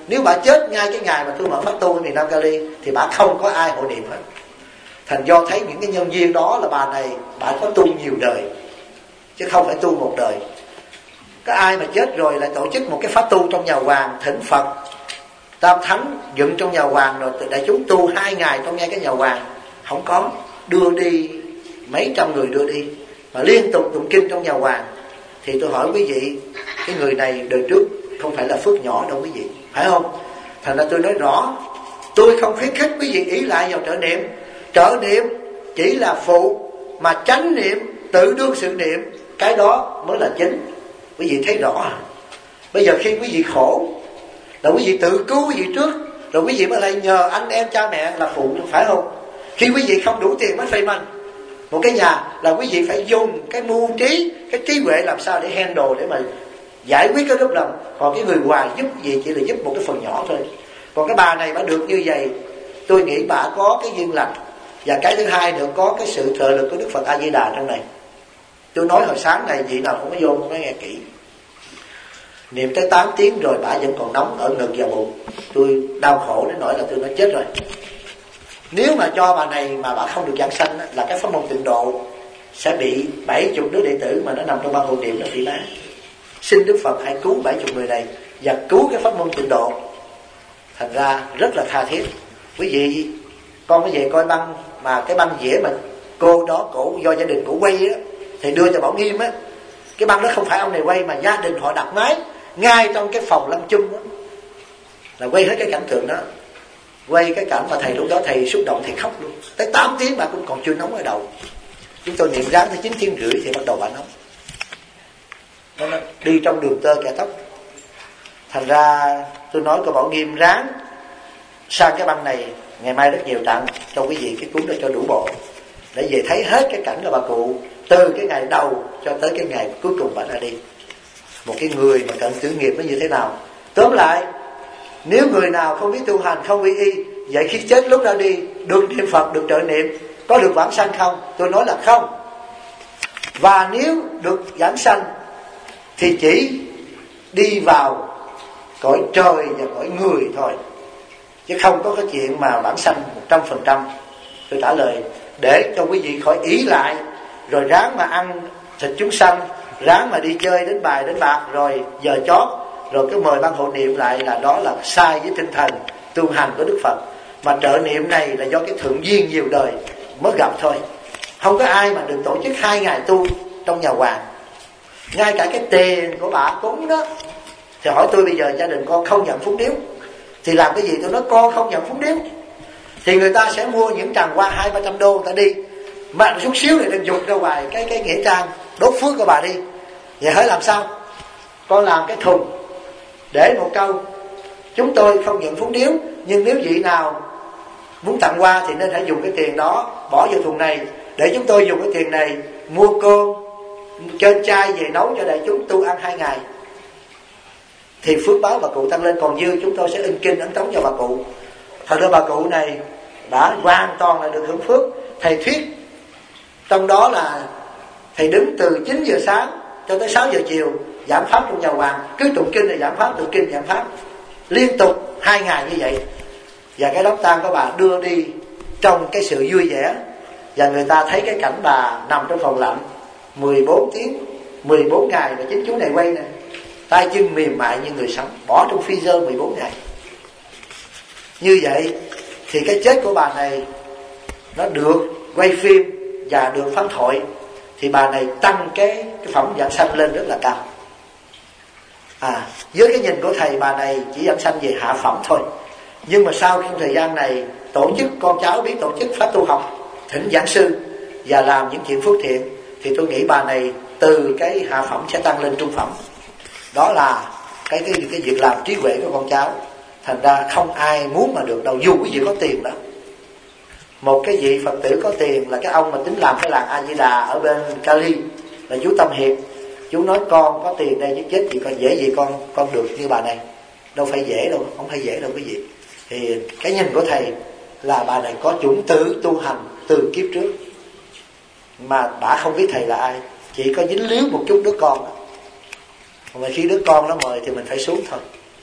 Nếu bà chết ngay cái ngày mà tôi mở pháp tu ở miền Nam Cali thì bà không có ai hộ niệm hết. Thành do thấy những cái nhân duyên đó là bà này bà có tu nhiều đời, chứ không phải tu một đời. Có ai mà chết rồi lại tổ chức một cái pháp tu trong nhà hoàng, thỉnh Phật Tam Thánh dựng trong nhà hoàng, rồi đại chúng tu 2 ngày trong ngay cái nhà hoàng? Không có. Đưa đi mấy trăm người đưa đi mà liên tục tụng kinh trong nhà hoàng. Thì tôi hỏi quý vị, cái người này đời trước không phải là phước nhỏ đâu quý vị, phải không? Thành ra tôi nói rõ, tôi không khuyến khích quý vị ý lại vào trợ niệm. Trợ niệm chỉ là phụ, mà chánh niệm, tự đương sự niệm, cái đó mới là chính. Quý vị thấy rõ à? Bây giờ khi quý vị khổ là quý vị tự cứu quý vị trước, rồi quý vị mới lại nhờ anh em cha mẹ là phụ, phải không? Khi quý vị không đủ tiền mất payment một cái nhà là quý vị phải dùng cái mưu trí, cái trí huệ làm sao để handle, để mà giải quyết cái gốc lòng. Còn cái người ngoài giúp gì chỉ là giúp một cái phần nhỏ thôi. Còn cái bà này bà được như vậy, tôi nghĩ bà có cái duyên lành. Và cái thứ hai nữa, có cái sự trợ lực của Đức Phật A Di Đà trong này. Tôi nói hồi sáng này vị nào không có vô không có nghe kỹ. Niệm tới 8 tiếng rồi bà vẫn còn nóng ở ngực và bụng. Tôi đau khổ đến nỗi là tôi nói chết rồi. Nếu mà cho bà này mà bà không được giảng sanh là cái pháp môn tịnh độ sẽ bị 70 đứa đệ tử mà nó nằm trong ban hộ niệm nó bị má. Xin Đức Phật hãy cứu 70 người này và cứu cái pháp môn tịnh độ. Thành ra rất là tha thiết. Quý vị, con có về coi băng, mà cái băng dĩa mà cô đó cổ do gia đình cổ quay á, thì đưa cho Bảo Nghiêm á. Cái băng đó không phải ông này quay, mà gia đình họ đặt máy ngay trong cái phòng lâm chung đó, là quay hết cái cảnh tượng đó. Quay cái cảnh mà thầy lúc đó thầy xúc động, thầy khóc luôn. Tới 8 tiếng bà cũng còn chưa nóng ở đầu. Chúng tôi niệm ráng tới 9 tiếng rưỡi thì bắt đầu bà nóng. Nó đi trong đường tơ kẻ tóc. Thành ra tôi nói cô Bảo Nghiêm ráng sang cái băng này, ngày mai rất nhiều tặng cho quý vị cái cuốn đó cho đủ bộ, để về thấy hết cái cảnh của bà cụ từ cái ngày đầu cho tới cái ngày cuối cùng bà ra đi. Một cái người mà cận tử nghiệp nó như thế nào. Tóm lại, nếu người nào không biết tu hành, không quy y, vậy khi chết lúc ra đi được niệm Phật, được trợ niệm, có được vãng sanh không? Tôi nói là không. Và nếu được vãng sanh thì chỉ đi vào cõi trời và cõi người thôi, chứ không có cái chuyện mà vãng sanh 100%. Tôi trả lời để cho quý vị khỏi ý lại, rồi ráng mà ăn thịt chúng sanh, ráng mà đi chơi đánh bài đánh bạc, rồi giờ chót rồi cái mời ban hộ niệm lại, là đó là sai với tinh thần tu hành của Đức Phật. Mà trợ niệm này là do cái thượng duyên nhiều đời mới gặp thôi. Không có ai mà được tổ chức 2 ngày tu trong nhà hoàng. Ngay cả cái tiền của bà cúng đó, thì hỏi tôi bây giờ gia đình con không nhận phúng điếu thì làm cái gì? Tôi nói con không nhận phúng điếu thì người ta sẽ mua những tràng hoa 200-300 đô người ta đi, mà chút xíu này đừng dục ra ngoài cái nghĩa trang đốt phước của bà đi. Vậy hỏi làm sao? Con làm cái thùng để một câu: chúng tôi không nhận phúng điếu, nhưng nếu vị nào muốn tặng hoa thì nên hãy dùng cái tiền đó bỏ vào thùng này, để chúng tôi dùng cái tiền này mua cơm trên chai về nấu cho đại chúng tu ăn 2 ngày. Thì phước báo bà cụ tăng lên. Còn dư chúng tôi sẽ in kinh ấn tống cho bà cụ. Thật ra bà cụ này đã hoàn toàn là được hưởng phước. Thầy thuyết trong đó là thầy đứng từ 9 giờ sáng cho tới 6 giờ chiều giảng pháp trong nhà hoàng, cứ tụng kinh là giảng pháp, tụng kinh giảng pháp liên tục 2 ngày như vậy. Và cái đám tang của bà đưa đi trong cái sự vui vẻ, và người ta thấy cái cảnh bà nằm trong phòng lạnh 14 tiếng 14 ngày. Và chính chú này quay nè, tay chân mềm mại như người sống, bỏ trong freezer 14 ngày. Như vậy thì cái chết của bà này nó được quay phim và được phán thoại, thì bà này tăng cái phẩm giảng sanh lên rất là cao. Với cái nhìn của thầy, bà này chỉ giảng sanh về hạ phẩm thôi. Nhưng mà sau trong thời gian này tổ chức, con cháu biết tổ chức pháp tu học, thỉnh giảng sư và làm những chuyện phước thiện, thì tôi nghĩ bà này từ cái hạ phẩm sẽ tăng lên trung phẩm. Đó là cái việc làm trí huệ của con cháu. Thành ra không ai muốn mà được đâu, dù quý vị có tiền đó. Một cái vị Phật tử có tiền là cái ông mà tính làm cái làng A Di Đà ở bên Cali, là chú Tâm Hiệp. Chú nói con có tiền đây chứ chết gì con dễ gì con được như bà này. Đâu phải dễ đâu, không phải dễ đâu quý vị. Thì cái nhìn của thầy là bà này có chủng tử tu hành từ kiếp trước, mà bà không biết thầy là ai, chỉ có dính líu một chút đứa con đó. Mà khi đứa con nó mời thì mình phải xuống thôi.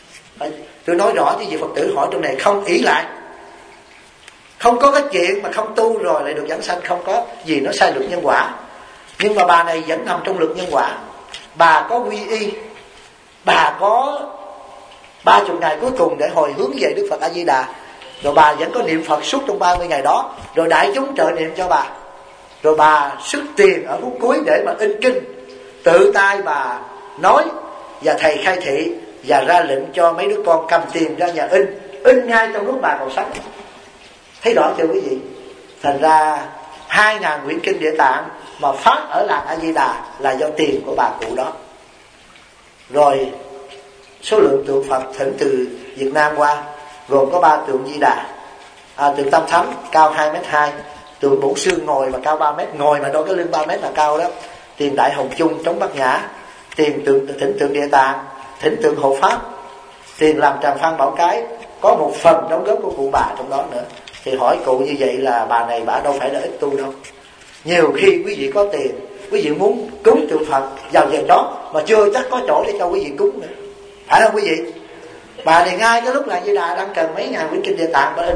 Tôi nói rõ chứ gì Phật tử hỏi trong này không ỷ lại. Không có cái chuyện mà không tu rồi lại được giảng sanh, không có gì nó sai luật nhân quả. Nhưng mà bà này vẫn nằm trong luật nhân quả. Bà có quy y, bà có 30 ngày cuối cùng để hồi hướng về Đức Phật A Di Đà, rồi bà vẫn có niệm Phật suốt trong 30 ngày đó, rồi đại chúng trợ niệm cho bà, rồi bà xuất tiền ở phút cuối để mà in kinh, tự tay bà nói và thầy khai thị và ra lệnh cho mấy đứa con cầm tiền ra nhà in ngay trong lúc bà còn sống. Thấy rõ chưa quý vị? Thành ra 2.000 quyển kinh Địa Tạng mà phát ở làng A Di Đà là do tiền của bà cụ đó. Rồi số lượng tượng Phật thỉnh từ Việt Nam qua gồm có 3 tượng Di Đà, tượng Tam Thánh cao 2m2, tượng Bổn Sư ngồi mà cao 3m, ngồi mà đôi cái lưng 3m là cao đó, tiền Đại Hồng Chung chống Bát Nhã, tiền thỉnh tượng Địa Tạng, thỉnh tượng Hộ Pháp, tiền làm Tràng Phan Bảo Cái, có một phần đóng góp của cụ bà trong đó nữa. Thì hỏi cụ như vậy là bà này bà đâu phải là ít tu đâu. Nhiều khi quý vị có tiền, quý vị muốn cúng tượng Phật vào giờ đó mà chưa chắc có chỗ để cho quý vị cúng nữa, phải không quý vị? Bà này ngay cái lúc là Di Đà đang cần mấy ngàn quyển kinh Địa Tạng bà in.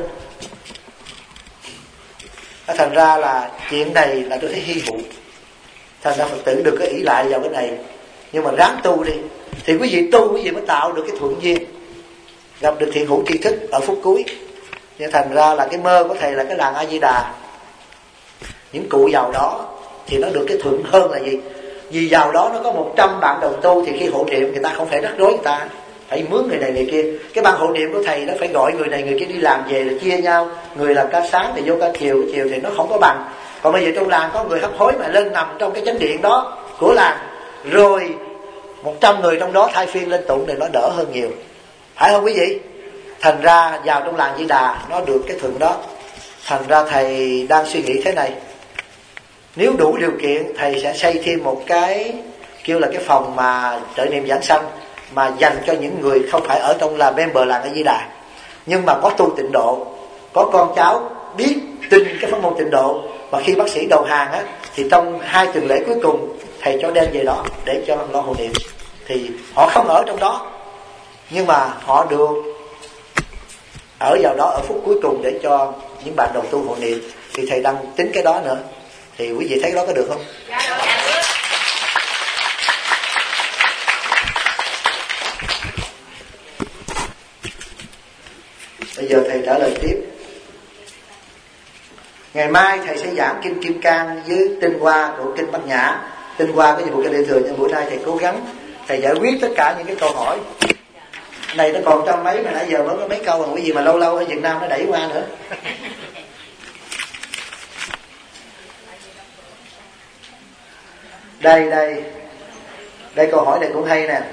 Thành ra là chuyện này là tôi thấy hy hữu. Thành ra Phật tử đừng có ỷ lại vào cái này, nhưng mà ráng tu đi. Thì quý vị tu, quý vị mới tạo được cái thuận duyên, gặp được thiện hữu tri thức ở phút cuối. Nhưng thành ra là cái mơ của thầy là cái làng A Di Đà, những cụ giàu đó thì nó được cái thuận hơn là gì? Vì giàu đó nó có 100 bạn đồng tu, thì khi hộ niệm người ta không phải rắc rối, người ta phải mướn người này người kia. Cái ban hộ niệm của thầy nó phải gọi người này người kia đi làm về là chia nhau, người làm ca sáng thì vô ca chiều thì nó không có bằng. Còn bây giờ trong làng có người hấp hối mà lên nằm trong cái chánh điện đó của làng, rồi 100 người trong đó thay phiên lên tụng thì nó đỡ hơn nhiều, phải không quý vị? Thành ra vào trong làng Di Đà nó được cái thuận đó. Thành ra thầy đang suy nghĩ thế này, nếu đủ điều kiện thầy sẽ xây thêm một cái kêu là cái phòng mà trợ niệm giảng sanh, mà dành cho những người không phải ở trong là member làng A Di Đà, nhưng mà có tu tịnh độ, có con cháu biết tin cái pháp môn tịnh độ, và khi bác sĩ đầu hàng á thì trong 2 tuần lễ cuối cùng thầy cho đem về đó để cho lo hộ niệm. Thì họ không ở trong đó, nhưng mà họ được ở vào đó ở phút cuối cùng để cho những bạn đồng tu hộ niệm. Thì thầy đang tính cái đó nữa. Thì quý vị thấy đó có được không? Bây giờ thầy trả lời tiếp. Ngày mai thầy sẽ giảng kinh Kim Cang với tinh hoa của kinh Bát Nhã, tinh hoa của những bộ kinh Đại Thừa. Nhưng buổi nay thầy cố gắng thầy giải quyết tất cả những cái câu hỏi này. Nó còn trăm mấy mà nãy giờ mới có mấy câu, mà cái gì mà lâu lâu ở Việt Nam nó đẩy qua nữa. Đây câu hỏi này cũng hay nè.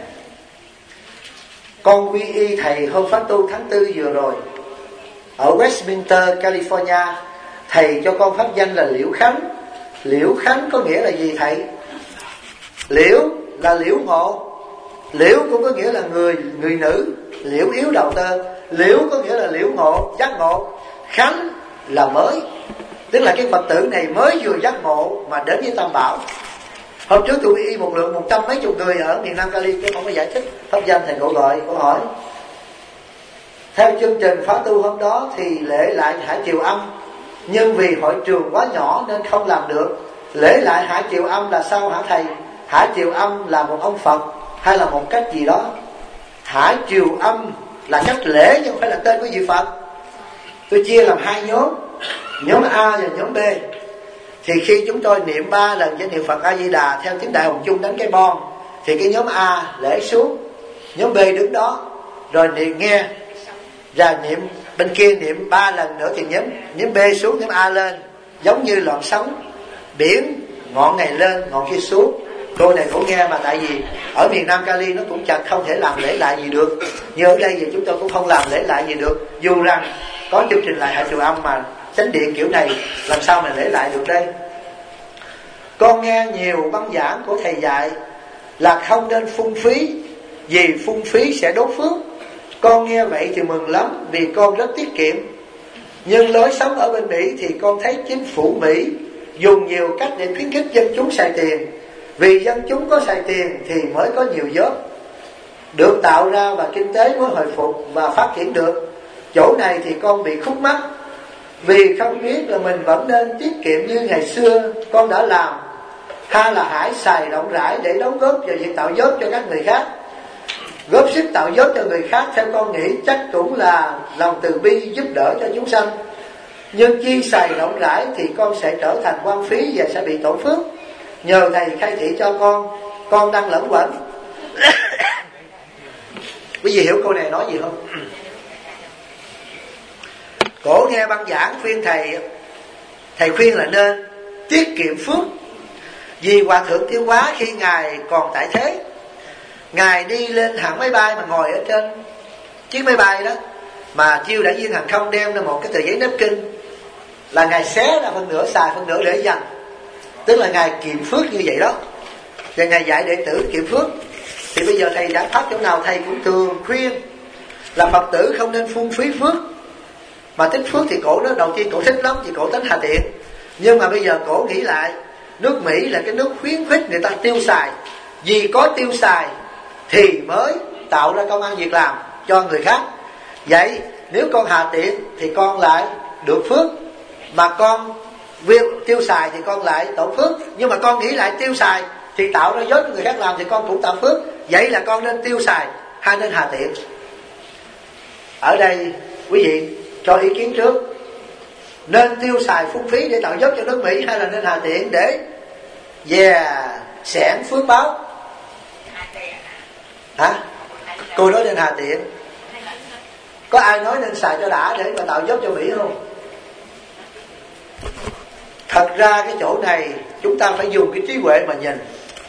Con quy y thầy hôm phát tu tháng 4 vừa rồi ở Westminster, California. Thầy cho con pháp danh là Liễu Khánh. Liễu Khánh có nghĩa là gì thầy? Liễu là liễu ngộ, liễu cũng có nghĩa là người nữ, liễu yếu đầu tơ. Liễu có nghĩa là liễu ngộ, giác ngộ. Khánh là mới, tức là cái Phật tử này mới vừa giác ngộ mà đến với Tam Bảo. Hôm trước tôi y một lượng 100 mấy chục người ở miền Nam Cali, tôi không có giải thích pháp danh. Thầy cổ gọi câu hỏi theo chương trình khóa tu hôm đó thì lễ lại Hải Triều Âm, nhưng vì hội trường quá nhỏ nên không làm được. Lễ lại Hải Triều Âm là sao hả thầy? Hải Triều Âm là một ông Phật hay là một cách gì đó? Hải Triều Âm là cách lễ chứ không phải là tên của vị Phật. Tôi chia làm 2 nhóm, nhóm A và nhóm B. Thì khi chúng tôi niệm 3 lần danh hiệu Phật A Di Đà theo tiếng Đại Hồng Chung đánh cái bon, thì cái nhóm A lễ xuống, nhóm B đứng đó rồi niệm nghe, và niệm bên kia niệm 3 lần nữa thì nhóm B xuống, nhóm A lên, giống như lọn sóng biển, ngọn này lên ngọn kia xuống. Cô này cũng nghe, mà tại vì ở miền Nam Cali nó cũng chẳng không thể làm lễ lại gì được, như ở đây thì chúng tôi cũng không làm lễ lại gì được. Dù rằng có chương trình lại Hải Triều Âm mà chánh điện kiểu này làm sao mà lễ lại được đây? Con nghe nhiều băng giảng của thầy dạy là không nên phung phí, vì phung phí sẽ đốt phước. Con nghe vậy thì mừng lắm, vì con rất tiết kiệm. Nhưng lối sống ở bên Mỹ thì con thấy chính phủ Mỹ dùng nhiều cách để khuyến khích dân chúng xài tiền. Vì dân chúng có xài tiền thì mới có nhiều job. được tạo ra và kinh tế mới hồi phục và phát triển được. Chỗ này thì con bị khúc mắc, vì không biết là mình vẫn nên tiết kiệm như ngày xưa con đã làm, hay là hãy xài rộng rãi để đóng góp vào việc tạo dốt cho các người khác. Góp sức tạo dốt cho người khác theo con nghĩ chắc cũng là lòng từ bi giúp đỡ cho chúng sanh. Nhưng chi xài rộng rãi thì con sẽ trở thành hoang phí và sẽ bị tổn phước. Nhờ thầy khai thị cho con đang lẫn quẩn. Quý vị hiểu câu này nói gì không? Cổ nghe băng giảng khuyên thầy khuyên là nên tiết kiệm phước. Vì Hòa Thượng Tiêu Hóa khi Ngài còn tại thế, Ngài đi lên hãng máy bay mà ngồi ở trên chiếc máy bay đó, mà chiêu đại viên hàng không đem ra một cái tờ giấy nếp kinh, là Ngài xé ra phân nửa xài, phân nửa để dành. Tức là Ngài kiệm phước như vậy đó. Và Ngài dạy đệ tử kiệm phước. Thì bây giờ thầy đã pháp chỗ nào thầy cũng thường khuyên là Phật tử không nên phung phí phước. Mà tích phước thì cổ nó đầu tiên cổ thích lắm, thì cổ tính hà tiện. Nhưng mà bây giờ cổ nghĩ lại, nước Mỹ là cái nước khuyến khích người ta tiêu xài. Vì có tiêu xài thì mới tạo ra công ăn việc làm cho người khác. Vậy nếu con hà tiện thì con lại được phước, mà con tiêu xài thì con lại tổn phước. Nhưng mà con nghĩ lại tiêu xài thì tạo ra dốt cho người khác làm thì con cũng tạo phước. Vậy là con nên tiêu xài hay nên hà tiện? Ở đây quý vị cho ý kiến trước. Nên tiêu xài phung phí để tạo dốt cho nước Mỹ, hay là nên hà tiện để xẻn phước báo? Hả? Cô nói nên hà tiện. Có ai nói nên xài cho đã để mà tạo dốt cho Mỹ không? Thật ra cái chỗ này chúng ta phải dùng cái trí huệ mà nhìn.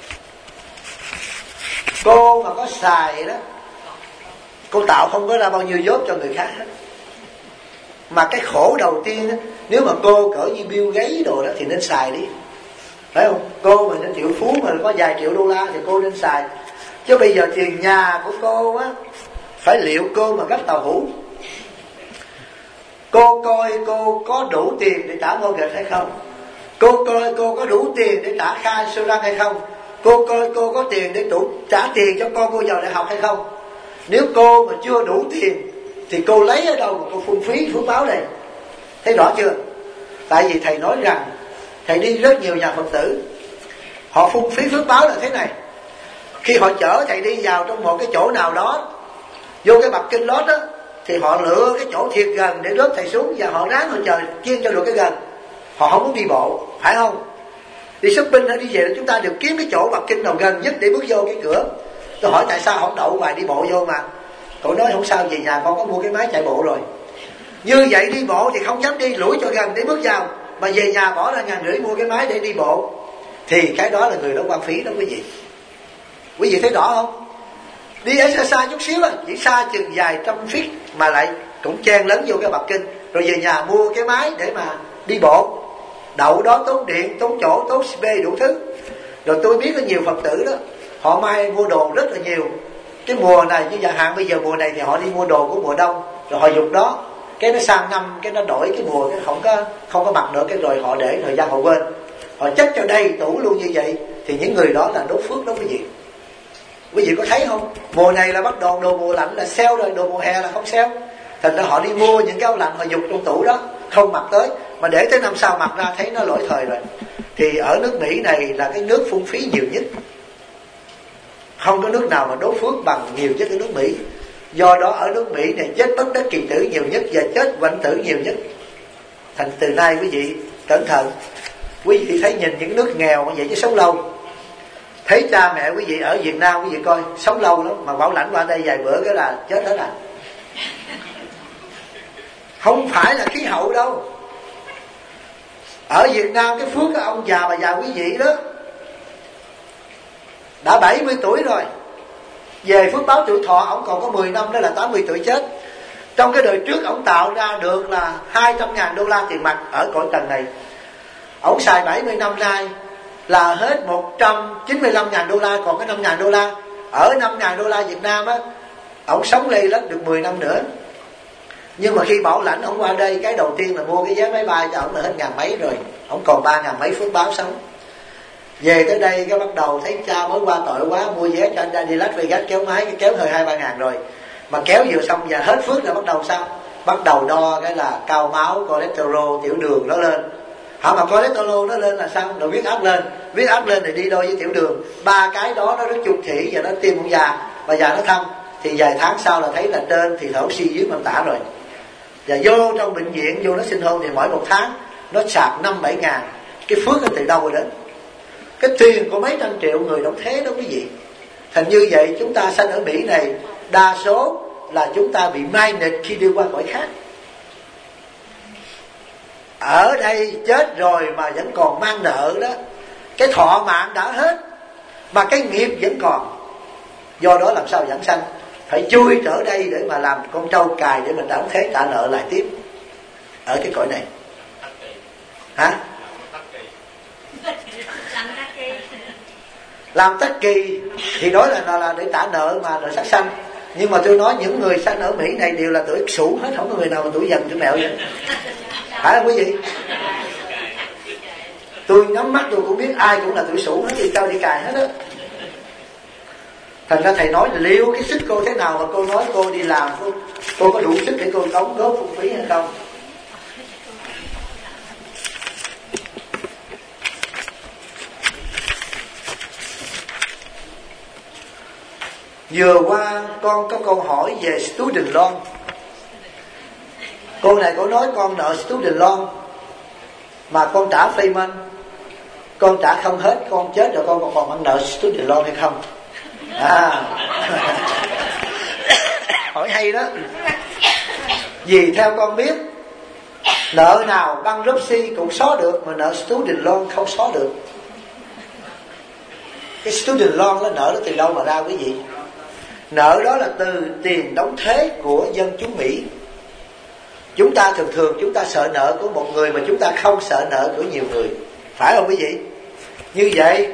Cô mà có xài đó, cô tạo không có ra bao nhiêu dốt cho người khác hết. Mà cái khổ đầu tiên đó, nếu mà cô cỡ như Bill Gates đồ đó thì nên xài đi, phải không? Cô mà nên triệu phú mà có vài triệu đô la thì cô nên xài. Chứ bây giờ tiền nhà của cô á, phải liệu cô mà gấp tàu hũ. Cô coi cô có đủ tiền để trả mortgage hay không? Cô coi cô có đủ tiền để trả khai insurance hay không? Cô coi cô có tiền để trả tiền cho con cô vào đại học hay không? Nếu cô mà chưa đủ tiền thì cô lấy ở đâu mà cô phung phí phước báo này? Thấy rõ chưa? Tại vì thầy nói rằng thầy đi rất nhiều nhà Phật tử, họ phung phí phước báo là thế này. Khi họ chở thầy đi vào trong một cái chỗ nào đó, vô cái bậc kinh lót đó, thì họ lựa cái chỗ thiệt gần để rớt thầy xuống, và họ ráng họ chờ chiên cho được cái gần. Họ không muốn đi bộ, phải không? Đi shopping hay đi về chúng ta đều kiếm cái chỗ bậc kinh nào gần nhất để bước vô cái cửa. Tôi hỏi tại sao không đậu ngoài đi bộ vô mà? Cậu nói không sao, về nhà con có mua cái máy chạy bộ rồi. Như vậy đi bộ thì không dám đi, lủi cho gần để bước vào, mà về nhà bỏ ra 1.500 mua cái máy để đi bộ, thì cái đó là người đó hoang phí đó quý vị. Quý vị thấy rõ không? Đi exercise chút xíu chỉ xa chừng vài trăm feet mà lại cũng chen lấn vô cái bậc kinh, rồi về nhà mua cái máy để mà đi bộ. Đậu đó tốn điện, tốn chỗ, tốn bê đủ thứ. Rồi tôi biết có nhiều Phật tử đó, họ may mua đồ rất là nhiều. Cái mùa này như chẳng hạn bây giờ mùa này thì họ đi mua đồ của mùa đông, rồi họ dục đó, cái nó sang năm cái nó đổi cái mùa, cái không có mặc nữa, cái rồi họ để thời gian họ quên, họ chất cho đầy tủ luôn như vậy. Thì những người đó là đốt phước đó quý vị. Quý vị có thấy không? Mùa này là bắt đầu đồ mùa lạnh là sale rồi, đồ mùa hè là không sale. Thành ra họ đi mua những cái áo lạnh họ dục trong tủ đó, không mặc tới, mà để tới năm sau mặc ra thấy nó lỗi thời rồi. Thì ở nước Mỹ này là cái nước phung phí nhiều nhất. Không có nước nào mà đốt phước bằng nhiều nhất ở nước Mỹ. Do đó ở nước Mỹ này chết bất đắc kỳ tử nhiều nhất và chết bệnh tử nhiều nhất. Thành từ nay quý vị cẩn thận. Quý vị thấy nhìn những nước nghèo như vậy chứ sống lâu. Thấy cha mẹ quý vị ở Việt Nam quý vị coi sống lâu lắm, mà bảo lãnh qua đây vài bữa cái là chết hết à. Không phải là khí hậu đâu. Ở Việt Nam cái phước ông già bà già quý vị đó đã 70 tuổi rồi, về phước báo tuổi thọ ông còn có 10 năm đó là 80 tuổi chết. Trong cái đời trước ông tạo ra được là 200.000 đô la tiền mặt ở cõi trần này. Ông xài 70 năm nay là hết 195.000 đô la, còn cái 5.000 đô la. Ở 5.000 đô la Việt Nam á, ông sống lây lắm được 10 năm nữa. Nhưng mà khi bảo lãnh ông qua đây, cái đầu tiên là mua cái vé máy bay cho ông là hết 1.000 mấy rồi, ông còn 3.000 mấy phước báo sống. Về tới đây cái bắt đầu thấy cha mới qua tội quá, mua vé cho anh ra đi Las Vegas kéo máy, cái kéo hơi 2-3 ngàn rồi, mà kéo vừa xong và hết phước là bắt đầu sao? Bắt đầu đo cái là cao máu, cholesterol, tiểu đường nó lên. Hả, mà cholesterol nó lên là sao? Rồi huyết áp lên, huyết áp lên thì đi đôi với tiểu đường, ba cái đó nó rất chung thủy và nó tim cũng già, và già nó thâm, thì vài tháng sau là thấy là trên thì thở oxy dưới mô tả rồi. Và vô trong bệnh viện, vô nó sinh hôn thì mỗi một tháng nó sạc 5-7 ngàn. Cái phước nó từ đâu rồi đến? Cái tiền của mấy trăm triệu người đóng thế đó quý vị. Thành như vậy chúng ta sanh ở Mỹ này, đa số là chúng ta bị mai nịch khi đi qua cõi khác. Ở đây chết rồi mà vẫn còn mang nợ đó. Cái thọ mạng đã hết mà cái nghiệp vẫn còn. Do đó làm sao dẫn sanh? Phải chui trở đây để mà làm con trâu cài để mình đóng thế trả nợ lại tiếp ở cái cõi này. Hả? Làm tất kỳ thì nói là để trả nợ mà nợ sát sanh. Nhưng mà tôi nói những người sanh ở Mỹ này đều là tuổi Sửu hết, không có người nào mà tuổi Dần tuổi Mẹo vậy. Phải không quý vị? Tôi nhắm mắt tôi cũng biết ai cũng là tuổi Sửu hết, thì cao đi cài hết á. Thành ra thầy nói liệu cái sức cô thế nào mà cô nói cô đi làm, cô có đủ sức để cô đóng góp phung phí hay không? Vừa qua con có câu hỏi về student loan. Cô này cô nói con nợ student loan mà con trả payment, con trả không hết, con chết rồi con còn ăn nợ student loan hay không? Hỏi hay đó. Vì theo con biết, nợ nào bankruptcy cũng xóa được, mà nợ student loan không xóa được. Cái student loan nó nợ nó từ đâu mà ra quý vị? Nợ đó là từ tiền đóng thuế của dân chúng Mỹ. Chúng ta thường chúng ta sợ nợ của một người mà chúng ta không sợ nợ của nhiều người. Phải không quý vị? Như vậy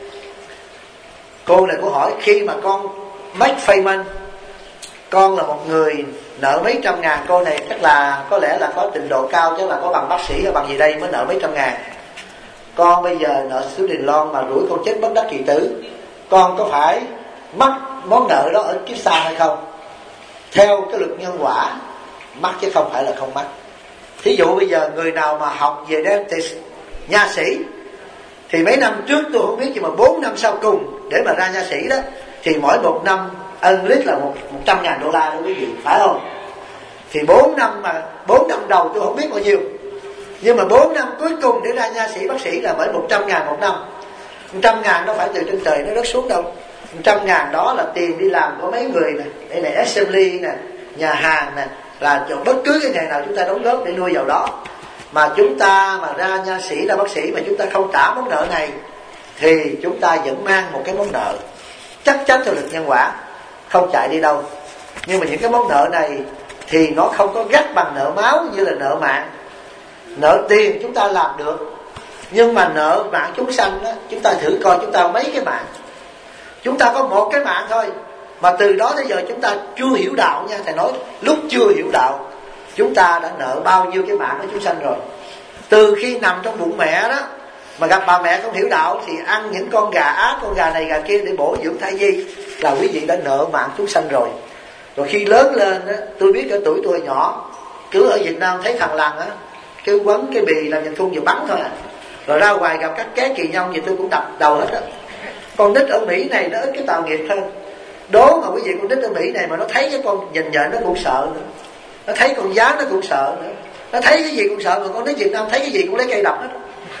cô này cô hỏi khi mà con make payment, con là một người nợ mấy trăm ngàn, cô này chắc là có lẽ là có trình độ cao, chắc là có bằng bác sĩ hay bằng gì đây mới nợ mấy trăm ngàn. Con bây giờ nợ student loan mà rủi con chết bất đắc kỳ tử, con có phải mắc món nợ đó ở kiếp sau hay không? Theo cái luật nhân quả mắc chứ không phải là không mắc. Thí dụ bây giờ người nào mà học về dentist, nha sĩ, thì mấy năm trước tôi không biết, nhưng mà 4 năm sau cùng để mà ra nha sĩ đó thì mỗi một năm enlist là $100,000 đó quý vị, phải không? Thì 4 năm đầu tôi không biết bao nhiêu, nhưng mà 4 năm cuối cùng để ra nha sĩ bác sĩ là bởi 100.000 một năm. 100.000 nó phải từ trên trời nó rớt xuống đâu. 100.000 đó là tiền đi làm của mấy người nè, đây này assembly nè, nhà hàng nè, là bất cứ cái nghề nào chúng ta đóng góp để nuôi vào đó. Mà chúng ta mà ra nha sĩ, ra bác sĩ mà chúng ta không trả món nợ này thì chúng ta vẫn mang một cái món nợ, chắc chắn theo luật nhân quả, không chạy đi đâu. Nhưng mà những cái món nợ này thì nó không có gắt bằng nợ máu như là nợ mạng. Nợ tiền chúng ta làm được, nhưng mà nợ mạng chúng sanh đó, chúng ta thử coi chúng ta mấy cái mạng. Chúng ta có một cái mạng thôi, mà từ đó tới giờ chúng ta chưa hiểu đạo nha. Thầy nói lúc chưa hiểu đạo chúng ta đã nợ bao nhiêu cái mạng của chúng sanh rồi. Từ khi nằm trong bụng mẹ đó mà gặp bà mẹ không hiểu đạo thì ăn những con gà ác, con gà này gà kia để bổ dưỡng thai nhi, là quý vị đã nợ mạng chúng sanh rồi. Rồi khi lớn lên đó, tôi biết ở tuổi tôi nhỏ, cứ ở Việt Nam thấy thằng lằn á, cứ quấn cái bì làm nhân thun vừa bắn thôi à. Rồi ra ngoài gặp các ké kỳ nhông gì tôi cũng đập đầu hết á. Con nít ở Mỹ này nó ít cái tạo nghiệp hơn. Đố mà quý vị con nít ở Mỹ này mà nó thấy cái con nhện nó cũng sợ nữa, nó thấy con gián nó cũng sợ nữa, nó thấy cái gì cũng sợ. Mà con nít Việt Nam thấy cái gì cũng lấy cây đập hết.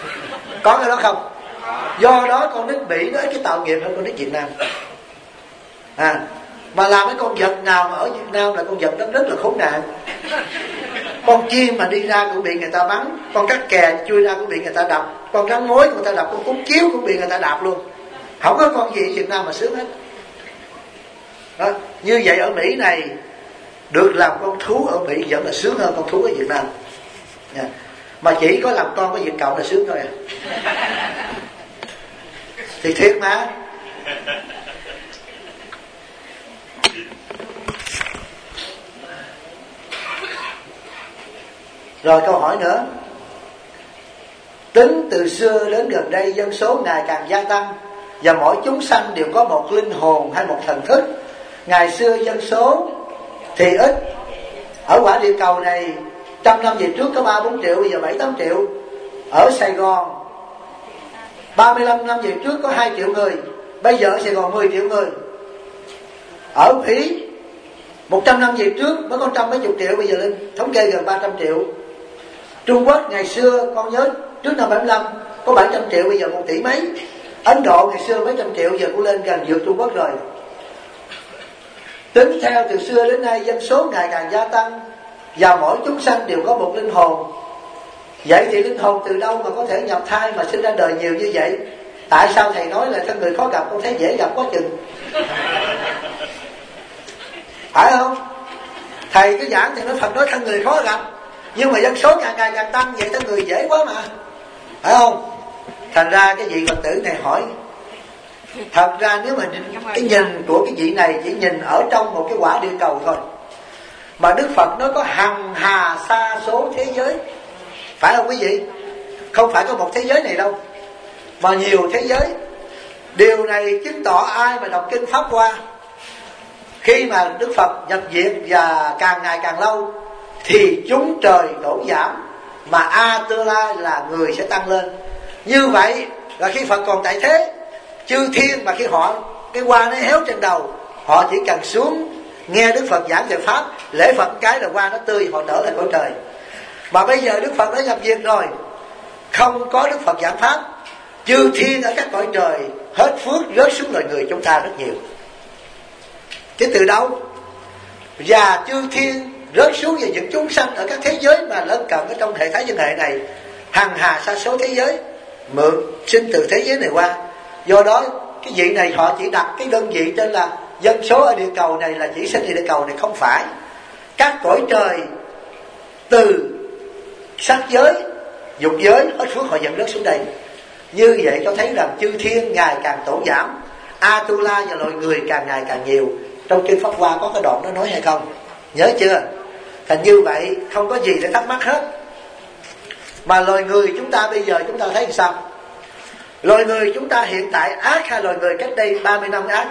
Có cái đó không? Do đó con nít Mỹ nó ít cái tạo nghiệp hơn con nít Việt Nam. Mà làm cái con vật nào mà ở Việt Nam là con vật đó rất là khốn nạn. Con chim mà đi ra cũng bị người ta bắn, con cắt kè chui ra cũng bị người ta đập, con rắn mối người ta đập, con cúng chiếu cũng bị người ta đạp luôn. Không có con gì ở Việt Nam mà sướng hết đó. Như vậy ở Mỹ này được làm con thú ở Mỹ vẫn là sướng hơn con thú ở Việt Nam nha. Mà chỉ có làm con của Việt Cộng là sướng thôi à. Thì thiệt mà. Rồi câu hỏi nữa. Tính từ xưa đến gần đây dân số ngày càng gia tăng, và mỗi chúng sanh đều có một linh hồn hay một thần thức. Ngày xưa dân số thì ít. Ở quả địa cầu này 100 năm về trước có 3-4 triệu, bây giờ 7-8 triệu. Ở Sài Gòn 35 năm về trước có 2 triệu người, bây giờ ở Sài Gòn 10 triệu người. Ở Mỹ 100 năm về trước mới có 100 mấy chục triệu, bây giờ lên thống kê gần 300 triệu. Trung Quốc ngày xưa con nhớ trước năm 75 có 700 triệu, bây giờ 1 tỷ mấy. Ấn Độ ngày xưa mấy trăm triệu, giờ cũng lên gần vượt Trung Quốc rồi. Tính theo từ xưa đến nay dân số ngày càng gia tăng, và mỗi chúng sanh đều có một linh hồn. Vậy thì linh hồn từ đâu mà có thể nhập thai mà sinh ra đời nhiều như vậy? Tại sao thầy nói là thân người khó gặp, con thấy dễ gặp quá chừng? Phải không? Thầy cứ giảng thì nói Phật nói thân người khó gặp, nhưng mà dân số càng ngày càng tăng, vậy thân người dễ quá mà, phải không? Thành ra cái vị Phật tử này hỏi, thật ra nếu mà cái nhìn của cái vị này chỉ nhìn ở trong một cái quả địa cầu thôi, mà Đức Phật nó có hằng hà sa số thế giới, phải không quý vị? Không phải có một thế giới này đâu, mà nhiều thế giới. Điều này chứng tỏ ai mà đọc kinh Pháp Hoa, khi mà Đức Phật nhập viện và càng ngày càng lâu, thì chúng trời đổ giảm, mà Atula là người sẽ tăng lên. Như vậy là khi Phật còn tại thế, chư thiên mà khi họ cái hoa nó héo trên đầu, họ chỉ cần xuống nghe Đức Phật giảng về Pháp, lễ Phật cái là hoa nó tươi, họ trở lại cõi trời. Mà bây giờ Đức Phật đã nhập viện rồi, không có Đức Phật giảng Pháp, chư thiên ở các cõi trời hết phước rớt xuống loài người chúng ta rất nhiều. Chứ từ đâu? Và chư thiên rớt xuống về những chúng sanh ở các thế giới mà lân cận ở trong hệ thái dân hệ này, hằng hà sa số thế giới mượn sinh từ thế giới này qua. Do đó cái vị này họ chỉ đặt cái đơn vị tên là dân số ở địa cầu này là chỉ sinh ở địa cầu này, không phải. Các cõi trời từ sắc giới, dục giới hết phước họ dẫn rớt xuống đây. Như vậy cho thấy rằng chư thiên ngày càng tổ giảm, Atula và loài người càng ngày càng nhiều. Trong kinh Pháp Hoa có cái đoạn đó nói hay không? Nhớ chưa? Thành như vậy không có gì để thắc mắc hết. Mà loài người chúng ta bây giờ chúng ta thấy sao? Loài người chúng ta hiện tại ác hay loài người cách đây 30 năm ác?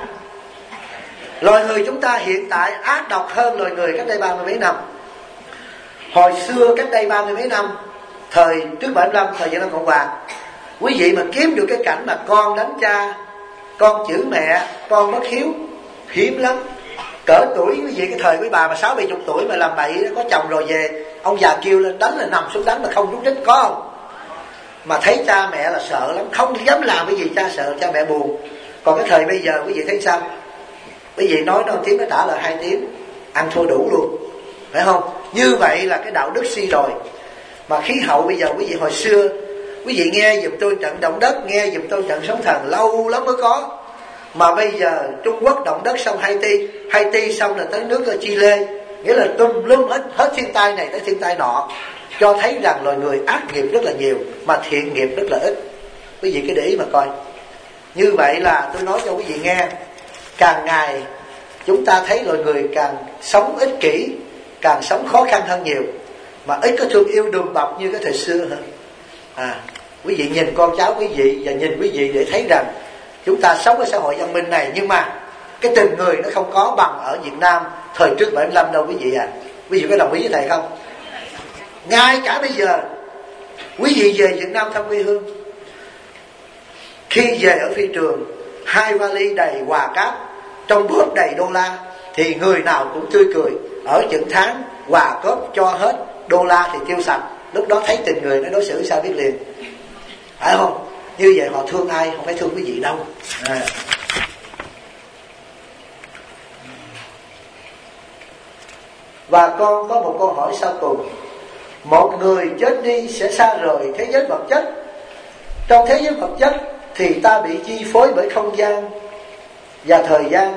Loài người chúng ta hiện tại ác độc hơn loài người cách đây 30 mấy năm. Hồi xưa cách đây 30 mấy năm, thời trước 75, thời Việt Nam Cộng Hòa, quý vị mà kiếm được cái cảnh mà con đánh cha, con chửi mẹ, con bất hiếu, hiếm lắm. Cỡ tuổi quý vị cái thời quý bà mà 60-70 tuổi mà làm bậy, có chồng rồi về, ông già kêu lên đánh là nằm xuống đánh mà không rút rít, có không? Mà thấy cha mẹ là sợ lắm, không dám làm cái gì, cha sợ cha mẹ buồn. Còn cái thời bây giờ quý vị thấy sao? Quý vị nói nó 1 tiếng nó trả lời 2 tiếng, ăn thua đủ luôn, phải không? Như vậy là cái đạo đức suy đồi. Mà khí hậu bây giờ quý vị hồi xưa, quý vị nghe giùm tôi trận động đất, nghe giùm tôi trận sóng thần lâu lắm mới có. Mà bây giờ Trung Quốc động đất xong Haiti xong là tới nước Chile, nghĩa là tùm lum hết thiên tai này tới thiên tai nọ, cho thấy rằng loài người ác nghiệp rất là nhiều mà thiện nghiệp rất là ít. Quý vị cứ để ý mà coi. Như vậy là tôi nói cho quý vị nghe, càng ngày chúng ta thấy loài người càng sống ích kỷ, càng sống khó khăn hơn nhiều, mà ít có thương yêu đùm bọc như cái thời xưa hơn. Quý vị nhìn con cháu quý vị và nhìn quý vị để thấy rằng chúng ta sống ở xã hội văn minh này, nhưng mà cái tình người nó không có bằng ở Việt Nam thời trước 75 đâu quý vị à. Quý vị có đồng ý với thầy không? Ngay cả bây giờ quý vị về Việt Nam thăm quê hương, khi về ở phi trường 2 vali đầy quà cáp, trong bóp đầy đô la, thì người nào cũng tươi cười. Ở những tháng quà cóp cho hết, đô la thì tiêu sạch. Lúc đó thấy tình người nó đối xử sao biết liền, phải không? Như vậy họ thương ai, không phải thương quý vị đâu. Và con có một câu hỏi sau cùng. Một người chết đi sẽ xa rời thế giới vật chất. Trong thế giới vật chất thì ta bị chi phối bởi không gian và thời gian.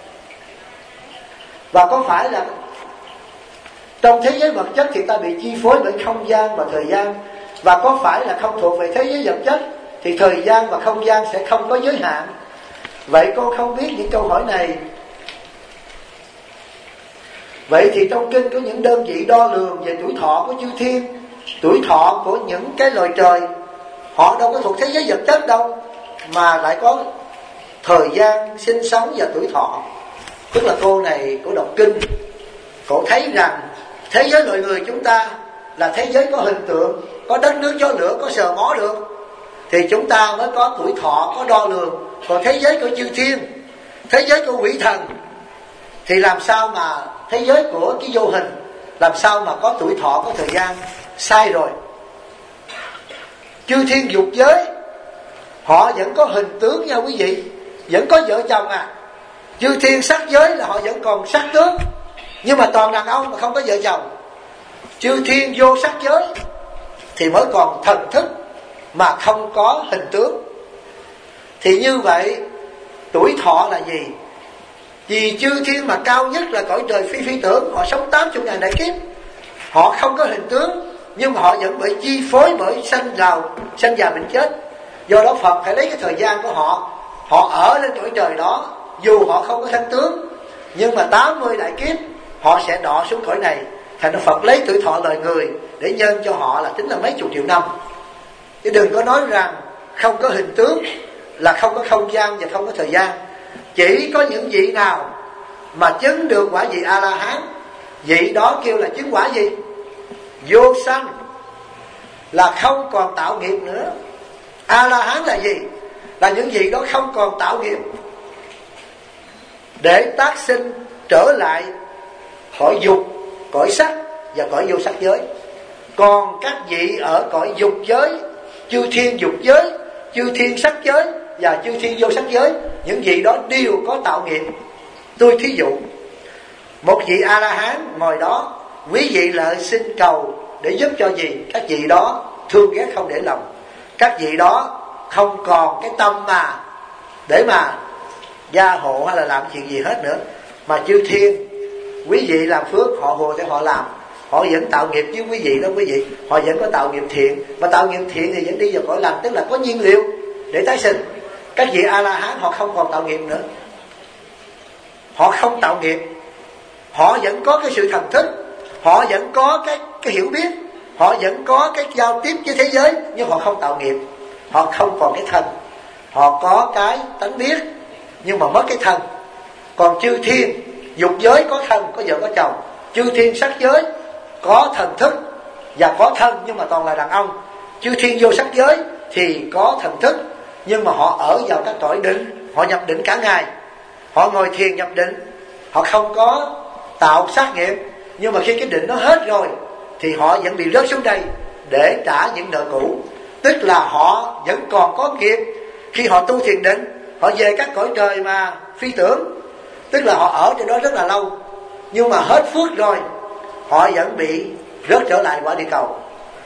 Và có phải là trong thế giới vật chất thì ta bị chi phối bởi không gian và thời gian, và có phải là không thuộc về thế giới vật chất thì thời gian và không gian sẽ không có giới hạn? Vậy con không biết những câu hỏi này. Vậy thì trong kinh có những đơn vị đo lường về tuổi thọ của chư thiên, tuổi thọ của những cái loài trời, họ đâu có thuộc thế giới vật chất đâu, mà lại có thời gian sinh sống và tuổi thọ. Tức là cô này, cô đọc kinh, cô thấy rằng thế giới loài người chúng ta là thế giới có hình tượng, có đất nước gió lửa, có sờ mó được, thì chúng ta mới có tuổi thọ, có đo lường. Còn thế giới của chư thiên, thế giới của quỷ thần, thì làm sao mà thế giới của cái vô hình, làm sao mà có tuổi thọ, có thời gian? Sai rồi. Chư thiên dục giới họ vẫn có hình tướng nha quý vị, vẫn có vợ chồng à. Chư thiên sắc giới là họ vẫn còn sắc tướng, nhưng mà toàn đàn ông mà không có vợ chồng. Chư thiên vô sắc giới thì mới còn thần thức mà không có hình tướng. Thì như vậy tuổi thọ là gì? Vì chư thiên mà cao nhất là cõi trời phi phi tưởng, họ sống 80.000 đại kiếp, họ không có hình tướng, nhưng mà họ vẫn bị chi phối bởi sanh già bệnh chết. Do đó Phật phải lấy cái thời gian của họ, họ ở lên cõi trời đó, dù họ không có thân tướng, nhưng mà 80 đại kiếp họ sẽ đọa xuống cõi này. Thành ra Phật lấy tuổi thọ loài người để nhân cho họ là tính là mấy chục triệu năm. Chứ đừng có nói rằng không có hình tướng là không có không gian và không có thời gian. Chỉ có những vị nào mà chứng được quả vị A-la-hán, vị đó kêu là chứng quả gì? Vô sanh, là không còn tạo nghiệp nữa. A-la-hán là gì? Là những vị đó không còn tạo nghiệp để tác sinh trở lại cõi dục, cõi sắc và cõi vô sắc giới. Còn các vị ở cõi dục giới, chư thiên dục giới, chư thiên sắc giới và chư thiên vô sắc giới, những vị đó đều có tạo nghiệp. Tôi thí dụ, một vị A-la-hán ngồi đó, quý vị lại xin cầu để giúp cho gì? Các vị đó thương ghét không để lòng, các vị đó không còn cái tâm mà để mà gia hộ hay là làm chuyện gì hết nữa. Mà chư thiên, quý vị làm phước, họ hồ để họ làm, họ vẫn tạo nghiệp với quý vị đó quý vị. Họ vẫn có tạo nghiệp thiện, mà tạo nghiệp thiện thì vẫn đi vào cõi lành, tức là có nhiên liệu để tái sinh. Các vị A-la-hán họ không còn tạo nghiệp nữa, họ không tạo nghiệp, họ vẫn có cái sự thần thức, họ vẫn có cái hiểu biết, họ vẫn có cái giao tiếp với thế giới, nhưng họ không tạo nghiệp. Họ không còn cái thân, họ có cái tánh biết nhưng mà mất cái thân. Còn chư thiên dục giới có thân, có vợ có chồng. Chư thiên sắc giới có thần thức và có thân nhưng mà toàn là đàn ông. Chư thiên vô sắc giới thì có thần thức, nhưng mà họ ở vào các cõi định, họ nhập định cả ngày, họ ngồi thiền nhập định, họ không có tạo sát nghiệp. Nhưng mà khi cái định nó hết rồi thì họ vẫn bị rớt xuống đây để trả những nợ cũ. Tức là họ vẫn còn có nghiệp. Khi họ tu thiền định, họ về các cõi trời mà phi tưởng, tức là họ ở trên đó rất là lâu, nhưng mà hết phước rồi họ vẫn bị rớt trở lại quả địa cầu.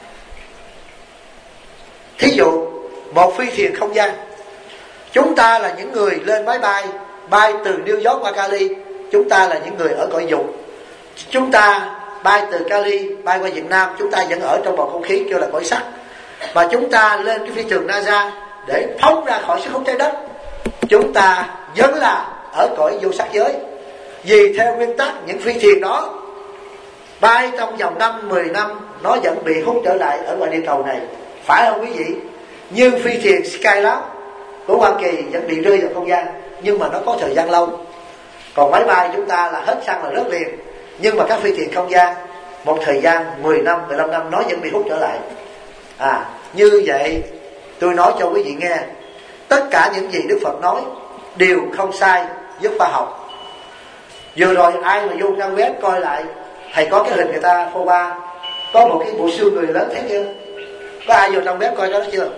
Thí dụ một phi thuyền không gian, chúng ta là những người lên máy bay từ New York qua Cali, chúng ta là những người ở cõi dục. Chúng ta bay từ Cali bay qua Việt Nam, chúng ta vẫn ở trong bầu không khí kêu là cõi sắc. Mà chúng ta lên cái phi thuyền NASA để phóng ra khỏi sức hút trái đất, chúng ta vẫn là ở cõi vô sắc giới. Vì theo nguyên tắc những phi thuyền đó bay trong vòng 5-10 năm nó vẫn bị hút trở lại ở ngoài địa cầu này, phải không quý vị? Như phi thuyền Skylab của Hoa Kỳ vẫn bị rơi vào không gian, nhưng mà nó có thời gian lâu. Còn máy bay chúng ta là hết xăng là rớt liền. Nhưng mà các phi thuyền không gian một thời gian 10 năm, 15 năm nó vẫn bị hút trở lại. Như vậy tôi nói cho quý vị nghe, tất cả những gì Đức Phật nói đều không sai với khoa học. Vừa rồi ai mà vô trang web coi lại, thầy có cái hình người ta phô ba, có một cái bộ xương người lớn thấy chưa? Có ai vô trang web coi đó chưa?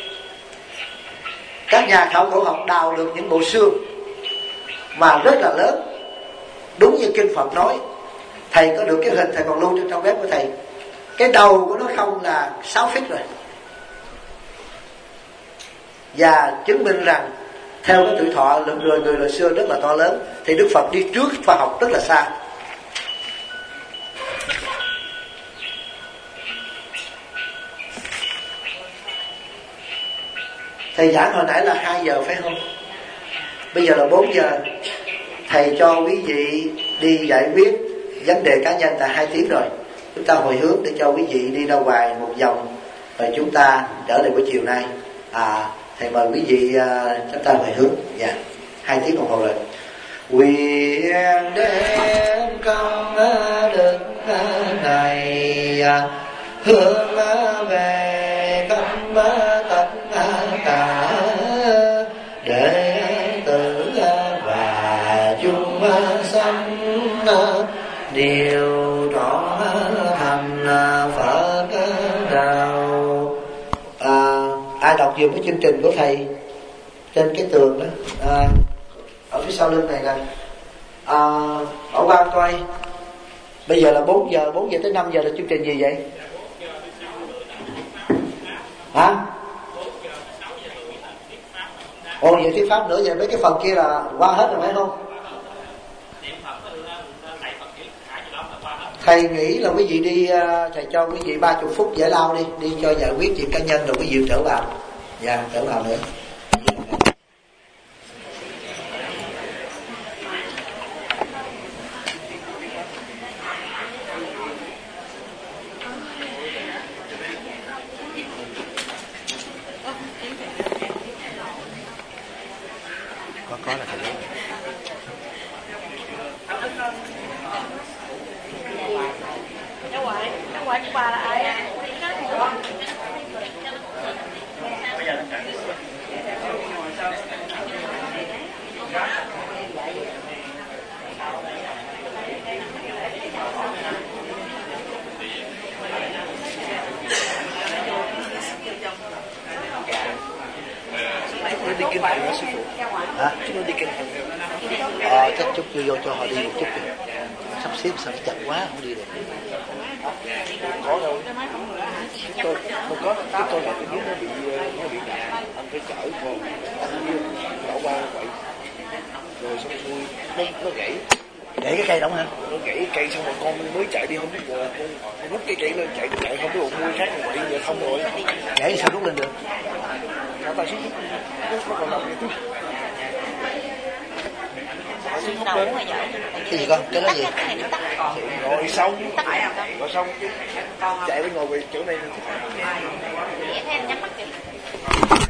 Các nhà khảo cổ học đào được những bộ xương mà rất là lớn, đúng như kinh Phật nói. Thầy có được cái hình, thầy còn lưu trên trang web của thầy. Cái đầu của nó không là 6 feet rồi. Và chứng minh rằng theo cái tuổi thọ lượng người hồi xưa rất là to lớn, thì Đức Phật đi trước khoa học rất là xa. Thầy giảng hồi nãy là 2 giờ phải không? Bây giờ là 4 giờ. Thầy cho quý vị đi giải quyết vấn đề cá nhân tại 2 tiếng rồi. Chúng ta hồi hướng để cho quý vị đi ra ngoài một vòng Rồi chúng ta trở lại buổi chiều nay. Thầy mời quý vị chúng ta về hướng. Dạ, 2 tiếng đồng hồ rồi. Quyền đem công đức này hướng về khắp tất cả đệ tử và chúng sanh đều trọn thành Phật đạo. Ai đọc dùm cái chương trình của thầy trên cái tường đó, ở phía sau lưng này nè. Bảo Quang coi, bây giờ là 4 giờ tới 5 giờ là chương trình gì vậy? Hả? Ồ, vậy thuyết pháp nữa, vậy mấy cái phần kia là qua hết rồi phải không? Thầy nghĩ là quý vị đi, thầy cho quý vị 30 phút giải lao đi cho giải quyết chuyện cá nhân rồi quý vị trở vào. Dạ, trở vào nữa. Có là thầy lấy. Cháu ngoại của bà là ai? Nó đi kinh hành đó sư phụ. Hả? Chúng nó đi kinh hành. Chắc chút vô cho họ đi một chút đi. Sắp xếp sao chặt quá không đi được. Có đâu. Tôi không có. Chúng tôi là cái dưới nó bị đạn. Anh phải chở con. Đổ qua vậy. Rồi xong xuôi nó gãy. Gãy cái cây đóng hả? Nó gãy cây xong rồi con mới chạy đi, không biết con rút cái cây lên chạy không biết một nuôi khác rồi đi giờ thông rồi. Gãy sao rút lên được? Nó tay xuống nó còn nằm vậy. Cái gì con? Cái đó gì? Rồi xong. Rồi xong chứ. Chạy bên ngồi về chỗ này. Vậy thế anh nhắm mắt kìa.